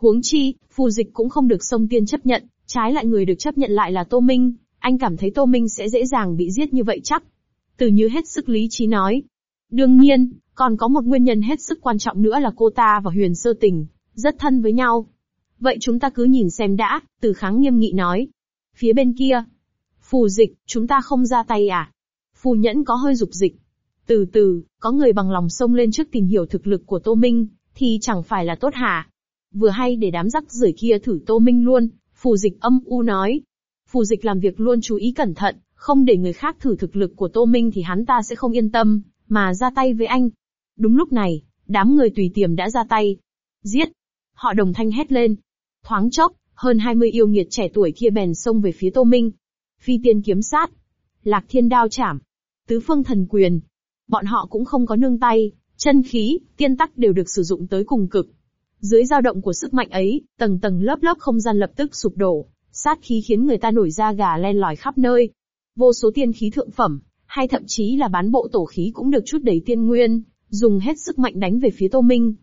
Huống chi, phù dịch cũng không được Sông Tiên chấp nhận, trái lại người được chấp nhận lại là Tô Minh, anh cảm thấy Tô Minh sẽ dễ dàng bị giết như vậy chắc? Từ Như hết sức lý trí nói. Đương nhiên, còn có một nguyên nhân hết sức quan trọng nữa là cô ta và Huyền Sơ Tình, rất thân với nhau. Vậy chúng ta cứ nhìn xem đã, Từ Kháng nghiêm nghị nói. Phía bên kia, phù dịch, chúng ta không ra tay à? Phù Nhẫn có hơi dục dịch. Từ từ, có người bằng lòng xông lên trước tìm hiểu thực lực của Tô Minh, thì chẳng phải là tốt hả? Vừa hay để đám rắc rưởi kia thử Tô Minh luôn, phù dịch âm u nói. Phù dịch làm việc luôn chú ý cẩn thận, không để người khác thử thực lực của Tô Minh thì hắn ta sẽ không yên tâm, mà ra tay với anh. Đúng lúc này, đám người Tùy Tiềm đã ra tay. Giết! Họ đồng thanh hét lên. Thoáng chốc, hơn 20 yêu nghiệt trẻ tuổi kia bèn xông về phía Tô Minh. Phi tiên kiếm sát, Lạc Thiên đao chảm, Tứ phương thần quyền. Bọn họ cũng không có nương tay, chân khí, tiên tắc đều được sử dụng tới cùng cực. Dưới dao động của sức mạnh ấy, tầng tầng lớp lớp không gian lập tức sụp đổ, sát khí khiến người ta nổi da gà len lỏi khắp nơi. Vô số tiên khí thượng phẩm, hay thậm chí là bán bộ tổ khí cũng được chút đầy tiên nguyên, dùng hết sức mạnh đánh về phía Tô Minh.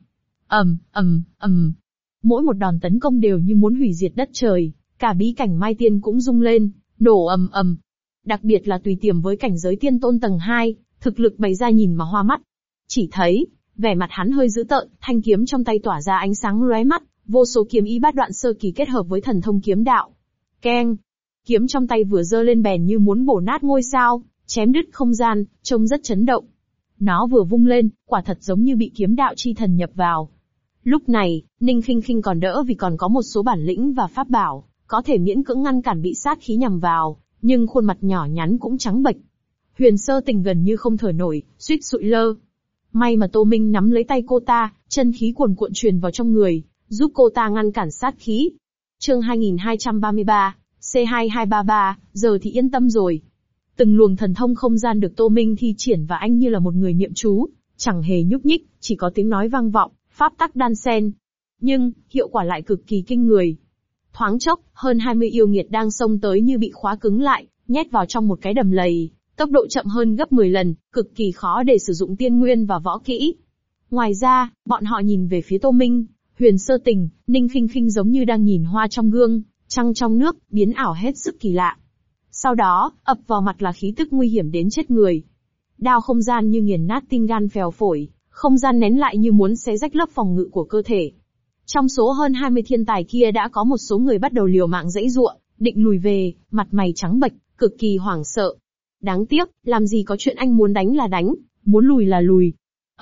Mỗi một đòn tấn công đều như muốn hủy diệt đất trời, cả bí cảnh Mai Tiên cũng rung lên, nổ ầm. Đặc biệt là Tùy Tiềm với cảnh giới tiên tôn tầng 2, thực lực bày ra nhìn mà hoa mắt. Chỉ thấy, vẻ mặt hắn hơi dữ tợn, thanh kiếm trong tay tỏa ra ánh sáng lóe mắt, vô số kiếm ý bát đoạn sơ kỳ kết hợp với thần thông kiếm đạo. Keng! Kiếm trong tay vừa giơ lên bèn như muốn bổ nát ngôi sao, chém đứt không gian, trông rất chấn động. Nó vừa vung lên, quả thật giống như bị kiếm đạo chi thần nhập vào. Lúc này, Ninh Khinh Khinh còn đỡ vì còn có một số bản lĩnh và pháp bảo, có thể miễn cưỡng ngăn cản bị sát khí nhằm vào, nhưng khuôn mặt nhỏ nhắn cũng trắng bệch. Huyền Sơ Tình gần như không thở nổi, suýt sụi lơ. May mà Tô Minh nắm lấy tay cô ta, chân khí cuồn cuộn truyền vào trong người, giúp cô ta ngăn cản sát khí. Chương 2233, C2233, giờ thì yên tâm rồi. Từng luồng thần thông không gian được Tô Minh thi triển và anh như là một người niệm chú, chẳng hề nhúc nhích, chỉ có tiếng nói vang vọng, pháp tắc đan xen. Nhưng, hiệu quả lại cực kỳ kinh người. Thoáng chốc, hơn 20 yêu nghiệt đang xông tới như bị khóa cứng lại, nhét vào trong một cái đầm lầy, tốc độ chậm hơn gấp 10 lần, cực kỳ khó để sử dụng tiên nguyên và võ kỹ. Ngoài ra, bọn họ nhìn về phía Tô Minh, Huyền Sơ Tình, Ninh Khinh Khinh giống như đang nhìn hoa trong gương, trăng trong nước, biến ảo hết sức kỳ lạ. Sau đó, ập vào mặt là khí tức nguy hiểm đến chết người. Đao không gian như nghiền nát tim gan phèo phổi, không gian nén lại như muốn xé rách lớp phòng ngự của cơ thể. Trong số hơn 20 thiên tài kia đã có một số người bắt đầu liều mạng giãy giụa, định lùi về, mặt mày trắng bệch, cực kỳ hoảng sợ. Đáng tiếc, làm gì có chuyện anh muốn đánh là đánh, muốn lùi là lùi.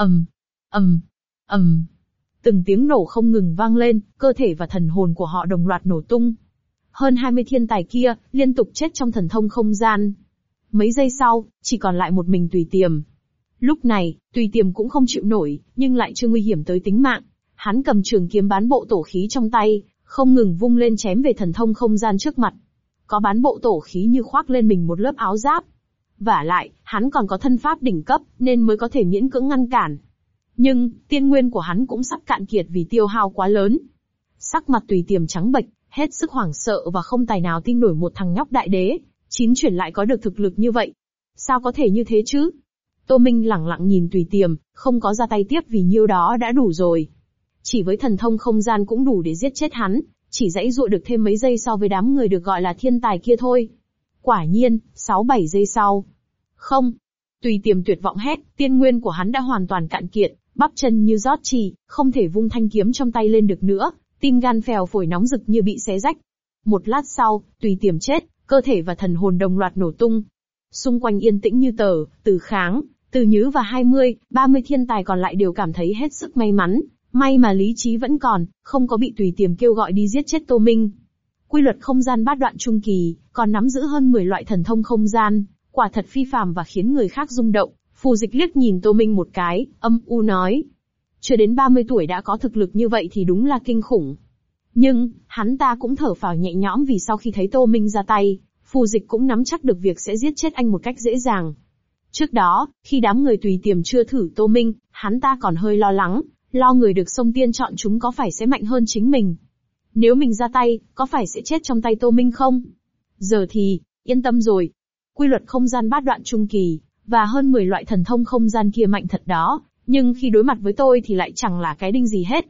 Từng tiếng nổ không ngừng vang lên, cơ thể và thần hồn của họ đồng loạt nổ tung. Hơn 20 thiên tài kia, liên tục chết trong thần thông không gian. Mấy giây sau, chỉ còn lại một mình Tùy Tiềm. Lúc này, Tùy Tiềm cũng không chịu nổi, nhưng lại chưa nguy hiểm tới tính mạng. Hắn cầm trường kiếm bán bộ tổ khí trong tay, không ngừng vung lên chém về thần thông không gian trước mặt. Có bán bộ tổ khí như khoác lên mình một lớp áo giáp. Vả lại, hắn còn có thân pháp đỉnh cấp, nên mới có thể miễn cưỡng ngăn cản. Nhưng, tiên nguyên của hắn cũng sắp cạn kiệt vì tiêu hao quá lớn. Sắc mặt Tùy Tiềm trắng bệch, hết sức hoảng sợ và không tài nào tin nổi một thằng nhóc đại đế, 9 chuyển lại có được thực lực như vậy. Sao có thể như thế chứ? Tô Minh lẳng lặng nhìn Tùy Tiềm, không có ra tay tiếp vì nhiêu đó đã đủ rồi. Chỉ với thần thông không gian cũng đủ để giết chết hắn, chỉ giãy giụa được thêm mấy giây so với đám người được gọi là thiên tài kia thôi. Quả nhiên, 6-7 giây sau. Không. Tùy Tiềm tuyệt vọng hét, tiên nguyên của hắn đã hoàn toàn cạn kiệt, bắp chân như rót trì, không thể vung thanh kiếm trong tay lên được nữa, tim gan phèo phổi nóng rực như bị xé rách. Một lát sau, Tùy Tiềm chết, cơ thể và thần hồn đồng loạt nổ tung. Xung quanh yên tĩnh như tờ, Từ Kháng, Từ Nhứ và 20-30 thiên tài còn lại đều cảm thấy hết sức may mắn, may mà lý trí vẫn còn, không có bị Tùy Tiềm kêu gọi đi giết chết Tô Minh. Quy luật không gian bát đoạn trung kỳ, còn nắm giữ hơn 10 loại thần thông không gian, quả thật phi phàm và khiến người khác rung động. Phù Dịch liếc nhìn Tô Minh một cái, âm u nói. Chưa đến 30 tuổi đã có thực lực như vậy thì đúng là kinh khủng. Nhưng, hắn ta cũng thở phào nhẹ nhõm vì sau khi thấy Tô Minh ra tay, Phù Dịch cũng nắm chắc được việc sẽ giết chết anh một cách dễ dàng. Trước đó, khi đám người Tùy Tiềm chưa thử Tô Minh, hắn ta còn hơi lo lắng, lo người được Sông Tiên chọn chúng có phải sẽ mạnh hơn chính mình. Nếu mình ra tay, có phải sẽ chết trong tay Tô Minh không? Giờ thì, yên tâm rồi. Quy luật không gian bát đoạn trung kỳ, và hơn 10 loại thần thông không gian kia mạnh thật đó, nhưng khi đối mặt với tôi thì lại chẳng là cái đinh gì hết.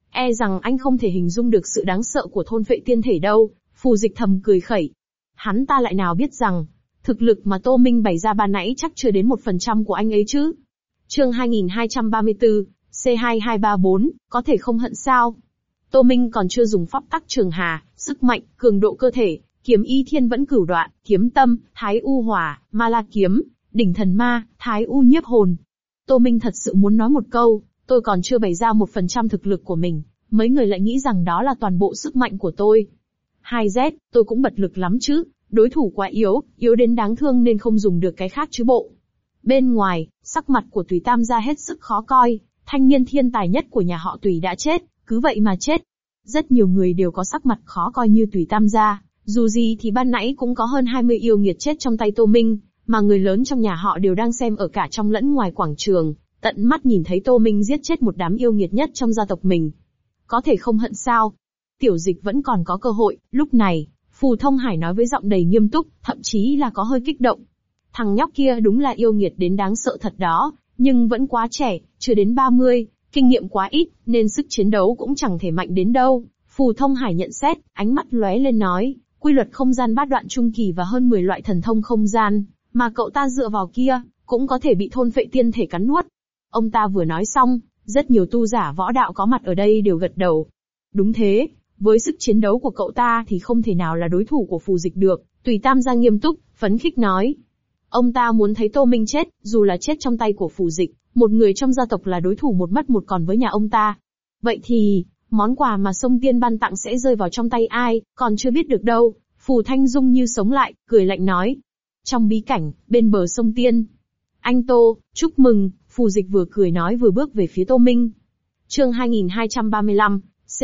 E rằng anh không thể hình dung được sự đáng sợ của thôn phệ tiên thể đâu, Phù Dịch thầm cười khẩy. Hắn ta lại nào biết rằng, thực lực mà Tô Minh bày ra ban nãy chắc chưa đến 1% của anh ấy chứ. Chương 2234, C2234, có thể không hận sao? Tô Minh còn chưa dùng pháp tắc trường hà, sức mạnh, cường độ cơ thể, kiếm y thiên vẫn cửu đoạn, kiếm tâm, thái u hỏa, ma la kiếm, đỉnh thần ma, thái u nhiếp hồn. Tô Minh thật sự muốn nói một câu, tôi còn chưa bày ra 1% thực lực của mình, mấy người lại nghĩ rằng đó là toàn bộ sức mạnh của tôi. 2Z, tôi cũng bật lực lắm chứ, đối thủ quá yếu, yếu đến đáng thương nên không dùng được cái khác chứ bộ. Bên ngoài, sắc mặt của Tùy Tam gia hết sức khó coi, thanh niên thiên tài nhất của nhà họ Tùy đã chết, cứ vậy mà chết. Rất nhiều người đều có sắc mặt khó coi như Tùy Tam gia, dù gì thì ban nãy cũng có hơn 20 yêu nghiệt chết trong tay Tô Minh, mà người lớn trong nhà họ đều đang xem ở cả trong lẫn ngoài quảng trường, tận mắt nhìn thấy Tô Minh giết chết một đám yêu nghiệt nhất trong gia tộc mình. Có thể không hận sao? Tiểu Dịch vẫn còn có cơ hội, lúc này, Phù Thông Hải nói với giọng đầy nghiêm túc, thậm chí là có hơi kích động. Thằng nhóc kia đúng là yêu nghiệt đến đáng sợ thật đó, nhưng vẫn quá trẻ, chưa đến 30, kinh nghiệm quá ít, nên sức chiến đấu cũng chẳng thể mạnh đến đâu. Phù Thông Hải nhận xét, ánh mắt lóe lên nói, quy luật không gian bát đoạn trung kỳ và hơn 10 loại thần thông không gian, mà cậu ta dựa vào kia, cũng có thể bị thôn phệ tiên thể cắn nuốt. Ông ta vừa nói xong, rất nhiều tu giả võ đạo có mặt ở đây đều gật đầu. Đúng thế, với sức chiến đấu của cậu ta thì không thể nào là đối thủ của Phù Dịch được, Tùy Tam gia nghiêm túc, phấn khích nói. Ông ta muốn thấy Tô Minh chết, dù là chết trong tay của Phù Dịch, một người trong gia tộc là đối thủ một mất một còn với nhà ông ta. Vậy thì, món quà mà Sông Tiên ban tặng sẽ rơi vào trong tay ai, còn chưa biết được đâu. Phù Thanh Dung như sống lại, cười lạnh nói. Trong bí cảnh, bên bờ sông Tiên. Anh Tô, chúc mừng, Phù Dịch vừa cười nói vừa bước về phía Tô Minh. Chương 2235,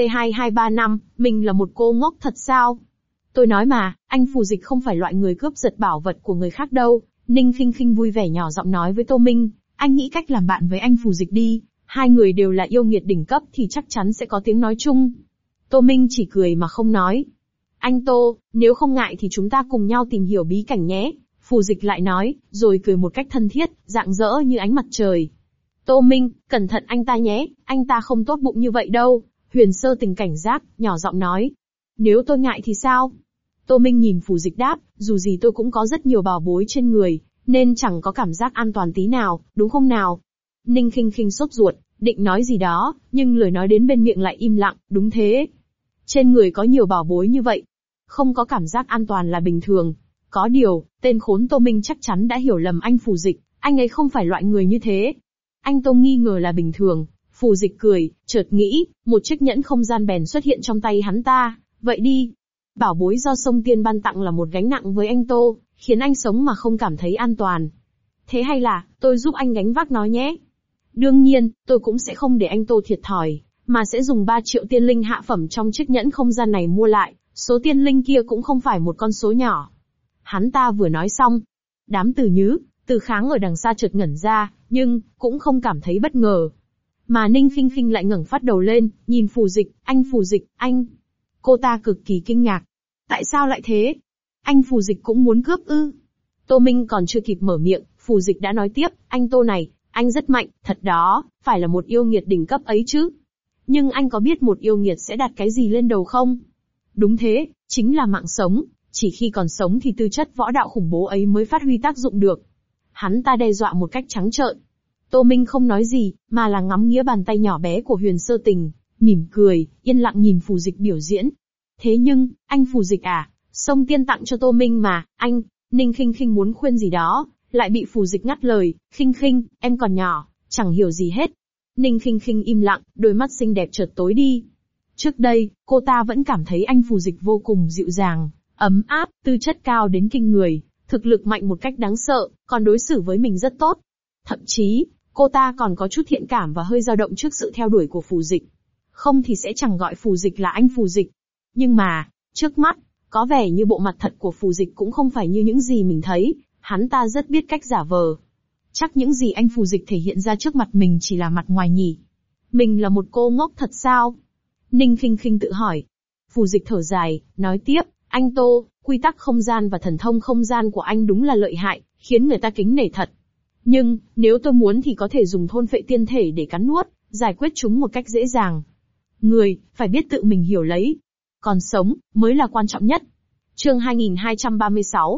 C2235, mình là một cô ngốc thật sao? Tôi nói mà, anh Phù Dịch không phải loại người cướp giật bảo vật của người khác đâu. Ninh Khinh Khinh vui vẻ nhỏ giọng nói với Tô Minh, anh nghĩ cách làm bạn với anh Phù Dịch đi, hai người đều là yêu nghiệt đỉnh cấp thì chắc chắn sẽ có tiếng nói chung. Tô Minh chỉ cười mà không nói. Anh Tô, nếu không ngại thì chúng ta cùng nhau tìm hiểu bí cảnh nhé, Phù Dịch lại nói, rồi cười một cách thân thiết, rạng rỡ như ánh mặt trời. Tô Minh, cẩn thận anh ta nhé, anh ta không tốt bụng như vậy đâu, Huyền Sơ Tình cảnh giác, nhỏ giọng nói. Nếu tôi ngại thì sao? Tô Minh nhìn Phù Dịch đáp, dù gì tôi cũng có rất nhiều bảo bối trên người, nên chẳng có cảm giác an toàn tí nào, đúng không nào? Ninh Khinh Khinh sốt ruột, định nói gì đó, nhưng lời nói đến bên miệng lại im lặng, đúng thế. Trên người có nhiều bảo bối như vậy, không có cảm giác an toàn là bình thường. Có điều, tên khốn Tô Minh chắc chắn đã hiểu lầm anh Phù Dịch, anh ấy không phải loại người như thế. Anh Tô nghi ngờ là bình thường, Phù Dịch cười, chợt nghĩ, một chiếc nhẫn không gian bèn xuất hiện trong tay hắn ta, vậy đi. Bảo bối do Sông Tiên ban tặng là một gánh nặng với anh Tô, khiến anh sống mà không cảm thấy an toàn. Thế hay là, tôi giúp anh gánh vác nó nhé. Đương nhiên, tôi cũng sẽ không để anh Tô thiệt thòi, mà sẽ dùng 3 triệu tiên linh hạ phẩm trong chiếc nhẫn không gian này mua lại, số tiên linh kia cũng không phải một con số nhỏ. Hắn ta vừa nói xong, đám Từ Nhứ, Từ Kháng ở đằng xa chợt ngẩn ra, nhưng cũng không cảm thấy bất ngờ. Mà Ninh Khinh Khinh lại ngẩng phát đầu lên, nhìn Phù Dịch, anh Phù Dịch, anh. Cô ta cực kỳ kinh ngạc. Tại sao lại thế? Anh Phù Dịch cũng muốn cướp ư? Tô Minh còn chưa kịp mở miệng, Phù Dịch đã nói tiếp, anh Tô này, anh rất mạnh, thật đó, phải là một yêu nghiệt đỉnh cấp ấy chứ. Nhưng anh có biết một yêu nghiệt sẽ đặt cái gì lên đầu không? Đúng thế, chính là mạng sống, chỉ khi còn sống thì tư chất võ đạo khủng bố ấy mới phát huy tác dụng được. Hắn ta đe dọa một cách trắng trợn. Tô Minh không nói gì, mà là ngắm nghía bàn tay nhỏ bé của Huyền Sơ Tình, mỉm cười, yên lặng nhìn Phù Dịch biểu diễn. Thế nhưng, anh Phù Dịch à, Sông Tiên tặng cho Tô Minh mà, anh, Ninh Khinh Khinh muốn khuyên gì đó, lại bị Phù Dịch ngắt lời, Khinh Khinh, em còn nhỏ, chẳng hiểu gì hết. Ninh Khinh Khinh im lặng, đôi mắt xinh đẹp chợt tối đi. Trước đây, cô ta vẫn cảm thấy anh Phù Dịch vô cùng dịu dàng, ấm áp, tư chất cao đến kinh người, thực lực mạnh một cách đáng sợ, còn đối xử với mình rất tốt. Thậm chí, cô ta còn có chút thiện cảm và hơi dao động trước sự theo đuổi của Phù Dịch. Không thì sẽ chẳng gọi Phù Dịch là anh Phù Dịch. Nhưng mà, trước mắt, có vẻ như bộ mặt thật của Phù Dịch cũng không phải như những gì mình thấy, hắn ta rất biết cách giả vờ. Chắc những gì anh Phù Dịch thể hiện ra trước mặt mình chỉ là mặt ngoài nhỉ? Mình là một cô ngốc thật sao? Ninh Khinh Khinh tự hỏi. Phù Dịch thở dài, nói tiếp, anh Tô, quy tắc không gian và thần thông không gian của anh đúng là lợi hại, khiến người ta kính nể thật. Nhưng, nếu tôi muốn thì có thể dùng thôn phệ tiên thể để cắn nuốt, giải quyết chúng một cách dễ dàng. Người, phải biết tự mình hiểu lấy. Còn sống, mới là quan trọng nhất. Chương 2236,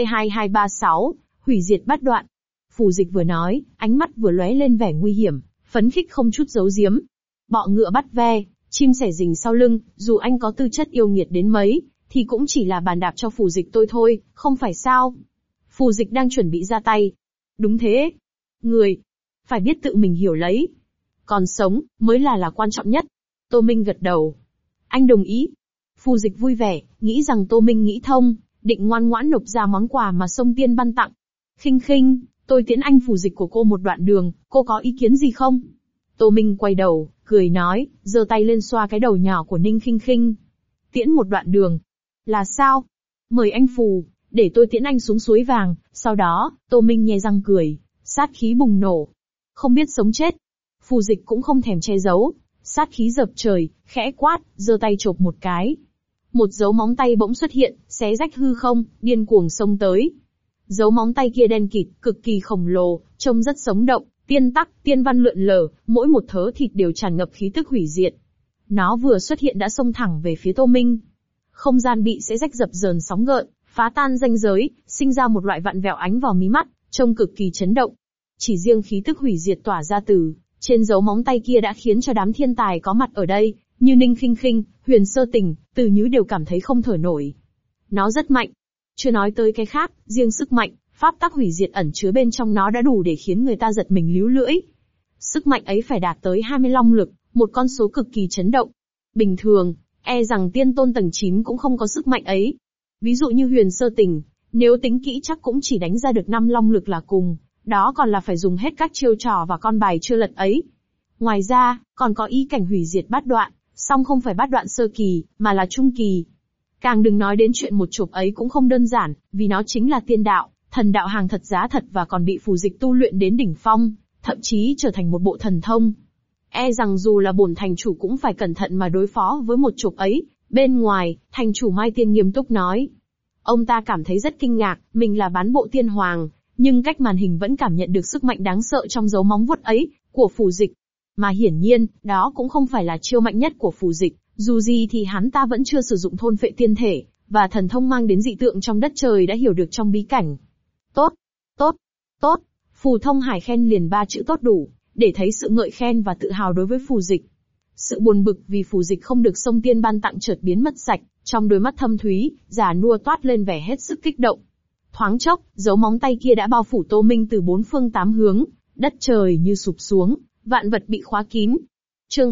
C2236, hủy diệt bát đoạn. Phù Dịch vừa nói, ánh mắt vừa lóe lên vẻ nguy hiểm, phấn khích không chút giấu giếm. Bọ ngựa bắt ve, chim sẻ rình sau lưng, dù anh có tư chất yêu nghiệt đến mấy, thì cũng chỉ là bàn đạp cho Phù Dịch tôi thôi, không phải sao? Phù Dịch đang chuẩn bị ra tay. Đúng thế. Người, phải biết tự mình hiểu lấy. Còn sống, mới là quan trọng nhất. Tô Minh gật đầu. Anh đồng ý. Phù Dịch vui vẻ, nghĩ rằng Tô Minh nghĩ thông, định ngoan ngoãn nộp ra món quà mà Sông Tiên ban tặng. Khinh Khinh, tôi tiễn anh Phù Dịch của cô một đoạn đường, cô có ý kiến gì không? Tô Minh quay đầu, cười nói, giơ tay lên xoa cái đầu nhỏ của Ninh Khinh Khinh. Tiễn một đoạn đường. Là sao? Mời anh Phù, để tôi tiễn anh xuống suối vàng. Sau đó, Tô Minh nhe răng cười, sát khí bùng nổ. Không biết sống chết. Phù Dịch cũng không thèm che giấu, sát khí dập trời, khẽ quát, giơ tay chộp một cái. Một dấu móng tay bỗng xuất hiện, xé rách hư không, điên cuồng xông tới. Dấu móng tay kia đen kịt, cực kỳ khổng lồ, trông rất sống động, tiên tắc, tiên văn lượn lờ, mỗi một thớ thịt đều tràn ngập khí tức hủy diệt. Nó vừa xuất hiện đã xông thẳng về phía Tô Minh. Không gian bị xé rách dập dờn sóng gợn, phá tan ranh giới, sinh ra một loại vặn vẹo ánh vào mí mắt, trông cực kỳ chấn động. Chỉ riêng khí tức hủy diệt tỏa ra từ trên dấu móng tay kia đã khiến cho đám thiên tài có mặt ở đây, như Ninh Khinh Khinh, Huyền Sơ Tình, Từ Nhứ đều cảm thấy không thở nổi. Nó rất mạnh. Chưa nói tới cái khác, riêng sức mạnh, pháp tắc hủy diệt ẩn chứa bên trong nó đã đủ để khiến người ta giật mình líu lưỡi. Sức mạnh ấy phải đạt tới 20 long lực, một con số cực kỳ chấn động. Bình thường, e rằng tiên tôn tầng 9 cũng không có sức mạnh ấy. Ví dụ như Huyền Sơ Tình, nếu tính kỹ chắc cũng chỉ đánh ra được 5 long lực là cùng, đó còn là phải dùng hết các chiêu trò và con bài chưa lật ấy. Ngoài ra, còn có ý cảnh hủy diệt bát đoạn, song không phải bát đoạn sơ kỳ, mà là trung kỳ. Càng đừng nói đến chuyện một chộp ấy cũng không đơn giản, vì nó chính là tiên đạo, thần đạo hàng thật giá thật và còn bị Phù Dịch tu luyện đến đỉnh phong, thậm chí trở thành một bộ thần thông. E rằng dù là bổn thành chủ cũng phải cẩn thận mà đối phó với một chộp ấy. Bên ngoài, thành chủ Mai Tiên nghiêm túc nói. Ông ta cảm thấy rất kinh ngạc, mình là bán bộ tiên hoàng, nhưng cách màn hình vẫn cảm nhận được sức mạnh đáng sợ trong dấu móng vuốt ấy, của Phù Dịch. Mà hiển nhiên, đó cũng không phải là chiêu mạnh nhất của Phù Dịch, dù gì thì hắn ta vẫn chưa sử dụng thôn phệ tiên thể, và thần thông mang đến dị tượng trong đất trời đã hiểu được trong bí cảnh. Tốt, tốt, tốt, Phù Thông Hải khen liền 3 chữ tốt đủ, để thấy sự ngợi khen và tự hào đối với Phù Dịch. Sự buồn bực vì Phù Dịch không được Sông Tiên ban tặng chợt biến mất sạch, trong đôi mắt thâm thúy, già nua toát lên vẻ hết sức kích động. Thoáng chốc, dấu móng tay kia đã bao phủ Tô Minh từ 4 phương 8 hướng, đất trời như sụp xuống, vạn vật bị khóa kín. Chương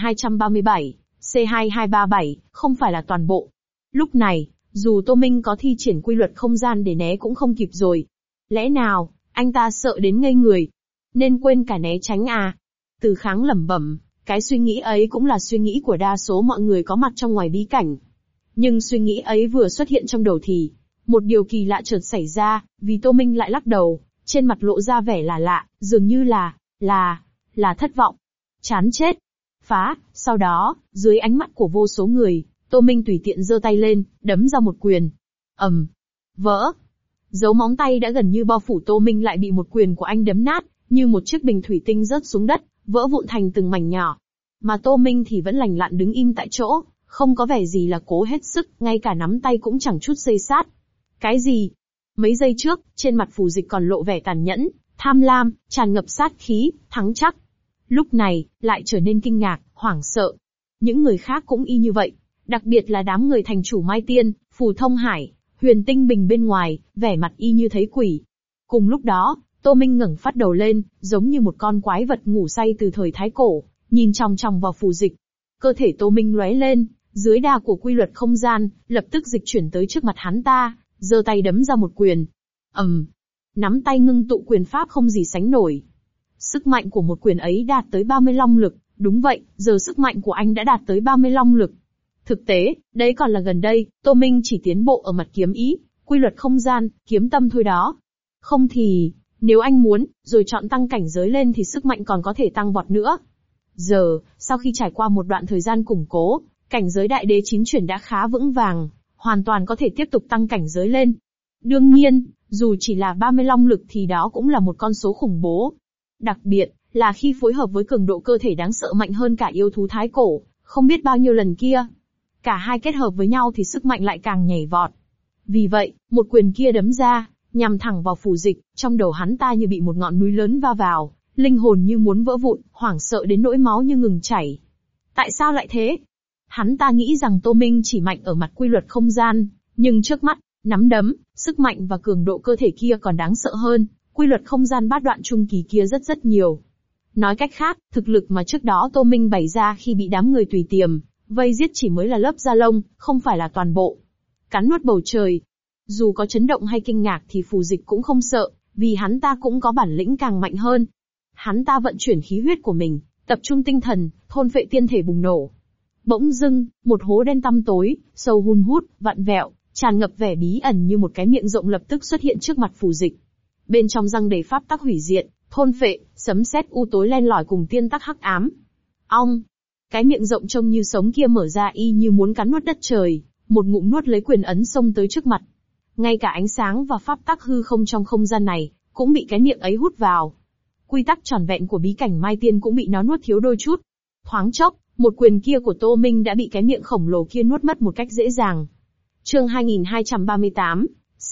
2237, C2237, không phải là toàn bộ. Lúc này, dù Tô Minh có thi triển quy luật không gian để né cũng không kịp rồi. Lẽ nào, anh ta sợ đến ngây người? Nên quên cả né tránh à? Từ Kháng lẩm bẩm, cái suy nghĩ ấy cũng là suy nghĩ của đa số mọi người có mặt trong ngoài bí cảnh. Nhưng suy nghĩ ấy vừa xuất hiện trong đầu thì, một điều kỳ lạ chợt xảy ra, vì Tô Minh lại lắc đầu, trên mặt lộ ra vẻ là lạ, dường như là thất vọng. Chán chết. Phá, sau đó, dưới ánh mắt của vô số người, Tô Minh tùy tiện giơ tay lên, đấm ra một quyền. Vỡ. Dấu móng tay đã gần như bao phủ Tô Minh lại bị một quyền của anh đấm nát, như một chiếc bình thủy tinh rớt xuống đất, vỡ vụn thành từng mảnh nhỏ. Mà Tô Minh thì vẫn lành lặn đứng im tại chỗ, không có vẻ gì là cố hết sức, ngay cả nắm tay cũng chẳng chút xây sát. Cái gì? Mấy giây trước, trên mặt Phù Dịch còn lộ vẻ tàn nhẫn, tham lam, tràn ngập sát khí, thắng chắc. Lúc này, lại trở nên kinh ngạc, hoảng sợ. Những người khác cũng y như vậy, đặc biệt là đám người thành chủ Mai Tiên, Phù Thông Hải, Huyền Tinh Bình bên ngoài, vẻ mặt y như thấy quỷ. Cùng lúc đó, Tô Minh ngẩng phát đầu lên, giống như một con quái vật ngủ say từ thời Thái Cổ, nhìn chòng chòng vào Phù Dịch. Cơ thể Tô Minh lóe lên, dưới đà của quy luật không gian, lập tức dịch chuyển tới trước mặt hắn ta, giơ tay đấm ra một quyền. Nắm tay ngưng tụ quyền pháp không gì sánh nổi. Sức mạnh của một quyền ấy đạt tới 30 long lực, đúng vậy, giờ sức mạnh của anh đã đạt tới 30 long lực. Thực tế, đấy còn là gần đây, Tô Minh chỉ tiến bộ ở mặt kiếm ý, quy luật không gian, kiếm tâm thôi đó. Không thì, nếu anh muốn, rồi chọn tăng cảnh giới lên thì sức mạnh còn có thể tăng vọt nữa. Giờ, sau khi trải qua một đoạn thời gian củng cố, cảnh giới đại đế 9 chuyển đã khá vững vàng, hoàn toàn có thể tiếp tục tăng cảnh giới lên. Đương nhiên, dù chỉ là 30 long lực thì đó cũng là một con số khủng bố. Đặc biệt, là khi phối hợp với cường độ cơ thể đáng sợ mạnh hơn cả yêu thú thái cổ, Không biết bao nhiêu lần kia. Cả hai kết hợp với nhau thì sức mạnh lại càng nhảy vọt. Vì vậy, một quyền kia đấm ra, nhằm thẳng vào Phù Dịch, trong đầu hắn ta như bị một ngọn núi lớn va vào, linh hồn như muốn vỡ vụn, hoảng sợ đến nỗi máu như ngừng chảy. Tại sao lại thế? Hắn ta nghĩ rằng Tô Minh chỉ mạnh ở mặt quy luật không gian, nhưng trước mắt, nắm đấm, sức mạnh và cường độ cơ thể kia còn đáng sợ hơn, quy luật không gian bát đoạn trung kỳ kia rất nhiều. Nói cách khác, thực lực mà trước đó Tô Minh bày ra khi bị đám người tùy tiềm vây giết chỉ mới là lớp da lông, không phải là toàn bộ. Cắn nuốt bầu trời. Dù có chấn động hay kinh ngạc thì Phù Dịch cũng không sợ, vì hắn ta cũng có bản lĩnh càng mạnh hơn. Hắn ta vận chuyển khí huyết của mình, tập trung tinh thần, thôn phệ tiên thể bùng nổ. Bỗng dưng, một hố đen tăm tối, sâu hun hút, vặn vẹo, tràn ngập vẻ bí ẩn như một cái miệng rộng lập tức xuất hiện trước mặt Phù Dịch. Bên trong răng đầy pháp tắc hủy diệt, thôn phệ, sấm sét u tối len lỏi cùng tiên tắc hắc ám. Ong! Cái miệng rộng trông như sống kia mở ra y như muốn cắn nuốt đất trời, một ngụm nuốt lấy quyền ấn xông tới trước mặt. Ngay cả ánh sáng và pháp tắc hư không trong không gian này, cũng bị cái miệng ấy hút vào. Quy tắc tròn vẹn của bí cảnh Mai Tiên cũng bị nó nuốt thiếu đôi chút. Thoáng chốc, một quyền kia của Tô Minh đã bị cái miệng khổng lồ kia nuốt mất một cách dễ dàng. Chương 2238,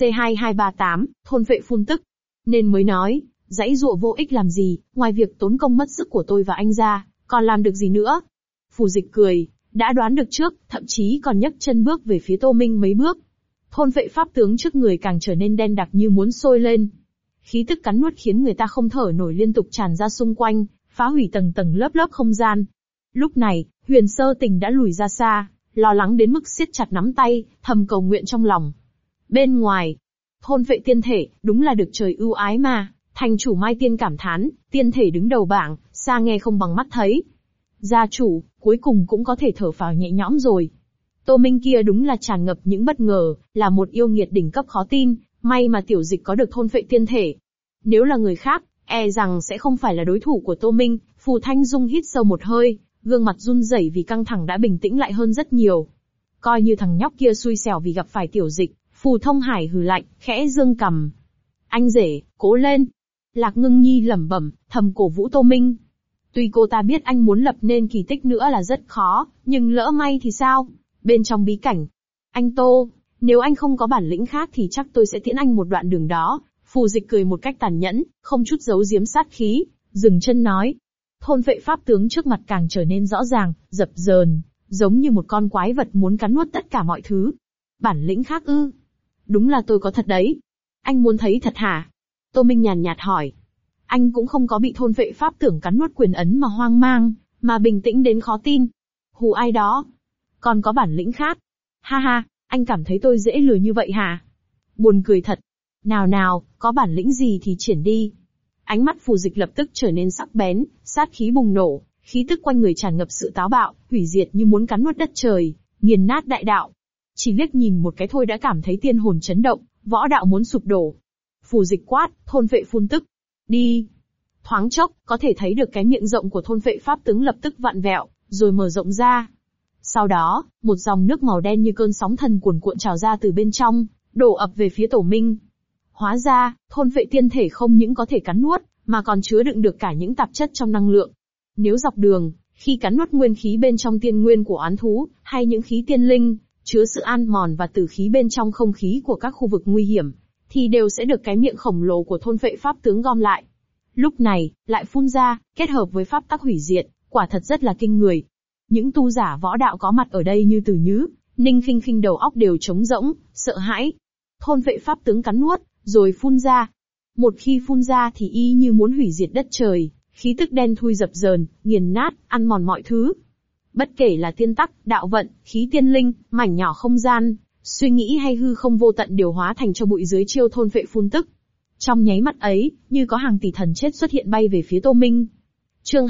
C2238, thôn phệ phun tức. Nên mới nói, dãy dụa vô ích làm gì, ngoài việc tốn công mất sức của tôi và anh ra, còn làm được gì nữa? Phù Dịch cười, đã đoán được trước, thậm chí còn nhấc chân bước về phía Tô Minh mấy bước. Thôn phệ pháp tướng trước người càng trở nên đen đặc như muốn sôi lên. Khí tức cắn nuốt khiến người ta không thở nổi liên tục tràn ra xung quanh, phá hủy tầng tầng lớp lớp không gian. Lúc này, Huyền Sơ Tình đã lùi ra xa, lo lắng đến mức siết chặt nắm tay, thầm cầu nguyện trong lòng. Bên ngoài, thôn phệ tiên thể, đúng là được trời ưu ái mà. Thành chủ Mai Tiên cảm thán, tiên thể đứng đầu bảng, xa nghe không bằng mắt thấy. Gia chủ, cuối cùng cũng có thể thở phào nhẹ nhõm rồi. Tô Minh kia đúng là tràn ngập những bất ngờ, là một yêu nghiệt đỉnh cấp khó tin, may mà Tiểu Dịch có được thôn phệ tiên thể. Nếu là người khác, e rằng sẽ không phải là đối thủ của Tô Minh. Phù Thanh Dung hít sâu một hơi, gương mặt run rẩy vì căng thẳng đã bình tĩnh lại hơn rất nhiều. Coi như thằng nhóc kia xui xẻo vì gặp phải Tiểu Dịch, Phù Thông Hải hừ lạnh, khẽ dương cằm. Anh rể, cố lên. Lạc Ngưng Nhi lẩm bẩm, thầm cổ vũ Tô Minh. Tuy cô ta biết anh muốn lập nên kỳ tích nữa là rất khó, nhưng lỡ may thì sao? Bên trong bí cảnh. Anh Tô, nếu anh không có bản lĩnh khác thì chắc tôi sẽ tiễn anh một đoạn đường đó. Phù Dịch cười một cách tàn nhẫn, không chút giấu giếm sát khí, dừng chân nói. Thôn phệ pháp tướng trước mặt càng trở nên rõ ràng, dập dờn, giống như một con quái vật muốn cắn nuốt tất cả mọi thứ. Bản lĩnh khác ư? Đúng là tôi có thật đấy. Anh muốn thấy thật hả? Tô Minh nhàn nhạt hỏi. Anh cũng không có bị thôn phệ pháp tưởng cắn nuốt quyền ấn mà hoang mang, mà bình tĩnh đến khó tin. Hù ai đó? Còn có bản lĩnh khác? Ha ha, anh cảm thấy tôi dễ lừa như vậy hả? Buồn cười thật. Nào nào, có bản lĩnh gì thì triển đi. Ánh mắt Phù Dịch lập tức trở nên sắc bén, sát khí bùng nổ, khí tức quanh người tràn ngập sự táo bạo, hủy diệt như muốn cắn nuốt đất trời, nghiền nát đại đạo. Chỉ liếc nhìn một cái thôi đã cảm thấy tiên hồn chấn động, võ đạo muốn sụp đổ. Phù Dịch quát, thôn phệ phun tức. Đi. Thoáng chốc, có thể thấy được cái miệng rộng của thôn phệ pháp tướng lập tức vặn vẹo, rồi mở rộng ra. Sau đó, một dòng nước màu đen như cơn sóng thần cuồn cuộn trào ra từ bên trong, đổ ập về phía Tổ Minh. Hóa ra, thôn phệ tiên thể không những có thể cắn nuốt, mà còn chứa đựng được cả những tạp chất trong năng lượng. Nếu dọc đường, khi cắn nuốt nguyên khí bên trong tiên nguyên của oán thú, hay những khí tiên linh, chứa sự ăn mòn và tử khí bên trong không khí của các khu vực nguy hiểm, thì đều sẽ được cái miệng khổng lồ của thôn phệ pháp tướng gom lại. Lúc này, lại phun ra, kết hợp với pháp tắc hủy diệt, quả thật rất là kinh người. Những tu giả võ đạo có mặt ở đây như Từ Nhứ, Ninh Khinh Khinh đầu óc đều trống rỗng, sợ hãi. Thôn phệ pháp tướng cắn nuốt, rồi phun ra. Một khi phun ra thì y như muốn hủy diệt đất trời, khí tức đen thui dập dờn, nghiền nát, ăn mòn mọi thứ. Bất kể là tiên tắc, đạo vận, khí tiên linh, mảnh nhỏ không gian, suy nghĩ hay hư không vô tận đều hóa thành cho bụi dưới chiêu thôn phệ phun tức. Trong nháy mắt ấy, như có hàng tỷ thần chết xuất hiện bay về phía Tô Minh. Chương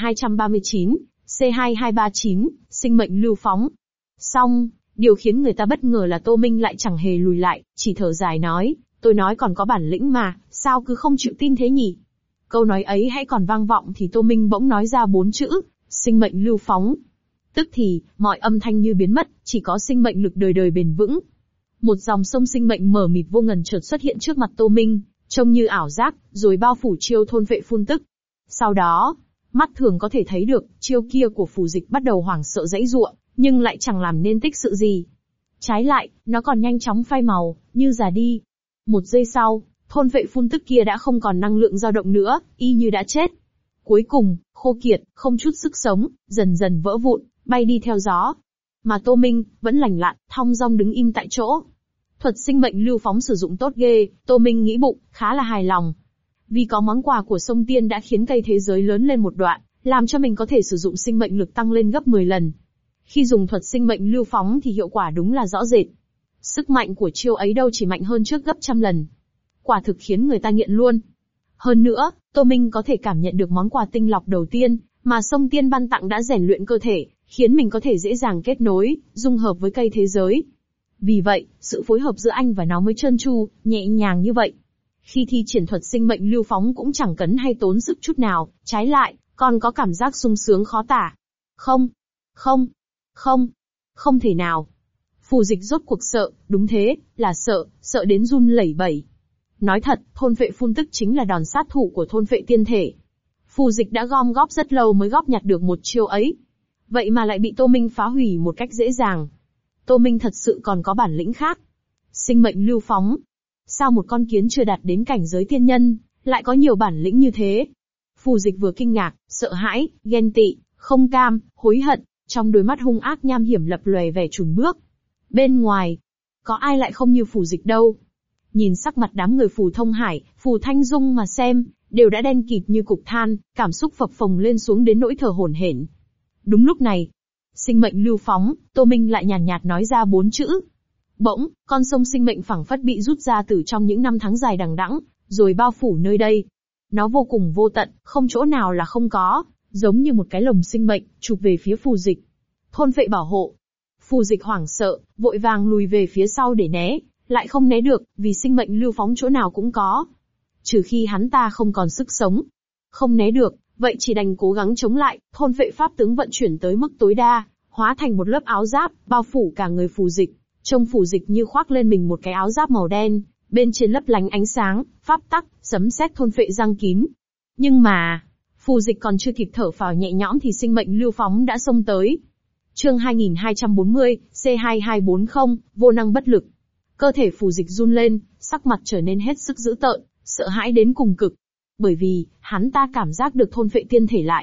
2239, C2239, sinh mệnh lưu phóng. Xong, điều khiến người ta bất ngờ là Tô Minh lại chẳng hề lùi lại, chỉ thở dài nói, tôi nói còn có bản lĩnh mà, sao cứ không chịu tin thế nhỉ? Câu nói ấy hãy còn vang vọng thì Tô Minh bỗng nói ra 4 chữ, sinh mệnh lưu phóng. Tức thì, mọi âm thanh như biến mất, chỉ có sinh mệnh lực đời đời bền vững. Một dòng sông sinh mệnh mờ mịt vô ngần chợt xuất hiện trước mặt Tô Minh, trông như ảo giác, rồi bao phủ chiêu thôn phệ phun tức. Sau đó, Mắt thường có thể thấy được, chiêu kia của phù dịch bắt đầu hoảng sợ giãy giụa, nhưng lại chẳng làm nên tích sự gì. Trái lại, nó còn nhanh chóng phai màu, như già đi. Một giây sau, thôn vệ phun tức kia đã không còn năng lượng dao động nữa, y như đã chết. Cuối cùng, khô kiệt, không chút sức sống, dần dần vỡ vụn, bay đi theo gió. Mà Tô Minh, vẫn lành lặn, thong dong đứng im tại chỗ. Thuật sinh mệnh lưu phóng sử dụng tốt ghê, Tô Minh nghĩ bụng, khá là hài lòng. Vì có món quà của sông Tiên đã khiến cây thế giới lớn lên một đoạn, làm cho mình có thể sử dụng sinh mệnh lực tăng lên gấp 10 lần. Khi dùng thuật sinh mệnh lưu phóng thì hiệu quả đúng là rõ rệt. Sức mạnh của chiêu ấy đâu chỉ mạnh hơn trước gấp trăm lần. Quả thực khiến người ta nghiện luôn. Hơn nữa, Tô Minh có thể cảm nhận được món quà tinh lọc đầu tiên, mà sông Tiên ban tặng đã rèn luyện cơ thể, khiến mình có thể dễ dàng kết nối, dung hợp với cây thế giới. Vì vậy, sự phối hợp giữa anh và nó mới trơn tru, nhẹ nhàng như vậy. Khi thi triển thuật sinh mệnh lưu phóng cũng chẳng cấn hay tốn sức chút nào, trái lại, còn có cảm giác sung sướng khó tả. Không, không thể nào. Phù dịch rốt cuộc sợ, đúng thế, là sợ đến run lẩy bẩy. Nói thật, thôn vệ phun tức chính là đòn sát thủ của thôn vệ tiên thể. Phù dịch đã gom góp rất lâu mới góp nhặt được một chiêu ấy. Vậy mà lại bị Tô Minh phá hủy một cách dễ dàng. Tô Minh thật sự còn có bản lĩnh khác. Sinh mệnh lưu phóng. Sao một con kiến chưa đạt đến cảnh giới tiên nhân, lại có nhiều bản lĩnh như thế? Phù dịch vừa kinh ngạc, sợ hãi, ghen tị, không cam, hối hận, trong đôi mắt hung ác nham hiểm lập lòe vẻ chùn bước. Bên ngoài, có ai lại không như phù dịch đâu. Nhìn sắc mặt đám người phù Thông Hải, phù Thanh Dung mà xem, đều đã đen kịt như cục than, cảm xúc phập phồng lên xuống đến nỗi thở hổn hển. Đúng lúc này, sinh mệnh lưu phóng, Tô Minh lại nhàn nhạt nói ra 4 chữ. Bỗng, con sông sinh mệnh phẳng phất bị rút ra từ trong những năm tháng dài đằng đẵng, rồi bao phủ nơi đây. Nó vô cùng vô tận, không chỗ nào là không có, giống như một cái lồng sinh mệnh, chụp về phía phù dịch. Thôn vệ bảo hộ. Phù dịch hoảng sợ, vội vàng lùi về phía sau để né, lại không né được, vì sinh mệnh lưu phóng chỗ nào cũng có. Trừ khi hắn ta không còn sức sống. Không né được, vậy chỉ đành cố gắng chống lại, thôn vệ pháp tướng vận chuyển tới mức tối đa, hóa thành một lớp áo giáp, bao phủ cả người phù dịch. Trông phù dịch như khoác lên mình một cái áo giáp màu đen, bên trên lấp lánh ánh sáng, pháp tắc, sấm sét thôn phệ răng kín. Nhưng mà, phù dịch còn chưa kịp thở phào nhẹ nhõm thì sinh mệnh lưu phóng đã xông tới. Chương 2240, C2240, vô năng bất lực. Cơ thể phù dịch run lên, sắc mặt trở nên hết sức dữ tợn, sợ hãi đến cùng cực. Bởi vì, hắn ta cảm giác được thôn phệ tiên thể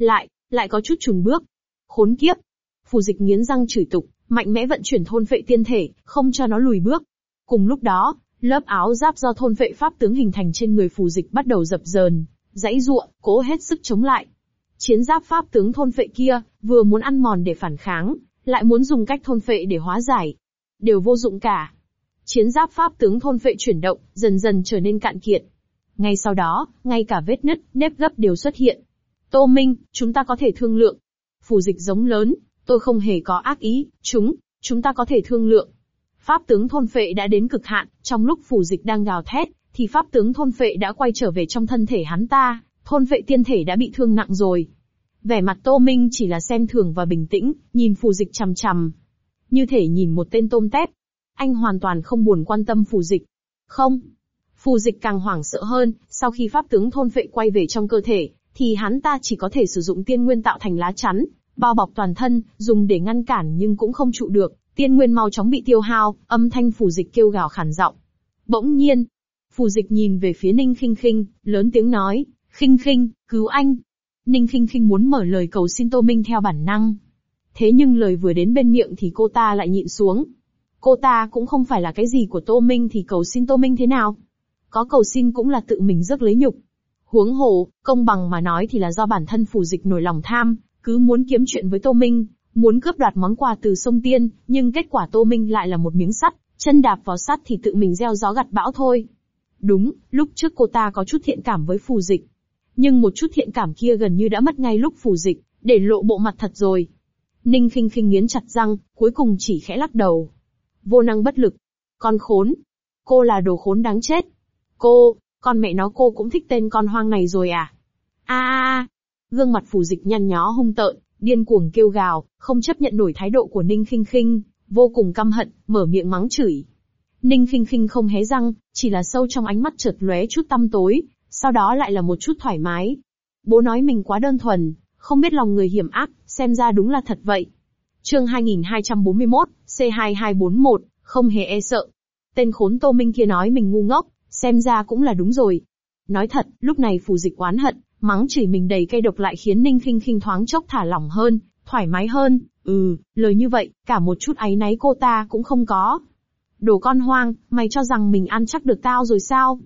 lại có chút chùn bước. Khốn kiếp! Phù dịch nghiến răng chửi tục, mạnh mẽ vận chuyển thôn phệ tiên thể, không cho nó lùi bước. Cùng lúc đó, lớp áo giáp do thôn phệ pháp tướng hình thành trên người phù dịch bắt đầu dập dờn, giãy giụa, cố hết sức chống lại. Chiến giáp pháp tướng thôn phệ kia, vừa muốn ăn mòn để phản kháng, lại muốn dùng cách thôn phệ để hóa giải. Đều vô dụng cả. Chiến giáp pháp tướng thôn phệ chuyển động, dần dần trở nên cạn kiệt. Ngay sau đó, ngay cả vết nứt, nếp gấp đều xuất hiện. Tô Minh, chúng ta có thể thương lượng. Phù dịch giống lớn, tôi không hề có ác ý, chúng ta có thể thương lượng. Pháp tướng thôn phệ đã đến cực hạn, trong lúc phù dịch đang gào thét, thì pháp tướng thôn phệ đã quay trở về trong thân thể hắn ta, thôn phệ tiên thể đã bị thương nặng rồi. Vẻ mặt Tô Minh chỉ là xem thường và bình tĩnh, nhìn phù dịch chằm chằm. Như thể nhìn một tên tôm tép. Anh hoàn toàn không buồn quan tâm phù dịch. Không. Phù dịch càng hoảng sợ hơn, sau khi pháp tướng thôn phệ quay về trong cơ thể, thì hắn ta chỉ có thể sử dụng tiên nguyên tạo thành lá chắn, bao bọc toàn thân, dùng để ngăn cản nhưng cũng không trụ được, tiên nguyên mau chóng bị tiêu hao, âm thanh phù dịch kêu gào khản giọng. Bỗng nhiên, phù dịch nhìn về phía Ninh Khinh Khinh, lớn tiếng nói, Khinh Khinh, cứu anh. Ninh Khinh Khinh muốn mở lời cầu xin Tô Minh theo bản năng. Thế nhưng lời vừa đến bên miệng thì cô ta lại nhịn xuống. Cô ta cũng không phải là cái gì của Tô Minh thì cầu xin Tô Minh thế nào? Có cầu xin cũng là tự mình rước lấy nhục. Huống hồ, công bằng mà nói thì là do bản thân phù dịch nổi lòng tham, cứ muốn kiếm chuyện với Tô Minh, muốn cướp đoạt món quà từ sông Tiên, nhưng kết quả Tô Minh lại là một miếng sắt, chân đạp vào sắt thì tự mình gieo gió gặt bão thôi. Đúng, lúc trước cô ta có chút thiện cảm với phù dịch. Nhưng một chút thiện cảm kia gần như đã mất ngay lúc phù dịch, để lộ bộ mặt thật rồi. Ninh Khinh Khinh nghiến chặt răng, cuối cùng chỉ khẽ lắc đầu. Vô năng bất lực. Con khốn. Cô là đồ khốn đáng chết. Con mẹ nó cô cũng thích tên con hoang này rồi à? Gương mặt phù dịch nhăn nhó hung tợn, điên cuồng kêu gào, không chấp nhận nổi thái độ của Ninh Khinh Khinh, vô cùng căm hận, mở miệng mắng chửi. Ninh Khinh Khinh không hé răng, chỉ là sâu trong ánh mắt chợt lóe chút tăm tối, sau đó lại là một chút thoải mái. Bố nói mình quá đơn thuần, không biết lòng người hiểm ác, xem ra đúng là thật vậy. Chương 2241, C2241, không hề e sợ. Tên khốn Tô Minh kia nói mình ngu ngốc, xem ra cũng là đúng rồi. Nói thật, lúc này Phù Dịch oán hận, mắng chửi mình đầy cay độc lại khiến Ninh Khinh Khinh thoáng chốc thả lỏng hơn, thoải mái hơn. Lời như vậy, cả một chút áy náy cô ta cũng không có. Đồ con hoang, mày cho rằng mình ăn chắc được tao rồi sao?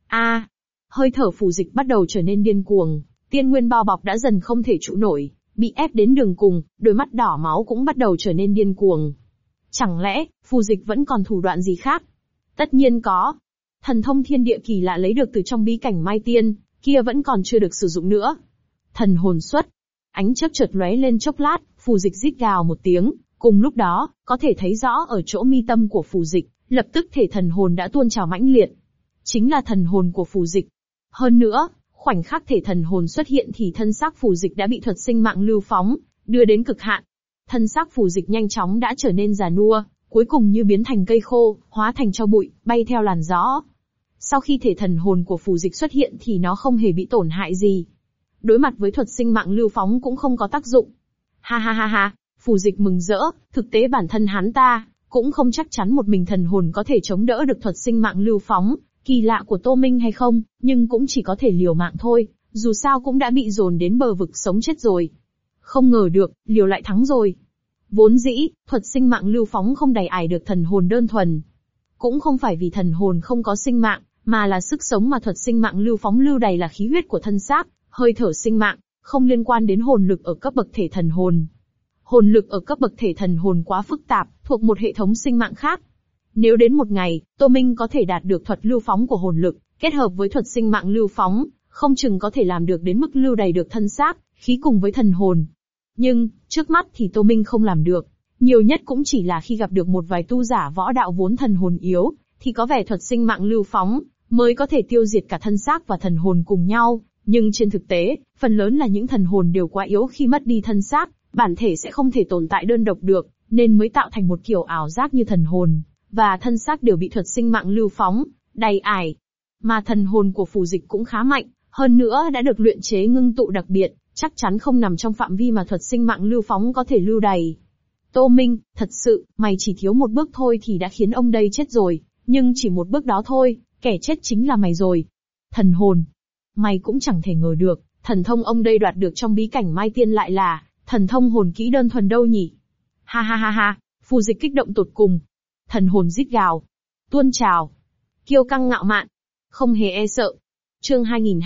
Hơi thở Phù Dịch bắt đầu trở nên điên cuồng, tiên nguyên bao bọc đã dần không thể trụ nổi, bị ép đến đường cùng, đôi mắt đỏ máu cũng bắt đầu trở nên điên cuồng. Chẳng lẽ, Phù Dịch vẫn còn thủ đoạn gì khác? Tất nhiên có. Thần thông thiên địa kỳ lạ lấy được từ trong bí cảnh Mai Tiên, kia vẫn còn chưa được sử dụng nữa. Thần hồn xuất. Ánh chớp chợt lóe lên chốc lát, Phù Dịch rít gào một tiếng, cùng lúc đó, có thể thấy rõ ở chỗ mi tâm của Phù Dịch, lập tức thể thần hồn đã tuôn trào mãnh liệt. Chính là thần hồn của Phù Dịch. Hơn nữa, khoảnh khắc thể thần hồn xuất hiện thì thân xác Phù Dịch đã bị thuật sinh mạng lưu phóng, đưa đến cực hạn. Thân xác Phù Dịch nhanh chóng đã trở nên già nua, cuối cùng như biến thành cây khô, hóa thành tro bụi, bay theo làn gió. Sau khi thể thần hồn của Phù Dịch xuất hiện thì nó không hề bị tổn hại gì. Đối mặt với thuật sinh mạng lưu phóng cũng không có tác dụng. Ha ha ha ha, Phù Dịch mừng rỡ, thực tế bản thân hắn ta cũng không chắc chắn một mình thần hồn có thể chống đỡ được thuật sinh mạng lưu phóng, kỳ lạ của Tô Minh hay không, nhưng cũng chỉ có thể liều mạng thôi, dù sao cũng đã bị dồn đến bờ vực sống chết rồi. Không ngờ được, liều lại thắng rồi. Vốn dĩ, thuật sinh mạng lưu phóng không đày ải được thần hồn đơn thuần. Cũng không phải vì thần hồn không có sinh mạng, mà là sức sống mà thuật sinh mạng lưu phóng lưu đày là khí huyết của thân xác, hơi thở sinh mạng, không liên quan đến hồn lực ở cấp bậc thể thần hồn. Hồn lực ở cấp bậc thể thần hồn quá phức tạp, thuộc một hệ thống sinh mạng khác. Nếu đến một ngày, Tô Minh có thể đạt được thuật lưu phóng của hồn lực, kết hợp với thuật sinh mạng lưu phóng, không chừng có thể làm được đến mức lưu đầy được thân xác, khí cùng với thần hồn. Nhưng, trước mắt thì Tô Minh không làm được. Nhiều nhất cũng chỉ là khi gặp được một vài tu giả võ đạo vốn thần hồn yếu, thì có vẻ thuật sinh mạng lưu phóng, mới có thể tiêu diệt cả thân xác và thần hồn cùng nhau. Nhưng trên thực tế, phần lớn là những thần hồn đều quá yếu khi mất đi thân xác, bản thể sẽ không thể tồn tại đơn độc được, nên mới tạo thành một kiểu ảo giác như thần hồn và thân xác đều bị thuật sinh mạng lưu phóng, đầy ải. Mà thần hồn của Phù Dịch cũng khá mạnh, hơn nữa đã được luyện chế ngưng tụ đặc biệt, chắc chắn không nằm trong phạm vi mà thuật sinh mạng lưu phóng có thể lưu đầy. Tô Minh, thật sự, mày chỉ thiếu một bước thôi thì đã khiến ông đây chết rồi, nhưng chỉ một bước đó thôi, kẻ chết chính là mày rồi. Thần hồn. Mày cũng chẳng thể ngờ được, thần thông ông đây đoạt được trong bí cảnh Mai Tiên lại là thần thông hồn kỹ đơn thuần đâu nhỉ? Ha ha ha ha, Phù Dịch kích động tột cùng. Thần hồn rít gào, tuôn trào, kiêu căng ngạo mạn, không hề e sợ. Chương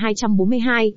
2242,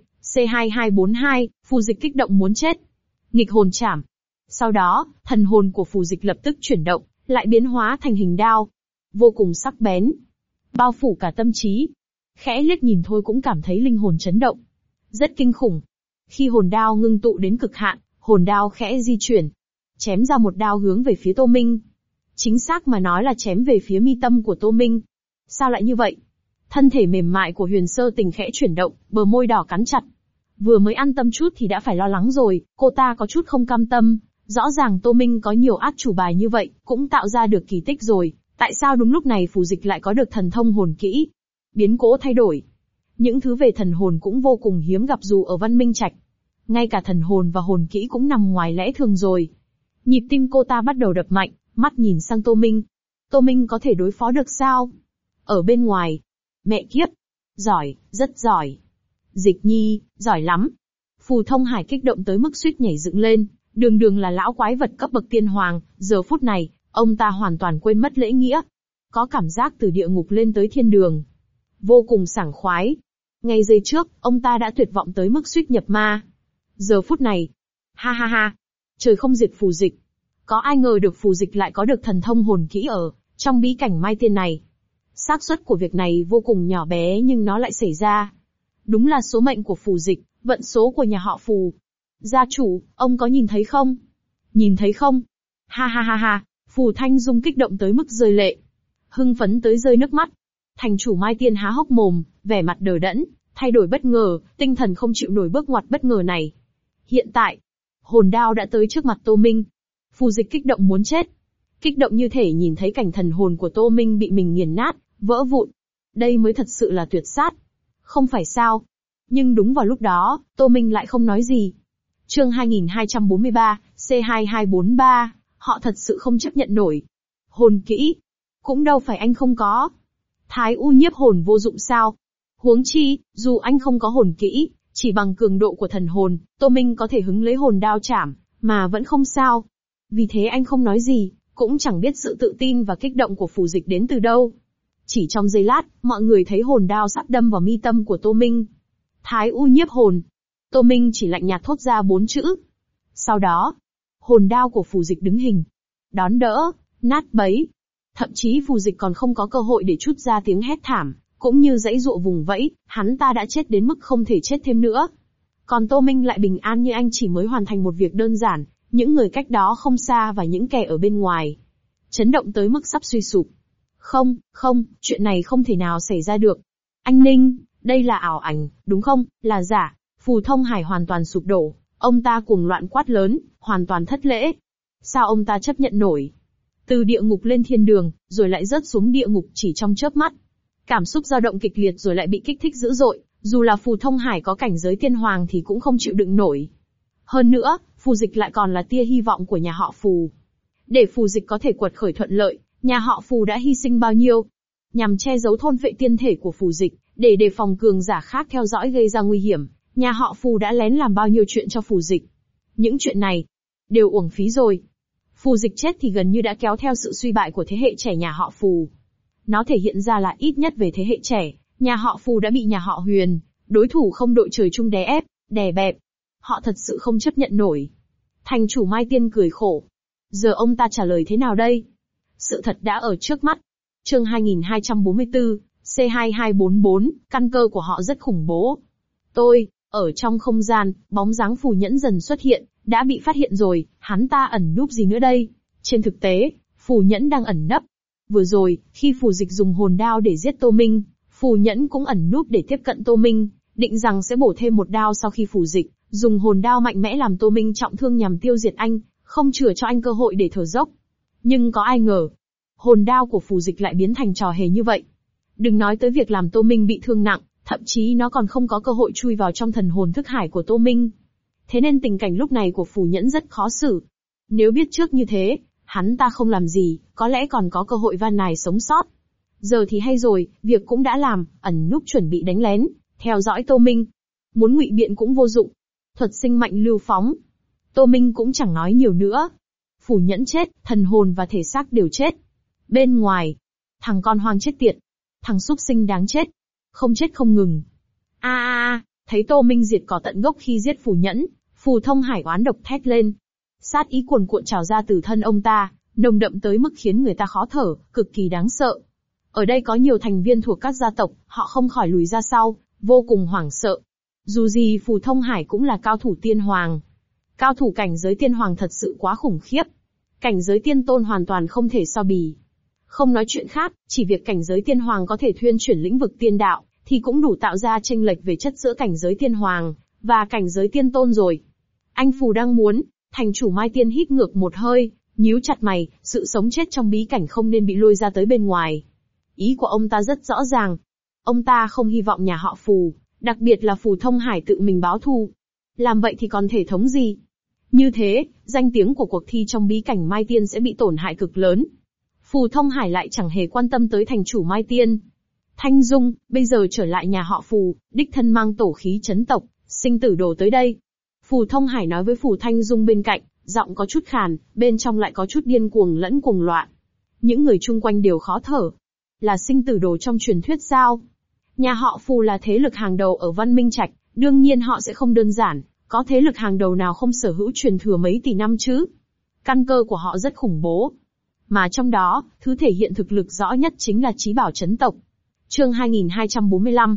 C2242, Phù Dịch kích động muốn chết. Nghịch hồn chảm. Sau đó, thần hồn của Phù Dịch lập tức chuyển động, lại biến hóa thành hình đao, vô cùng sắc bén, bao phủ cả tâm trí. Khẽ liếc nhìn thôi cũng cảm thấy linh hồn chấn động, rất kinh khủng. Khi hồn đao ngưng tụ đến cực hạn, hồn đao khẽ di chuyển, chém ra một đao hướng về phía Tô Minh. Chính xác mà nói là chém về phía mi tâm của Tô Minh. Sao lại như vậy? Thân thể mềm mại của Huyền Sơ Tình khẽ chuyển động, bờ môi đỏ cắn chặt. Vừa mới an tâm chút thì đã phải lo lắng rồi, cô ta có chút không cam tâm. Rõ ràng Tô Minh có nhiều át chủ bài như vậy, cũng tạo ra được kỳ tích rồi. Tại sao đúng lúc này Phù Dịch lại có được thần thông hồn kỹ? Biến cố thay đổi. Những thứ về thần hồn cũng vô cùng hiếm gặp dù ở Văn Minh Trạch. Ngay cả thần hồn và hồn kỹ cũng nằm ngoài lẽ thường rồi. Nhịp tim cô ta bắt đầu đập mạnh, mắt nhìn sang Tô Minh. Tô Minh có thể đối phó được sao? Ở bên ngoài. Mẹ kiếp. Giỏi, rất giỏi. Dịch Nhi, giỏi lắm. Phù Thông Hải kích động tới mức suýt nhảy dựng lên. Đường đường là lão quái vật cấp bậc tiên hoàng, giờ phút này, ông ta hoàn toàn quên mất lễ nghĩa. Có cảm giác từ địa ngục lên tới thiên đường. Vô cùng sảng khoái. Ngay giây trước, ông ta đã tuyệt vọng tới mức suýt nhập ma. Giờ phút này. Ha ha ha. Trời không diệt Phù Dịch. Có ai ngờ được Phù Dịch lại có được thần thông hồn kỹ ở trong bí cảnh Mai Tiên này. Xác suất của việc này vô cùng nhỏ bé nhưng nó lại xảy ra. Đúng là số mệnh của Phù Dịch, vận số của nhà họ Phù. Gia chủ, ông có nhìn thấy không? Nhìn thấy không? Ha ha ha ha, Phù Thanh Dung kích động tới mức rơi lệ. Hưng phấn tới rơi nước mắt. Thành chủ Mai Tiên há hốc mồm, vẻ mặt đờ đẫn, thay đổi bất ngờ, tinh thần không chịu nổi bước ngoặt bất ngờ này. Hiện tại, hồn đao đã tới trước mặt Tô Minh. Phù Dịch kích động muốn chết. Kích động như thể nhìn thấy cảnh thần hồn của Tô Minh bị mình nghiền nát, vỡ vụn. Đây mới thật sự là tuyệt sát. Không phải sao? Nhưng đúng vào lúc đó, Tô Minh lại không nói gì. Chương 2243, C2243, họ thật sự không chấp nhận nổi. Hồn kỹ. Cũng đâu phải anh không có. Thái U nhiếp hồn vô dụng sao? Huống chi, dù anh không có hồn kỹ, chỉ bằng cường độ của thần hồn, Tô Minh có thể hứng lấy hồn đao chảm, mà vẫn không sao. Vì thế anh không nói gì, cũng chẳng biết sự tự tin và kích động của Phù Dịch đến từ đâu. Chỉ trong giây lát, mọi người thấy hồn đao sắp đâm vào mi tâm của Tô Minh. Thái U nhiếp hồn. Tô Minh chỉ lạnh nhạt thốt ra 4 chữ. Sau đó, hồn đao của Phù Dịch đứng hình. Đón đỡ, nát bấy. Thậm chí Phù Dịch còn không có cơ hội để trút ra tiếng hét thảm, cũng như giãy giụa vùng vẫy, hắn ta đã chết đến mức không thể chết thêm nữa. Còn Tô Minh lại bình an như anh chỉ mới hoàn thành một việc đơn giản, những người cách đó không xa và những kẻ ở bên ngoài. Chấn động tới mức sắp suy sụp. Không, chuyện này không thể nào xảy ra được. Anh Ninh, đây là ảo ảnh, đúng không, là giả. Phù Thông Hải hoàn toàn sụp đổ, ông ta cuồng loạn quát lớn, hoàn toàn thất lễ. Sao ông ta chấp nhận nổi? Từ địa ngục lên thiên đường, rồi lại rớt xuống địa ngục chỉ trong chớp mắt. Cảm xúc dao động kịch liệt rồi lại bị kích thích dữ dội, dù là Phù Thông Hải có cảnh giới tiên hoàng thì cũng không chịu đựng nổi. Hơn nữa, Phù Dịch lại còn là tia hy vọng của nhà họ Phù. Để Phù Dịch có thể quật khởi thuận lợi, nhà họ Phù đã hy sinh bao nhiêu? Nhằm che giấu thôn phệ tiên thể của Phù Dịch, để đề phòng cường giả khác theo dõi gây ra nguy hiểm, nhà họ Phù đã lén làm bao nhiêu chuyện cho Phù Dịch. Những chuyện này, đều uổng phí rồi. Phù Dịch chết thì gần như đã kéo theo sự suy bại của thế hệ trẻ nhà họ Phù. Nó thể hiện ra là ít nhất về thế hệ trẻ, nhà họ Phù đã bị nhà họ Huyền, đối thủ không đội trời chung đè ép, đè bẹp. Họ thật sự không chấp nhận nổi. Thành chủ Mai Tiên cười khổ. Giờ ông ta trả lời thế nào đây? Sự thật đã ở trước mắt. Chương 2244, C2244, căn cơ của họ rất khủng bố. Ở trong không gian, bóng dáng Phù Nhẫn dần xuất hiện, đã bị phát hiện rồi, hắn ta ẩn núp gì nữa đây? Trên thực tế, Phù Nhẫn đang ẩn nấp. Vừa rồi, khi Phù Dịch dùng hồn đao để giết Tô Minh, Phù Nhẫn cũng ẩn núp để tiếp cận Tô Minh, định rằng sẽ bổ thêm một đao sau khi Phù Dịch dùng hồn đao mạnh mẽ làm Tô Minh trọng thương nhằm tiêu diệt anh, không chừa cho anh cơ hội để thở dốc. Nhưng có ai ngờ, hồn đao của Phù Dịch lại biến thành trò hề như vậy. Đừng nói tới việc làm Tô Minh bị thương nặng, thậm chí nó còn không có cơ hội chui vào trong thần hồn thức hải của Tô Minh. Thế nên tình cảnh lúc này của Phù Nhẫn rất khó xử. Nếu biết trước như thế, hắn ta không làm gì, có lẽ còn có cơ hội van nài sống sót. Giờ thì hay rồi, việc cũng đã làm, ẩn núp chuẩn bị đánh lén, theo dõi Tô Minh. Muốn ngụy biện cũng vô dụng. Thuật sinh mạnh lưu phóng. Tô Minh cũng chẳng nói nhiều nữa. Phù Nhẫn chết, thần hồn và thể xác đều chết. Bên ngoài, con hoang chết tiệt. Thằng súc sinh đáng chết. Không chết không ngừng. Thấy Tô Minh diệt cỏ tận gốc khi giết Phù Nhẫn, Phù Thông Hải oán độc thét lên. Sát ý cuồn cuộn trào ra từ thân ông ta, nồng đậm tới mức khiến người ta khó thở, cực kỳ đáng sợ. Ở đây có nhiều thành viên thuộc các gia tộc, họ không khỏi lùi ra sau, vô cùng hoảng sợ. Dù gì Phù Thông Hải cũng là cao thủ tiên hoàng. Cao thủ cảnh giới tiên hoàng thật sự quá khủng khiếp. Cảnh giới tiên tôn hoàn toàn không thể so bì. Không nói chuyện khác, chỉ việc cảnh giới tiên hoàng có thể thuyên chuyển lĩnh vực tiên đạo, thì cũng đủ tạo ra chênh lệch về chất giữa cảnh giới tiên hoàng và cảnh giới tiên tôn rồi. Anh Phù đang muốn, thành chủ Mai Tiên hít ngược một hơi, nhíu chặt mày, sự sống chết trong bí cảnh không nên bị lôi ra tới bên ngoài. Ý của ông ta rất rõ ràng. Ông ta không hy vọng nhà họ Phù, đặc biệt là Phù Thông Hải tự mình báo thù. Làm vậy thì còn thể thống gì? Như thế, danh tiếng của cuộc thi trong bí cảnh Mai Tiên sẽ bị tổn hại cực lớn. Phù Thông Hải lại chẳng hề quan tâm tới thành chủ Mai Tiên. Thanh Dung, bây giờ trở lại nhà họ Phù, đích thân mang tổ khí chấn tộc, sinh tử đồ tới đây. Phù Thông Hải nói với Phù Thanh Dung bên cạnh, giọng có chút khàn, bên trong lại có chút điên cuồng lẫn cuồng loạn. Những người chung quanh đều khó thở. Là sinh tử đồ trong truyền thuyết sao? Nhà họ Phù là thế lực hàng đầu ở Văn Minh Trạch, đương nhiên họ sẽ không đơn giản, có thế lực hàng đầu nào không sở hữu truyền thừa mấy tỷ năm chứ? Căn cơ của họ rất khủng bố. Mà trong đó, thứ thể hiện thực lực rõ nhất chính là Chí Bảo Chấn Tộc. Chương 2245,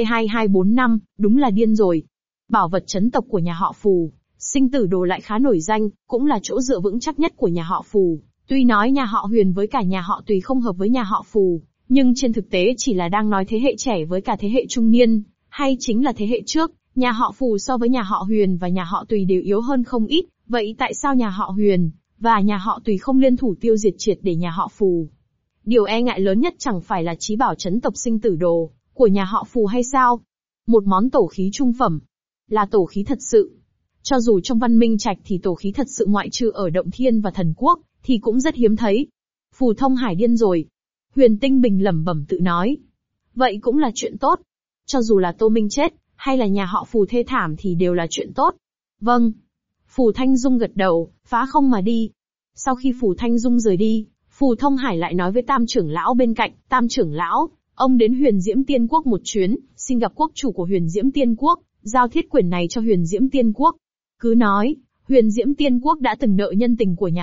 C2245, đúng là điên rồi. Bảo vật chấn tộc của nhà họ Phù, sinh tử đồ lại khá nổi danh, cũng là chỗ dựa vững chắc nhất của nhà họ Phù. Tuy nói nhà họ Huyền với cả nhà họ Tùy không hợp với nhà họ Phù, nhưng trên thực tế chỉ là đang nói thế hệ trẻ với cả thế hệ trung niên, hay chính là thế hệ trước, nhà họ Phù so với nhà họ Huyền và nhà họ Tùy đều yếu hơn không ít, vậy tại sao nhà họ Huyền và nhà họ Tùy không liên thủ tiêu diệt triệt để nhà họ Phù? Điều e ngại lớn nhất chẳng phải là Chí Bảo Chấn Tộc sinh tử đồ của nhà họ Phù hay sao? Một món tổ khí trung phẩm. Là tổ khí thật sự. Cho dù trong Văn Minh Trạch thì tổ khí thật sự ngoại trừ ở Động Thiên và Thần Quốc, thì cũng rất hiếm thấy. Phù Thông Hải điên rồi. Huyền Tinh Bình lẩm bẩm tự nói. Vậy cũng là chuyện tốt. Cho dù là Tô Minh chết, hay là nhà họ Phù thê thảm thì đều là chuyện tốt. Vâng. Phù Thanh Dung gật đầu, phá không mà đi. Sau khi Phù Thanh Dung rời đi, Phù Thông Hải lại nói với Tam trưởng lão bên cạnh, Tam trưởng lão, ông đến Huyền Diễm Tiên Quốc một chuyến, xin gặp quốc chủ của Huyền Diễm Tiên Quốc, giao thiết quyển này cho Huyền Diễm Tiên Quốc. Cứ nói, Huyền Diễm Tiên Quốc đã từng nợ nhân tình của nhà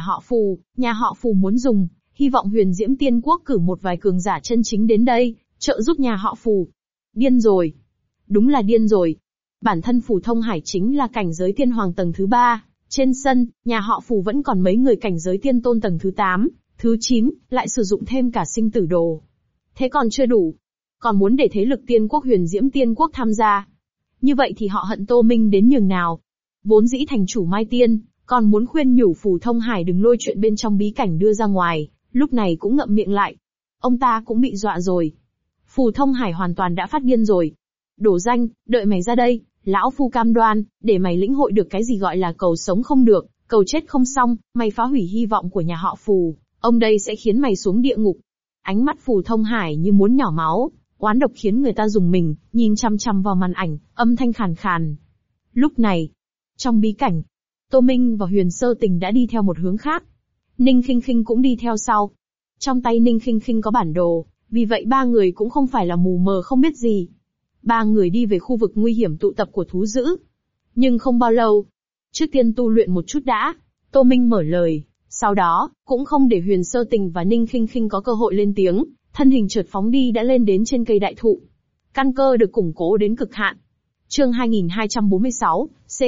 họ Phù muốn dùng, hy vọng Huyền Diễm Tiên Quốc cử một vài cường giả chân chính đến đây, trợ giúp nhà họ Phù. Điên rồi. Đúng là điên rồi. Bản thân Phù Thông Hải chính là cảnh giới tiên hoàng tầng thứ 3, trên sân, nhà họ Phù vẫn còn mấy người cảnh giới tiên tôn tầng thứ 8, thứ 9, lại sử dụng thêm cả sinh tử đồ. Thế còn chưa đủ. Còn muốn để thế lực tiên quốc Huyền Diễm Tiên Quốc tham gia. Như vậy thì họ hận Tô Minh đến nhường nào. Vốn dĩ thành chủ Mai Tiên, còn muốn khuyên nhủ Phù Thông Hải đừng lôi chuyện bên trong bí cảnh đưa ra ngoài, lúc này cũng ngậm miệng lại. Ông ta cũng bị dọa rồi. Phù Thông Hải hoàn toàn đã phát điên rồi. Đổ danh, đợi mày ra đây, lão phu cam đoan, để mày lĩnh hội được cái gì gọi là cầu sống không được, cầu chết không xong, mày phá hủy hy vọng của nhà họ Phù, ông đây sẽ khiến mày xuống địa ngục. Ánh mắt Phù Thông Hải như muốn nhỏ máu, oán độc khiến người ta rùng mình, nhìn chăm chăm vào màn ảnh, âm thanh khàn khàn. Lúc này, trong bí cảnh, Tô Minh và Huyền Sơ Tình đã đi theo một hướng khác. Ninh Khinh Khinh cũng đi theo sau. Trong tay Ninh Khinh Khinh có bản đồ, vì vậy ba người cũng không phải là mù mờ không biết gì. Ba người đi về khu vực nguy hiểm tụ tập của thú dữ. Nhưng không bao lâu. Trước tiên tu luyện một chút đã. Tô Minh mở lời. Sau đó, cũng không để Huyền Sơ Tình và Ninh Khinh Khinh có cơ hội lên tiếng, thân hình chợt phóng đi đã lên đến trên cây đại thụ. Căn cơ được củng cố đến cực hạn. Chương 2246,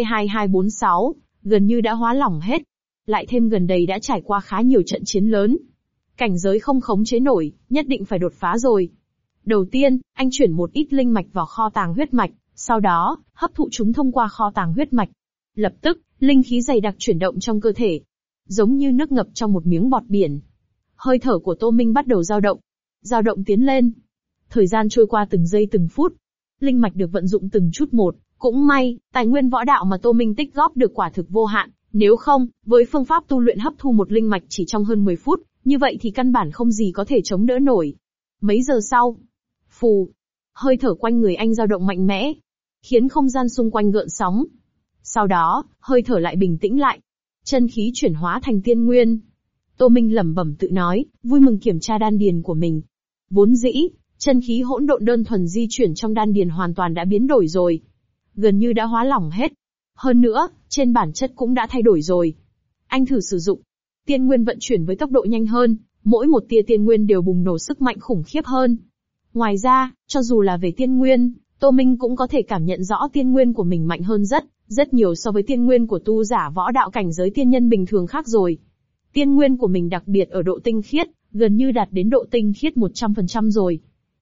C2246, gần như đã hóa lỏng hết. Lại thêm gần đây đã trải qua khá nhiều trận chiến lớn. Cảnh giới không khống chế nổi, nhất định phải đột phá rồi. Đầu tiên, anh chuyển một ít linh mạch vào kho tàng huyết mạch, sau đó, hấp thụ chúng thông qua kho tàng huyết mạch. Lập tức, linh khí dày đặc chuyển động trong cơ thể. Giống như nước ngập trong một miếng bọt biển. Hơi thở của Tô Minh bắt đầu dao động. Dao động tiến lên. Thời gian trôi qua từng giây từng phút. Linh mạch được vận dụng từng chút một. Cũng may, tài nguyên võ đạo mà Tô Minh tích góp được quả thực vô hạn. Nếu không, với phương pháp tu luyện hấp thu một linh mạch chỉ trong hơn 10 phút, như vậy thì căn bản không gì có thể chống đỡ nổi. Mấy giờ sau, phù, hơi thở quanh người anh dao động mạnh mẽ, khiến không gian xung quanh gợn sóng. Sau đó, hơi thở lại bình tĩnh lại. Chân khí chuyển hóa thành tiên nguyên. Tô Minh lẩm bẩm tự nói, vui mừng kiểm tra đan điền của mình. Vốn dĩ, chân khí hỗn độn đơn thuần di chuyển trong đan điền hoàn toàn đã biến đổi rồi. Gần như đã hóa lỏng hết. Hơn nữa, trên bản chất cũng đã thay đổi rồi. Anh thử sử dụng. Tiên nguyên vận chuyển với tốc độ nhanh hơn, mỗi một tia tiên nguyên đều bùng nổ sức mạnh khủng khiếp hơn. Ngoài ra, cho dù là về tiên nguyên, Tô Minh cũng có thể cảm nhận rõ tiên nguyên của mình mạnh hơn rất nhiều so với tiên nguyên của tu giả võ đạo cảnh giới tiên nhân bình thường khác rồi. Tiên nguyên của mình đặc biệt ở độ tinh khiết, gần như đạt đến độ tinh khiết 100% rồi.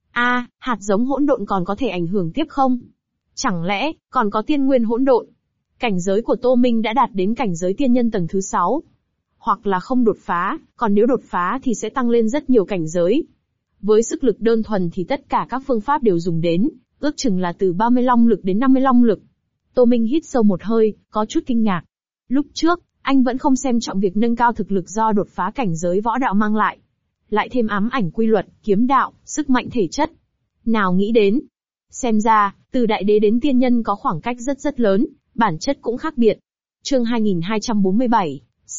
Hạt giống hỗn độn còn có thể ảnh hưởng tiếp không? Chẳng lẽ, còn có tiên nguyên hỗn độn? Cảnh giới của Tô Minh đã đạt đến cảnh giới tiên nhân tầng thứ 6. Hoặc là không đột phá, còn nếu đột phá thì sẽ tăng lên rất nhiều cảnh giới. Với sức lực đơn thuần thì tất cả các phương pháp đều dùng đến, ước chừng là từ 30 long lực đến 50 long lực. Tô Minh hít sâu một hơi, có chút kinh ngạc. Lúc trước, anh vẫn không xem trọng việc nâng cao thực lực do đột phá cảnh giới võ đạo mang lại. Lại thêm ám ảnh quy luật, kiếm đạo, sức mạnh thể chất. Nào nghĩ đến. Xem ra, từ đại đế đến tiên nhân có khoảng cách rất lớn, bản chất cũng khác biệt. Chương 2247,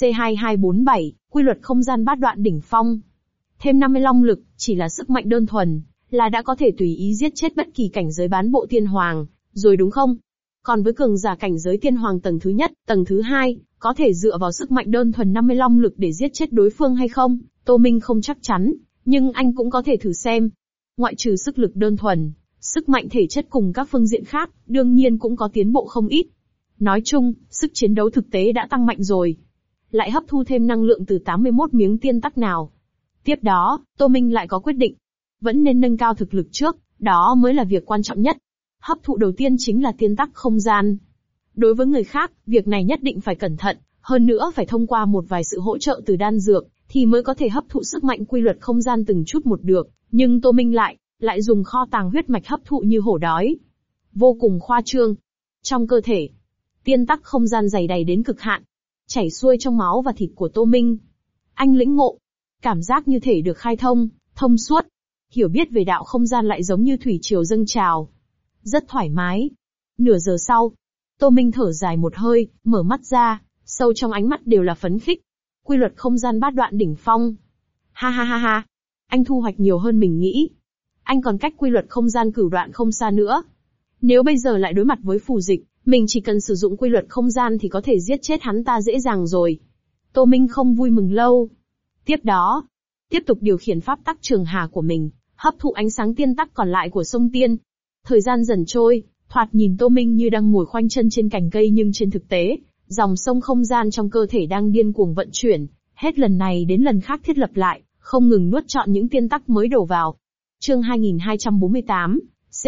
C2247, quy luật không gian bát đoạn đỉnh phong. Thêm 50 long lực, chỉ là sức mạnh đơn thuần, là đã có thể tùy ý giết chết bất kỳ cảnh giới bán bộ tiên hoàng, rồi đúng không? Còn với cường giả cảnh giới tiên hoàng tầng thứ nhất, tầng thứ hai, có thể dựa vào sức mạnh đơn thuần 50 long lực để giết chết đối phương hay không? Tô Minh không chắc chắn, nhưng anh cũng có thể thử xem. Ngoại trừ sức lực đơn thuần, sức mạnh thể chất cùng các phương diện khác, đương nhiên cũng có tiến bộ không ít. Nói chung, sức chiến đấu thực tế đã tăng mạnh rồi. Lại hấp thu thêm năng lượng từ 81 miếng tiên tắc nào. Tiếp đó, Tô Minh lại có quyết định. Vẫn nên nâng cao thực lực trước, đó mới là việc quan trọng nhất. Hấp thụ đầu tiên chính là tiên tắc không gian. Đối với người khác, việc này nhất định phải cẩn thận, hơn nữa phải thông qua một vài sự hỗ trợ từ đan dược, thì mới có thể hấp thụ sức mạnh quy luật không gian từng chút một được. Nhưng Tô Minh lại dùng kho tàng huyết mạch hấp thụ như hổ đói. vô cùng khoa trương. Trong cơ thể, tiên tắc không gian dày đầy đến cực hạn, chảy xuôi trong máu và thịt của Tô Minh. Anh lĩnh ngộ, cảm giác như thể được khai thông, thông suốt. Hiểu biết về đạo không gian lại giống như thủy triều dâng trào. Rất thoải mái. Nửa giờ sau, Tô Minh thở dài một hơi, mở mắt ra, sâu trong ánh mắt đều là phấn khích. Quy luật không gian bát đoạn đỉnh phong. Ha ha ha ha. Anh thu hoạch nhiều hơn mình nghĩ. Anh còn cách quy luật không gian cửu đoạn không xa nữa. Nếu bây giờ lại đối mặt với phù dịch, mình chỉ cần sử dụng quy luật không gian thì có thể giết chết hắn ta dễ dàng rồi. Tô Minh không vui mừng lâu. Tiếp đó, tiếp tục điều khiển pháp tắc trường hà của mình, hấp thụ ánh sáng tiên tắc còn lại của sông tiên. Thời gian dần trôi, thoạt nhìn Tô Minh như đang ngồi khoanh chân trên cành cây nhưng trên thực tế, dòng sông không gian trong cơ thể đang điên cuồng vận chuyển, hết lần này đến lần khác thiết lập lại, không ngừng nuốt trọn những tiên tắc mới đổ vào. Chương 2248,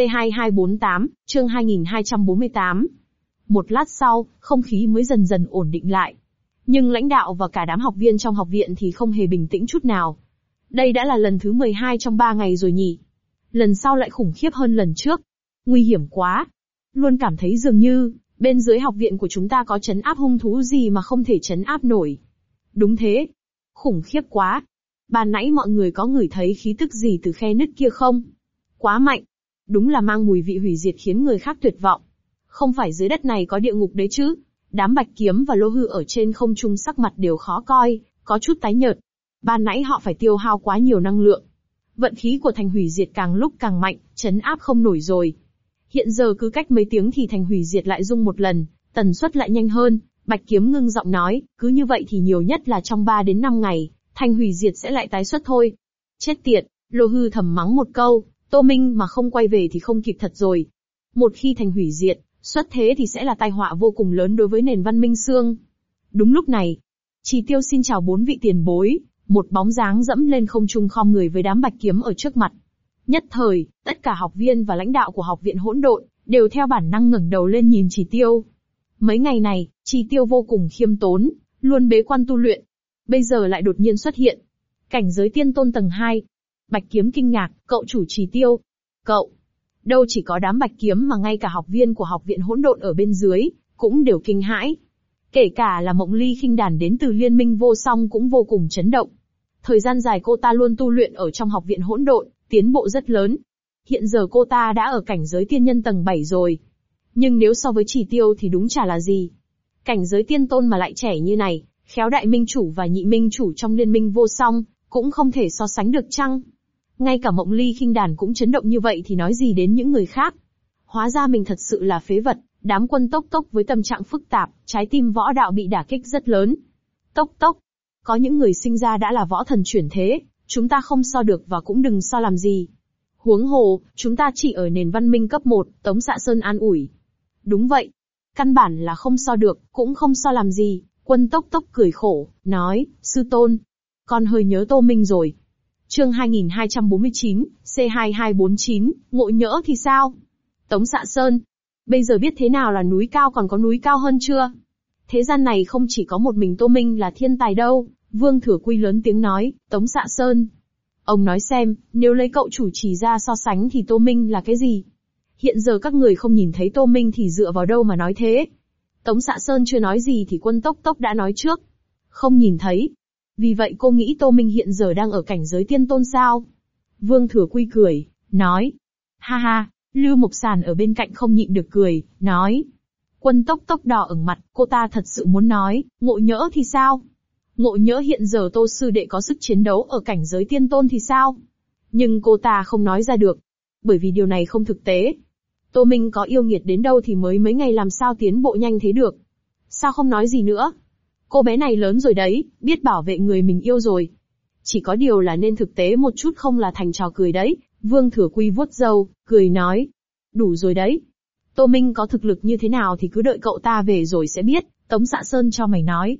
C2248, chương 2248. Một lát sau, không khí mới dần dần ổn định lại. Nhưng lãnh đạo và cả đám học viên trong học viện thì không hề bình tĩnh chút nào. Đây đã là lần thứ 12 trong 3 ngày rồi nhỉ. Lần sau lại khủng khiếp hơn lần trước. Nguy hiểm quá. Luôn cảm thấy dường như, bên dưới học viện của chúng ta có trấn áp hung thú gì mà không thể trấn áp nổi. Đúng thế. Khủng khiếp quá. Ban nãy mọi người có ngửi thấy khí tức gì từ khe nứt kia không? Quá mạnh. Đúng là mang mùi vị hủy diệt khiến người khác tuyệt vọng. Không phải dưới đất này có địa ngục đấy chứ? Đám Bạch Kiếm và Lô Hư ở trên không trung sắc mặt đều khó coi, có chút tái nhợt. Ban nãy họ phải tiêu hao quá nhiều năng lượng. Vận khí của thành hủy diệt càng lúc càng mạnh, trấn áp không nổi rồi. Hiện giờ cứ cách mấy tiếng thì thành hủy diệt lại rung một lần, tần suất lại nhanh hơn. Bạch Kiếm ngưng giọng nói, cứ như vậy thì nhiều nhất là trong 3 đến 5 ngày, thành hủy diệt sẽ lại tái xuất thôi. Chết tiệt, Lô Hư thầm mắng một câu, Tô Minh mà không quay về thì không kịp thật rồi. Một khi thành hủy diệt, xuất thế thì sẽ là tai họa vô cùng lớn đối với nền văn minh xương. Đúng lúc này, Chỉ Tiêu xin chào 4 vị tiền bối, một bóng dáng dẫm lên không trung khom người với đám Bạch Kiếm ở trước mặt. Nhất thời, tất cả học viên và lãnh đạo của học viện hỗn độn đều theo bản năng ngẩng đầu lên nhìn Chỉ Tiêu. Mấy ngày này, Chỉ Tiêu vô cùng khiêm tốn, luôn bế quan tu luyện. Bây giờ lại đột nhiên xuất hiện. Cảnh giới tiên tôn tầng 2. Bạch Kiếm kinh ngạc, cậu chủ Chỉ Tiêu. Cậu. Đâu chỉ có đám Bạch Kiếm mà ngay cả học viên của học viện hỗn độn ở bên dưới, cũng đều kinh hãi. Kể cả là Mộng Ly khinh đàn đến từ liên minh vô song cũng vô cùng chấn động. Thời gian dài cô ta luôn tu luyện ở trong học viện hỗn độn, tiến bộ rất lớn. Hiện giờ cô ta đã ở cảnh giới tiên nhân tầng 7 rồi. Nhưng nếu so với Chỉ Tiêu thì đúng chả là gì. Cảnh giới tiên tôn mà lại trẻ như này, khéo đại minh chủ và nhị minh chủ trong liên minh vô song, cũng không thể so sánh được chăng? Ngay cả Mộng Ly khinh đàn cũng chấn động như vậy thì nói gì đến những người khác. Hóa ra mình thật sự là phế vật, đám Quân Tốc Tốc với tâm trạng phức tạp, trái tim võ đạo bị đả kích rất lớn. Tốc Tốc, có những người sinh ra đã là võ thần chuyển thế, chúng ta không so được và cũng đừng so làm gì. Huống hồ, chúng ta chỉ ở nền văn minh cấp 1, Tống Dạ Sơn an ủi. Đúng vậy, căn bản là không so được, cũng không so làm gì. Quân Tốc Tốc cười khổ, nói, sư tôn, con hơi nhớ Tô Minh rồi. Chương 2249, C2249, ngộ nhỡ thì sao? Tống Dạ Sơn, bây giờ biết thế nào là núi cao còn có núi cao hơn chưa? Thế gian này không chỉ có một mình Tô Minh là thiên tài đâu. Vương Thừa Quy lớn tiếng nói, Tống Dạ Sơn. Ông nói xem, nếu lấy cậu chủ chỉ ra so sánh thì Tô Minh là cái gì? Hiện giờ các người không nhìn thấy Tô Minh thì dựa vào đâu mà nói thế? Tống Dạ Sơn chưa nói gì thì Quân Tốc Tốc đã nói trước. Không nhìn thấy. Vì vậy cô nghĩ Tô Minh hiện giờ đang ở cảnh giới tiên tôn sao? Vương Thừa Quy cười, nói. Ha ha, Lưu Mộc Sàn ở bên cạnh không nhịn được cười, nói. Quân Tốc Tốc đỏ ửng mặt, cô ta thật sự muốn nói, ngộ nhỡ thì sao? Ngộ nhỡ hiện giờ Tô sư đệ có sức chiến đấu ở cảnh giới tiên tôn thì sao? Nhưng cô ta không nói ra được. Bởi vì điều này không thực tế. Tô Minh có yêu nghiệt đến đâu thì mới mấy ngày làm sao tiến bộ nhanh thế được. Sao không nói gì nữa? Cô bé này lớn rồi đấy, biết bảo vệ người mình yêu rồi. Chỉ có điều là nên thực tế một chút không là thành trò cười đấy. Vương Thừa Quy vuốt râu, cười nói. Đủ rồi đấy. Tô Minh có thực lực như thế nào thì cứ đợi cậu ta về rồi sẽ biết, Tống Dạ Sơn cho mày nói.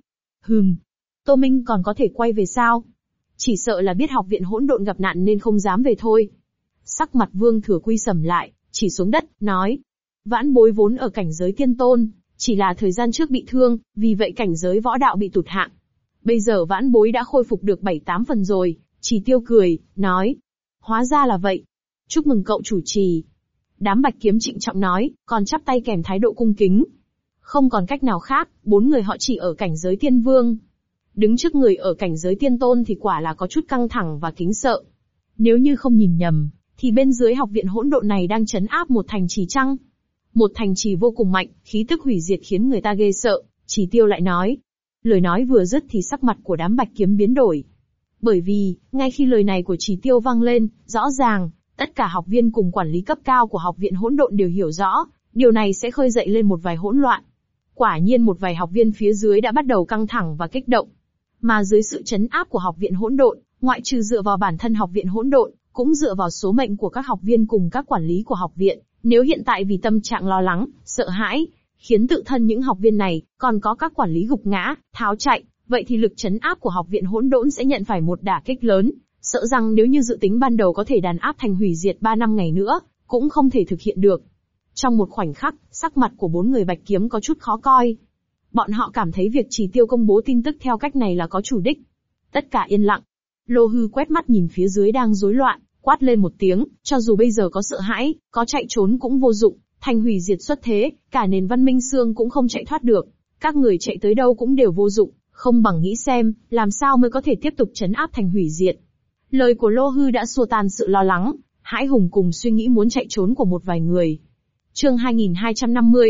Tô Minh còn có thể quay về sao? Chỉ sợ là biết học viện hỗn độn gặp nạn nên không dám về thôi. Sắc mặt Vương Thừa Quy sầm lại, chỉ xuống đất, nói. Vãn bối vốn ở cảnh giới tiên tôn, chỉ là thời gian trước bị thương, vì vậy cảnh giới võ đạo bị tụt hạng. Bây giờ vãn bối đã khôi phục được 7-8 phần rồi, Chỉ Tiêu cười, nói. Hóa ra là vậy. Chúc mừng cậu chủ trì. Đám Bạch Kiếm trịnh trọng nói, còn chắp tay kèm thái độ cung kính. Không còn cách nào khác, 4 người họ chỉ ở cảnh giới tiên vương. Đứng trước người ở cảnh giới tiên tôn thì quả là có chút căng thẳng và kính sợ. Nếu như không nhìn nhầm, thì bên dưới học viện hỗn độn này đang trấn áp một thành trì chăng? Một thành trì vô cùng mạnh, khí tức hủy diệt khiến người ta ghê sợ. Chỉ Tiêu lại nói. Lời nói vừa dứt thì sắc mặt của đám Bạch Kiếm biến đổi. Bởi vì, ngay khi lời này của Chỉ Tiêu vang lên, rõ ràng, tất cả học viên cùng quản lý cấp cao của học viện hỗn độn đều hiểu rõ, điều này sẽ khơi dậy lên một vài hỗn loạn. Quả nhiên một vài học viên phía dưới đã bắt đầu căng thẳng và kích động. Mà dưới sự trấn áp của học viện hỗn độn, ngoại trừ dựa vào bản thân học viện hỗn độn, cũng dựa vào số mệnh của các học viên cùng các quản lý của học viện, nếu hiện tại vì tâm trạng lo lắng, sợ hãi, khiến tự thân những học viên này, còn có các quản lý gục ngã, tháo chạy, vậy thì lực trấn áp của học viện hỗn độn sẽ nhận phải một đả kích lớn, sợ rằng nếu như dự tính ban đầu có thể đàn áp thành hủy diệt 3 năm ngày nữa, cũng không thể thực hiện được. Trong một khoảnh khắc, sắc mặt của 4 người Bạch Kiếm có chút khó coi. Bọn họ cảm thấy việc Chỉ Tiêu công bố tin tức theo cách này là có chủ đích. Tất cả yên lặng. Lô Hư quét mắt nhìn phía dưới đang rối loạn, quát lên một tiếng, cho dù bây giờ có sợ hãi, có chạy trốn cũng vô dụng, thành hủy diệt xuất thế, cả nền văn minh xương cũng không chạy thoát được. Các người chạy tới đâu cũng đều vô dụng, không bằng nghĩ xem, làm sao mới có thể tiếp tục trấn áp thành hủy diệt. Lời của Lô Hư đã xua tan sự lo lắng, hãi hùng cùng suy nghĩ muốn chạy trốn của một vài người. Chương 2250,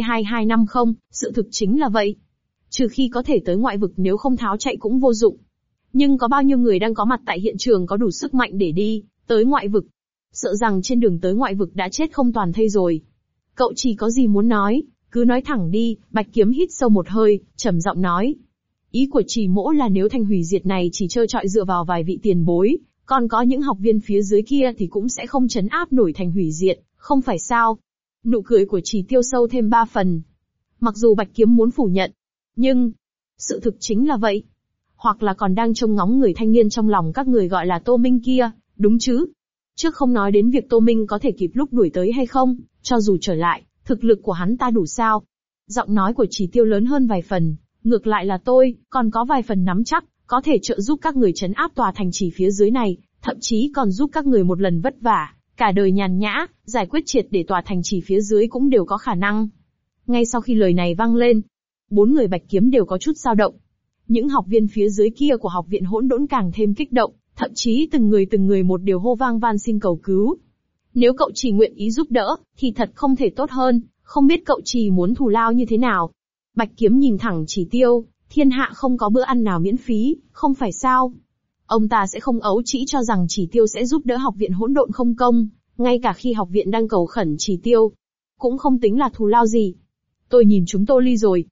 C2250, sự thực chính là vậy. Trừ khi có thể tới ngoại vực, nếu không tháo chạy cũng vô dụng. Nhưng có bao nhiêu người đang có mặt tại hiện trường có đủ sức mạnh để đi tới ngoại vực? Sợ rằng trên đường tới ngoại vực đã chết không toàn thây rồi. Cậu chỉ có gì muốn nói, cứ nói thẳng đi. Bạch Kiếm hít sâu một hơi, trầm giọng nói. Ý của Trì Mỗ là nếu thành hủy diệt này chỉ trơ trọi dựa vào vài vị tiền bối, còn có những học viên phía dưới kia thì cũng sẽ không trấn áp nổi thành hủy diệt, không phải sao? Nụ cười của Chỉ Tiêu sâu thêm 3 phần. Mặc dù Bạch Kiếm muốn phủ nhận, nhưng sự thực chính là vậy. Hoặc là còn đang trông ngóng người thanh niên trong lòng các người gọi là Tô Minh kia, đúng chứ? Trước không nói đến việc Tô Minh có thể kịp lúc đuổi tới hay không, cho dù trở lại, thực lực của hắn ta đủ sao? Giọng nói của Chỉ Tiêu lớn hơn vài phần, ngược lại là tôi, còn có vài phần nắm chắc, có thể trợ giúp các người trấn áp tòa thành trì phía dưới này, thậm chí còn giúp các người một lần vất vả, cả đời nhàn nhã, giải quyết triệt để tòa thành trì phía dưới cũng đều có khả năng. Ngay sau khi lời này vang lên, 4 người Bạch Kiếm đều có chút dao động. Những học viên phía dưới kia của học viện hỗn độn càng thêm kích động, thậm chí từng người một đều hô vang van xin cầu cứu. Nếu cậu Trì nguyện ý giúp đỡ, thì thật không thể tốt hơn, không biết cậu Trì muốn thù lao như thế nào. Bạch Kiếm nhìn thẳng Chỉ Tiêu, thiên hạ không có bữa ăn nào miễn phí, không phải sao? Ông ta sẽ không ấu trĩ cho rằng Chỉ Tiêu sẽ giúp đỡ học viện hỗn độn không công, ngay cả khi học viện đang cầu khẩn Chỉ Tiêu, cũng không tính là thù lao gì. Tôi nhìn chúng Tô Ly rồi.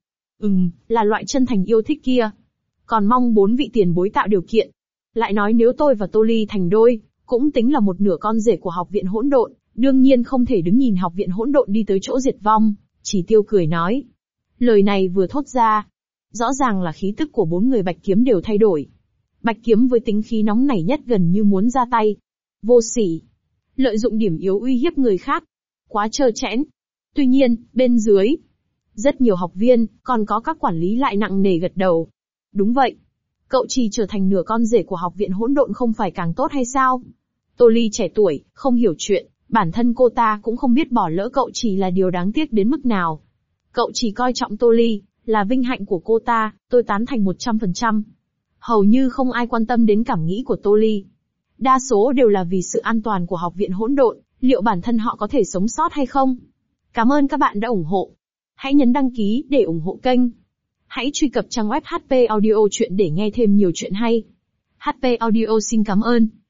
Là loại chân thành yêu thích kia. Còn mong 4 vị tiền bối tạo điều kiện. Lại nói nếu tôi và Tô Ly thành đôi, cũng tính là một nửa con rể của học viện hỗn độn, đương nhiên không thể đứng nhìn học viện hỗn độn đi tới chỗ diệt vong. Chỉ Tiêu cười nói. Lời này vừa thốt ra, rõ ràng là khí tức của 4 người Bạch Kiếm đều thay đổi. Bạch Kiếm với tính khí nóng nảy nhất gần như muốn ra tay. Vô sỉ. Lợi dụng điểm yếu uy hiếp người khác. Quá trơ trẽn. Tuy nhiên, bên dưới, rất nhiều học viên, còn có các quản lý lại nặng nề gật đầu. Đúng vậy. Cậu Trì trở thành nửa con rể của học viện hỗn độn không phải càng tốt hay sao? Tô Ly trẻ tuổi, không hiểu chuyện, bản thân cô ta cũng không biết bỏ lỡ cậu Trì là điều đáng tiếc đến mức nào. Cậu Trì coi trọng Tô Ly, là vinh hạnh của cô ta, tôi tán thành 100%. Hầu như không ai quan tâm đến cảm nghĩ của Tô Ly. Đa số đều là vì sự an toàn của học viện hỗn độn, liệu bản thân họ có thể sống sót hay không? Cảm ơn các bạn đã ủng hộ. Hãy nhấn đăng ký để ủng hộ kênh. Hãy truy cập trang web HP Audio Chuyện để nghe thêm nhiều chuyện hay. HP Audio xin cảm ơn.